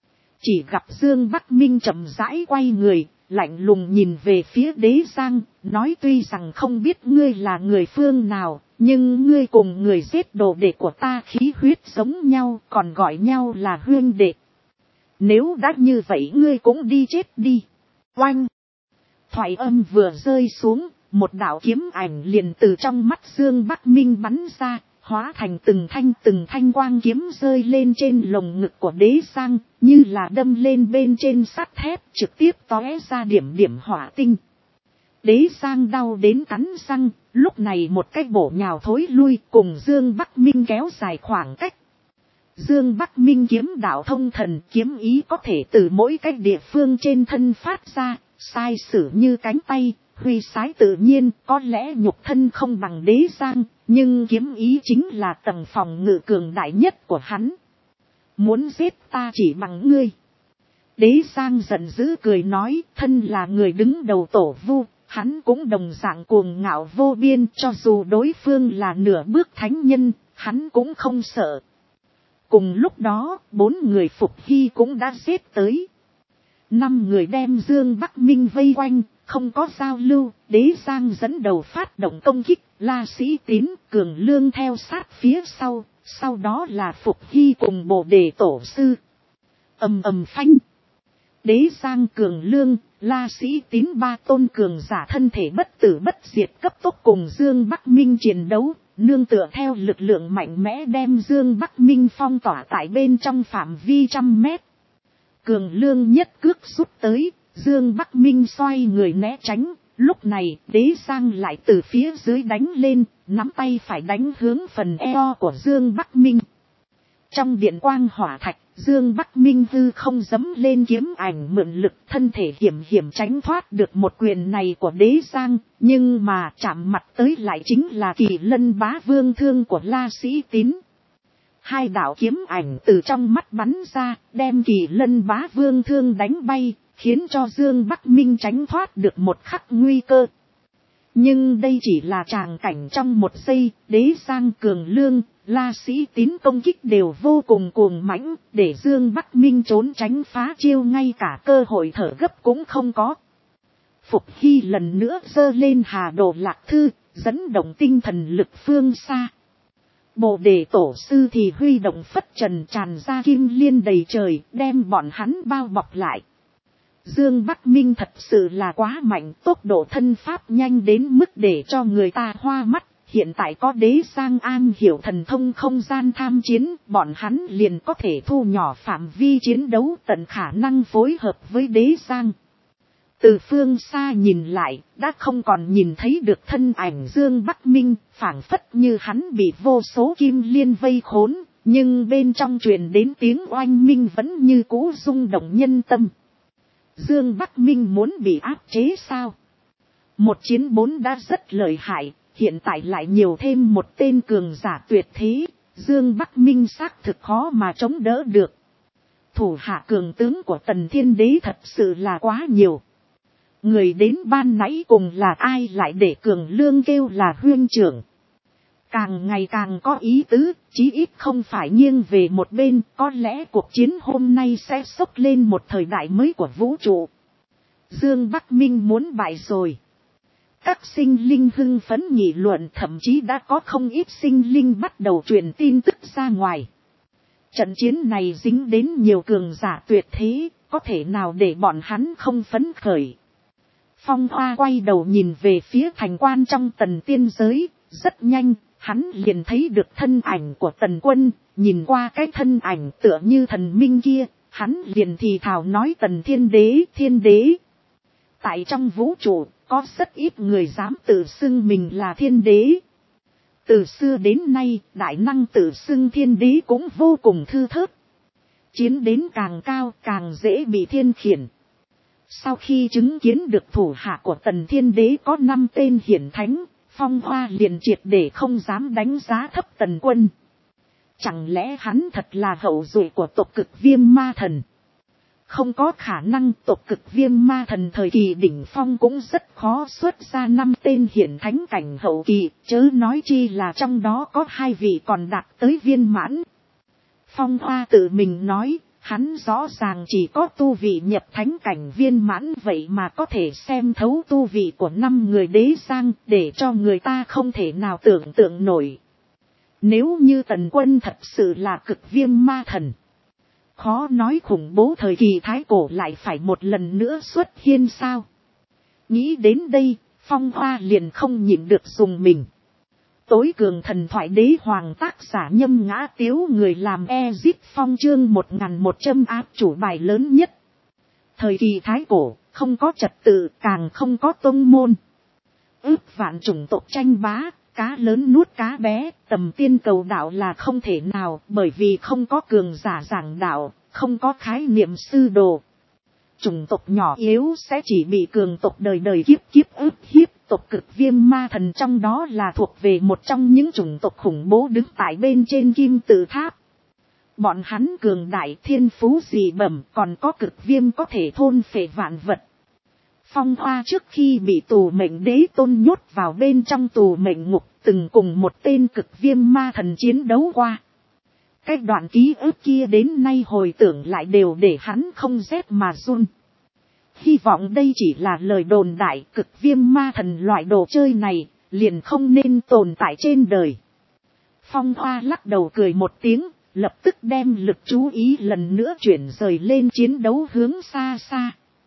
Speaker 1: Chỉ gặp Dương Bắc Minh chậm rãi quay người, lạnh lùng nhìn về phía Đế Giang, nói tuy rằng không biết ngươi là người phương nào, nhưng ngươi cùng người giết đồ đệ của ta khí huyết giống nhau, còn gọi nhau là huynh đệ. Nếu đã như vậy ngươi cũng đi chết đi. Oanh! Thoại âm vừa rơi xuống, một đạo kiếm ảnh liền từ trong mắt Dương Bắc Minh bắn ra, hóa thành từng thanh quang kiếm rơi lên trên lồng ngực của Đế Giang, như là đâm lên bên trên sắt thép, trực tiếp tóe ra điểm điểm hỏa tinh. Đế Giang đau đến cắn răng, lúc này một cái bổ nhào thối lui cùng Dương Bắc Minh kéo dài khoảng cách. Dương Bắc Minh kiếm đạo thông thần, kiếm ý có thể từ mỗi cái địa phương trên thân phát ra, sai sử như cánh tay, huy sái tự nhiên, có lẽ nhục thân không bằng Đế Giang, nhưng kiếm ý chính là tầng phòng ngự cường đại nhất của hắn. Muốn giết ta chỉ bằng ngươi. Đế Giang giận dữ cười nói, thân là người đứng đầu tổ vu, hắn cũng đồng dạng cuồng ngạo vô biên, cho dù đối phương là nửa bước thánh nhân, hắn cũng không sợ. Cùng lúc đó, 4 người Phục Hy cũng đã giết tới. 5 người đem Dương Bắc Minh vây quanh, không có giao lưu, Đế Giang dẫn đầu phát động công kích, La Sĩ Tín, Cường Lương theo sát phía sau đó là Phục Hy cùng Bồ Đề Tổ Sư. Ầm ầm phanh. Đế Giang, Cường Lương, La Sĩ Tín 3 tôn cường giả thân thể bất tử bất diệt cấp tốc cùng Dương Bắc Minh chiến đấu, nương tựa theo lực lượng mạnh mẽ đem Dương Bắc Minh phong tỏa tại bên trong phạm vi 100 mét. Cường Lương nhất cước rút tới, Dương Bắc Minh xoay người né tránh, lúc này Đế Giang lại từ phía dưới đánh lên, nắm tay phải đánh hướng phần eo của Dương Bắc Minh. Trong điện quang hỏa thạch, Dương Bắc Minh hư không dấm lên kiếm ảnh mượn lực, thân thể hiểm tránh thoát được một quyền này của Đế Giang, nhưng mà chạm mặt tới lại chính là Kỳ Lân Bá Vương thương của La Sĩ Tín. 2 đạo kiếm ảnh từ trong mắt bắn ra, đem Kỳ Lân Bá Vương thương đánh bay, khiến cho Dương Bắc Minh tránh thoát được một khắc nguy cơ. Nhưng đây chỉ là tràng cảnh trong một giây, Đế Giang, Cường Lương, La Sĩ Tín công kích đều vô cùng cuồng mãnh, để Dương Bắc Minh trốn tránh phá chiêu ngay cả cơ hội thở gấp cũng không có. Phục Hy lần nữa giơ lên Hà Đồ Lạc Thư, dẫn động tinh thần lực phương xa. Bồ Đề Tổ Sư thì huy động phất trần tràn ra kim liên đầy trời, đem bọn hắn bao bọc lại. Dương Bắc Minh thật sự là quá mạnh, tốc độ thân pháp nhanh đến mức để cho người ta hoa mắt. Hiện tại có Đế Giang an hiểu thần thông không gian tham chiến, bọn hắn liền có thể thu nhỏ phạm vi chiến đấu, tận khả năng phối hợp với Đế Giang. Từ phương xa nhìn lại, đã không còn nhìn thấy được thân ảnh Dương Bắc Minh, phảng phất như hắn bị vô số kim liên vây khốn, nhưng bên trong truyền đến tiếng oanh minh vẫn như cũ rung động nhân tâm. Dương Bắc Minh muốn bị áp chế sao? một chiến 4 đã rất lợi hại, hiện tại lại nhiều thêm một tên cường giả tuyệt thế, Dương Bắc Minh xác thực khó mà chống đỡ được. Thủ hạ cường tướng của Tần Thiên Đế thật sự là quá nhiều. Người đến ban nãy cùng là ai lại để Cường Lương kêu là huynh trưởng. Càng ngày càng có ý tứ, chí ít không phải nghiêng về một bên, có lẽ cuộc chiến hôm nay sẽ xốc lên một thời đại mới của vũ trụ. Dương Bắc Minh muốn bại rồi. Các sinh linh hưng phấn nghị luận, thậm chí đã có không ít sinh linh bắt đầu truyền tin tức ra ngoài. Trận chiến này dính đến nhiều cường giả tuyệt thế, có thể nào để bọn hắn không phấn khởi. Phong Hoa quay đầu nhìn về phía thành quan trong Tần tiên giới, rất nhanh, hắn liền thấy được thân ảnh của Tần Quân, nhìn qua cái thân ảnh tựa như thần minh kia, hắn liền thì thào nói Tần Thiên Đế. Tại trong vũ trụ, có rất ít người dám tự xưng mình là thiên đế. Từ xưa đến nay, đại năng tự xưng thiên đế cũng vô cùng thưa thớt. Chiến đến càng cao càng dễ bị thiên khiển. Sau khi chứng kiến được thủ hạ của Tần Thiên Đế có 5 tên hiển thánh, Phong Hoa liền triệt để không dám đánh giá thấp Tần Quân. Chẳng lẽ hắn thật là hậu duệ của tộc Cực Viêm Ma Thần? Không có khả năng, tộc Cực Viêm Ma Thần thời kỳ đỉnh phong cũng rất khó xuất ra 5 tên hiển thánh cảnh hậu kỳ, chớ nói chi là trong đó có 2 vị còn đạt tới viên mãn. Phong Hoa tự mình nói, hắn rõ ràng chỉ có tu vị nhập thánh cảnh viên mãn, vậy mà có thể xem thấu tu vị của 5 người đế giang, để cho người ta không thể nào tưởng tượng nổi. Nếu như Tần Quân thật sự là Cực Viêm Ma Thần, khó nói khủng bố thời kỳ thái cổ lại phải một lần nữa xuất hiện sao. Nghĩ đến đây, Phong Hoa liền không nhịn được dùng mình. Tối cường thần thoại đế hoàng tác giả Nhâm Ngã Tiếu, người làm Ezip Phong chương 1100 áp chủ bài lớn nhất. Thời kỳ thái cổ, không có trật tự, càng không có tông môn. Ước vạn chủng tộc tranh bá, cá lớn nuốt cá bé, tầm tiên cầu đạo là không thể nào, bởi vì không có cường giả giảng đạo, không có khái niệm sư đồ. Chủng tộc nhỏ yếu sẽ chỉ bị cường tộc đời đời kiếp kiếp ức hiếp. Tộc Cực Viêm Ma Thần trong đó là thuộc về một trong những chủng tộc khủng bố đứng tại bên trên kim tự tháp. Bọn hắn cường đại, thiên phú dị bẩm, còn có cực viêm có thể thôn phệ vạn vật. Phong Hoa trước khi bị tù mệnh đế tôn nhốt vào bên trong tù mệnh ngục, từng cùng một tên Cực Viêm Ma Thần chiến đấu qua. Cái đoạn ký ức kia đến nay hồi tưởng lại đều để hắn không rét mà run. Hy vọng đây chỉ là lời đồn đại, Cực Viêm Ma Thần loại đồ chơi này, liền không nên tồn tại trên đời. Phong Hoa lắc đầu cười một tiếng, lập tức đem lực chú ý lần nữa chuyển rời lên chiến đấu hướng xa xa.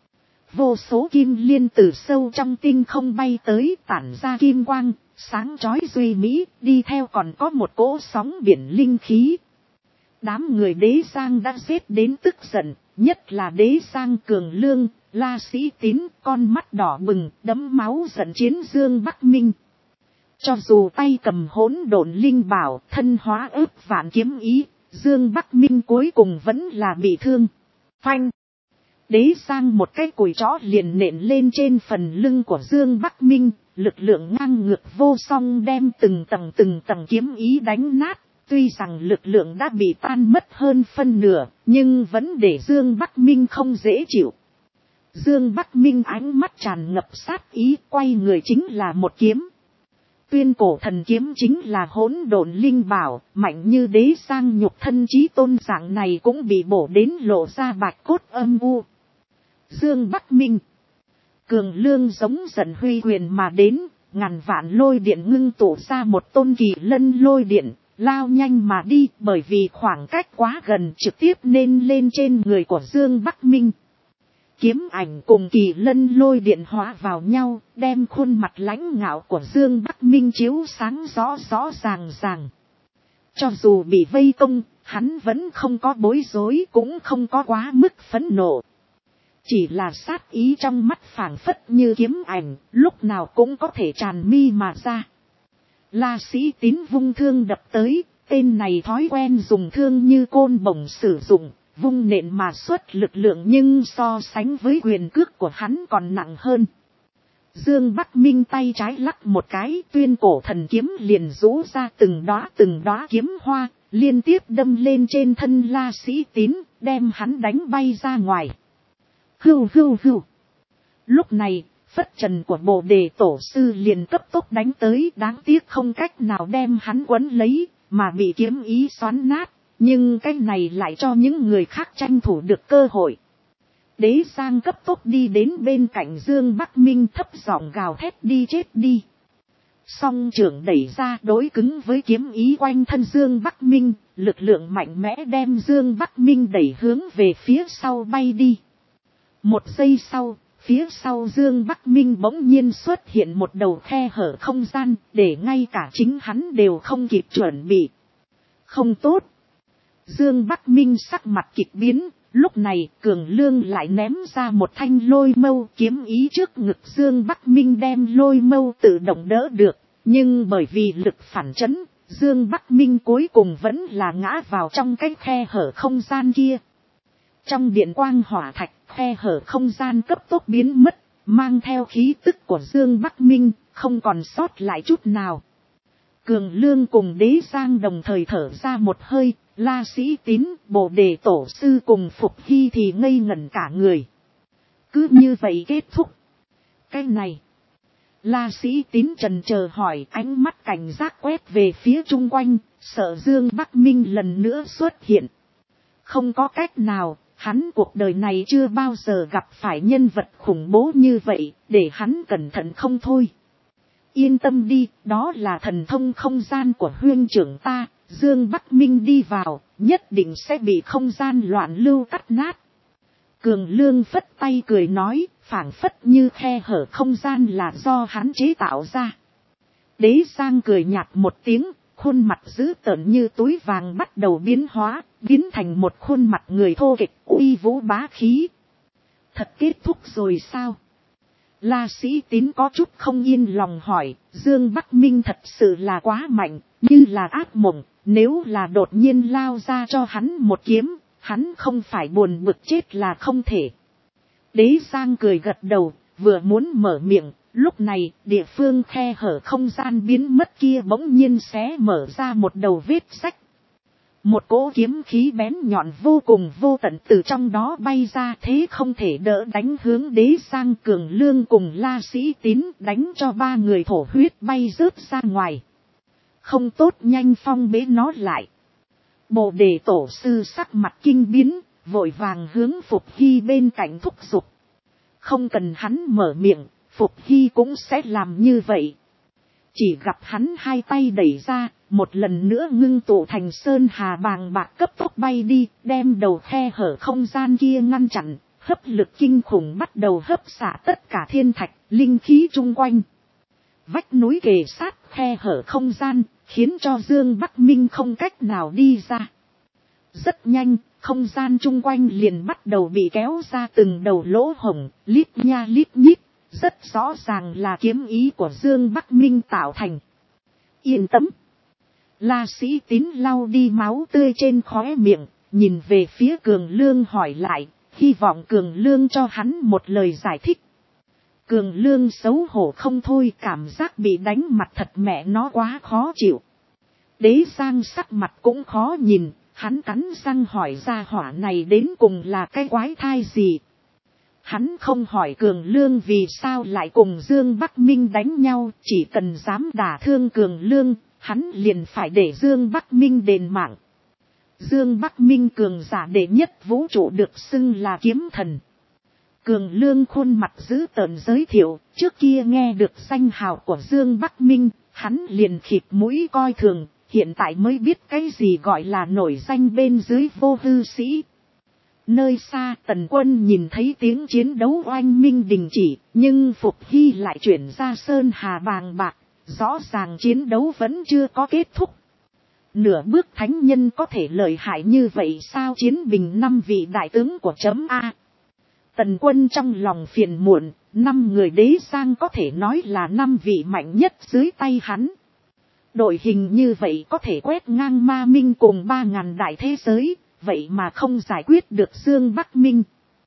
Speaker 1: Vô số kim liên từ sâu trong tinh không bay tới, tản ra kim quang, sáng chói duy mỹ, đi theo còn có một cỗ sóng biển linh khí. Đám người đế giang đã giết đến tức giận, nhất là đế giang Cường Lương, La Sĩ Tín, con mắt đỏ bừng, đẫm máu giận chiến Dương Bắc Minh. Cho dù tay cầm hỗn độn linh bảo, thân hóa ước vạn kiếm ý, Dương Bắc Minh cuối cùng vẫn là bị thương. Phanh! Đế giang một cái cùi chó liền nện lên trên phần lưng của Dương Bắc Minh, lực lượng ngang ngược vô song đem từng tầng kiếm ý đánh nát. Tuy rằng lực lượng đã bị tan mất hơn phân nửa, nhưng vẫn để Dương Bắc Minh không dễ chịu. Dương Bắc Minh ánh mắt tràn ngập sát ý, quay người chính là một kiếm. Tuyên cổ thần kiếm chính là hỗn độn linh bảo, mạnh như đế giang nhục thân chí tôn dạng này cũng bị bổ đến lộ ra bạch cốt âm u. Dương Bắc Minh, Cường Lương giống giận huy quyền mà đến, ngàn vạn lôi điện ngưng tụ ra một tôn kỳ lân lôi điện, lao nhanh mà đi, bởi vì khoảng cách quá gần trực tiếp nên lên trên người của Dương Bắc Minh. Kiếm ảnh cùng kỳ lân lôi điện hóa vào nhau, đem khuôn mặt lãnh ngạo của Dương Bắc Minh chiếu sáng rõ ràng. Cho dù bị vây công, hắn vẫn không có bối rối, cũng không có quá mức phẫn nộ. Chỉ là sát ý trong mắt phảng phất như kiếm ảnh, lúc nào cũng có thể tràn mi mà ra. La Sĩ Tín vung thương đập tới, tên này thói quen dùng thương như côn bổng sử dụng, vung nện mà xuất lực lượng nhưng so sánh với quyền cước của hắn còn nặng hơn. Dương Bắc Minh tay trái lắc một cái, tuyên cổ thần kiếm liền rũ ra từng đóa kiếm hoa, liên tiếp đâm lên trên thân La Sĩ Tín, đem hắn đánh bay ra ngoài. Hưu hưu hưu. Lúc này, phất trần của Bồ Đề Tổ sư liền cấp tốc đánh tới, đáng tiếc không cách nào đem hắn quấn lấy, mà bị kiếm ý xoắn nát, nhưng cái này lại cho những người khác tranh thủ được cơ hội. Đế Giang cấp tốc đi đến bên cạnh Dương Bắc Minh, thấp giọng gào thét: đi chết đi. Song trưởng đẩy ra, đối cứng với kiếm ý quanh thân Dương Bắc Minh, lực lượng mạnh mẽ đem Dương Bắc Minh đẩy hướng về phía sau bay đi. Một giây sau, phía sau Dương Bắc Minh bỗng nhiên xuất hiện một đầu khe hở không gian, để ngay cả chính hắn đều không kịp chuẩn bị. Không tốt. Dương Bắc Minh sắc mặt kịch biến, lúc này Cường Lương lại ném ra một thanh lôi mâu, kiếm ý trước ngực Dương Bắc Minh đem lôi mâu tự động đỡ được, nhưng bởi vì lực phản chấn, Dương Bắc Minh cuối cùng vẫn là ngã vào trong cái khe hở không gian kia. Trong điện quang hỏa thạch, khe hở không gian cấp tốc biến mất, mang theo khí tức của Dương Bắc Minh, không còn sót lại chút nào. Cường Lương cùng Đế Giang đồng thời thở ra một hơi, La Sĩ Tín, Bồ Đề Tổ sư cùng Phục Hy thì ngây ngẩn cả người. Cứ như vậy kết thúc. Cái này. La Sĩ Tín trần chờ hỏi, ánh mắt cảnh giác quét về phía chung quanh, sợ Dương Bắc Minh lần nữa xuất hiện. Không có cách nào, hắn cuộc đời này chưa bao giờ gặp phải nhân vật khủng bố như vậy, để hắn cẩn thận không thôi. Yên tâm đi, đó là thần thông không gian của huynh trưởng ta, Dương Bắc Minh đi vào, nhất định sẽ bị không gian loạn lưu cắt nát. Cường Lương phất tay cười nói, phảng phất như khe hở không gian là do hắn chế tạo ra. Đế Giang cười nhạt một tiếng, khuôn mặt dữ tợn như túi vàng bắt đầu biến hóa, biến thành một khuôn mặt người thô kệch, uy vũ bá khí. Thật kết thúc rồi sao? La Sĩ Tín có chút không yên lòng hỏi, Dương Bắc Minh thật sự là quá mạnh, như là ác mộng, nếu là đột nhiên lao ra cho hắn một kiếm, hắn không phải buồn bực chết là không thể. Đế Giang cười gật đầu, vừa muốn mở miệng, lúc này địa phương khe hở không gian biến mất kia bỗng nhiên xé mở ra một đầu vết rách. Một cỗ kiếm khí bén nhọn vô cùng vô tận từ trong đó bay ra, thế không thể đỡ đánh hướng Đế Giang, Cường Lương cùng La Sĩ Tín, đánh cho ba người thổ huyết bay rớt ra ngoài. Không tốt, nhanh phong bế nó lại. Bồ Đề Tổ sư sắc mặt kinh biến, vội vàng hướng Phục Hy bên cạnh thúc giục. Không cần hắn mở miệng, Phục Hy cũng sẽ làm như vậy. Chỉ gặp hắn hai tay đẩy ra, một lần nữa ngưng tụ thành sơn hà bàng bạc cấp tốc bay đi, đem đầu khe hở không gian kia ngăn chặn, hấp lực kinh khủng bắt đầu hấp xả tất cả thiên thạch, linh khí chung quanh. Vách núi kề sát khe hở không gian, khiến cho Dương Bắc Minh không cách nào đi ra. Rất nhanh, không gian chung quanh liền bắt đầu bị kéo ra từng đầu lỗ hổng, lít nha lít nhít, rất rõ ràng là kiếm ý của Dương Bắc Minh tạo thành. Yên tâm. La Sĩ Tín lau đi máu tươi trên khóe miệng, nhìn về phía Cường Lương hỏi lại, hy vọng Cường Lương cho hắn một lời giải thích. Cường Lương xấu hổ không thôi, cảm giác bị đánh mặt thật mẹ nó quá khó chịu. Đế Giang sắc mặt cũng khó nhìn, hắn cắn răng hỏi ra hỏa này đến cùng là cái quái thai gì. Hắn không hỏi Cường Lương vì sao lại cùng Dương Bắc Minh đánh nhau, chỉ cần dám đả thương Cường Lương, hắn liền phải để Dương Bắc Minh đền mạng. Dương Bắc Minh cường giả đệ nhất vũ trụ được xưng là kiếm thần. Cường Lương khuôn mặt dữ tợn giới thiệu, trước kia nghe được danh hào của Dương Bắc Minh, hắn liền khịt mũi coi thường, hiện tại mới biết cái gì gọi là nổi danh bên dưới vô hư sĩ. Nơi xa Tần Quân nhìn thấy tiếng chiến đấu oanh minh đình chỉ, nhưng Phục Hy lại chuyển ra sơn hà bàng bạc, rõ ràng chiến đấu vẫn chưa có kết thúc. Nửa bước thánh nhân có thể lợi hại như vậy sao? Chiến bình 5 vị đại tướng của chấm A. Tần Quân trong lòng phiền muộn, 5 người Đế Giang có thể nói là 5 vị mạnh nhất dưới tay hắn. Đội hình như vậy có thể quét ngang Ma Minh cùng 3.000 đại thế giới, vậy mà không giải quyết được Dương Bắc Minh.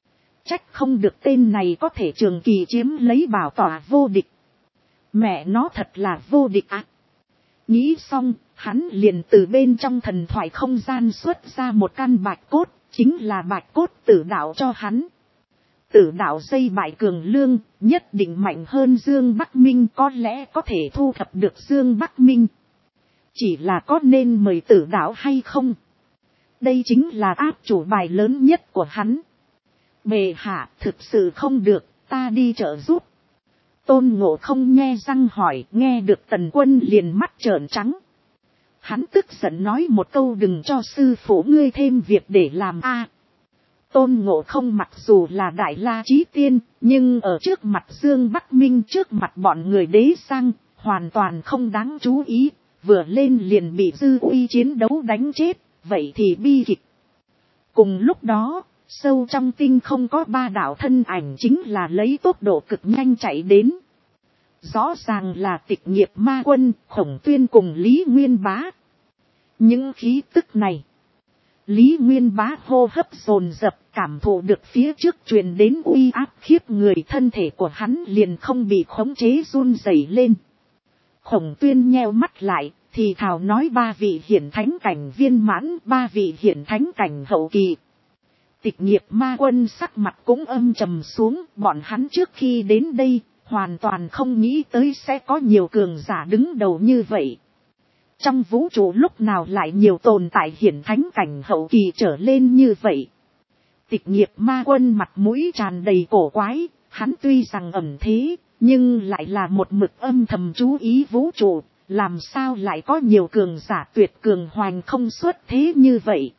Speaker 1: Trách không được tên này có thể trường kỳ chiếm lấy bảo tỏa vô địch. Mẹ nó thật là vô địch ạ. Nghĩ xong, hắn liền từ bên trong thần thoại không gian xuất ra một căn bạch cốt, chính là bạch cốt tử đạo cho hắn. Tử đạo xây bại cường lương, nhất định mạnh hơn Dương Bắc Minh, có lẽ có thể thu thập được Dương Bắc Minh. Chỉ là có nên mời tử đạo hay không? Đây chính là áp chủ bài lớn nhất của hắn. Bệ hạ, thực sự không được, ta đi trợ giúp. Tôn Ngộ Không nhe răng hỏi, nghe được Tần Quân liền mắt trợn trắng. Hắn tức giận nói một câu, đừng cho sư phụ ngươi thêm việc để làm a. Tôn Ngộ Không mặc dù là đại la chí tiên, nhưng ở trước mặt Dương Bắc Minh, trước mặt bọn người đế sang, hoàn toàn không đáng chú ý, vừa lên liền bị dư uy chiến đấu đánh chết, vậy thì bi kịch. Cùng lúc đó, sâu trong tinh không có ba đạo thân ảnh chính là lấy tốc độ cực nhanh chạy đến. Rõ ràng là Tịch Nghiệp Ma Quân, Khổng Tuyên cùng Lý Nguyên Bá. Những khí tức này, Lý Nguyên Bá hô hấp dồn dập, cảm thụ được phía trước truyền đến uy áp khiếp người, thân thể của hắn liền không bị khống chế run rẩy lên. Khổng Tuyên nheo mắt lại, thì thào nói ba vị hiển thánh cảnh viên mãn, ba vị hiển thánh cảnh hậu kỳ. Tịch Nghiệp Ma Quân sắc mặt cũng âm trầm xuống, bọn hắn trước khi đến đây, hoàn toàn không nghĩ tới sẽ có nhiều cường giả đứng đầu như vậy. Trong vũ trụ lúc nào lại nhiều tồn tại hiển thánh cảnh hậu kỳ trở lên như vậy. Tịch Nghiệp Ma Quân mặt mũi tràn đầy cổ quái, hắn tuy rằng ẩn thế, nhưng lại là một mực âm thầm chú ý vũ trụ, làm sao lại có nhiều cường giả tuyệt cường hoành không xuất thế như vậy.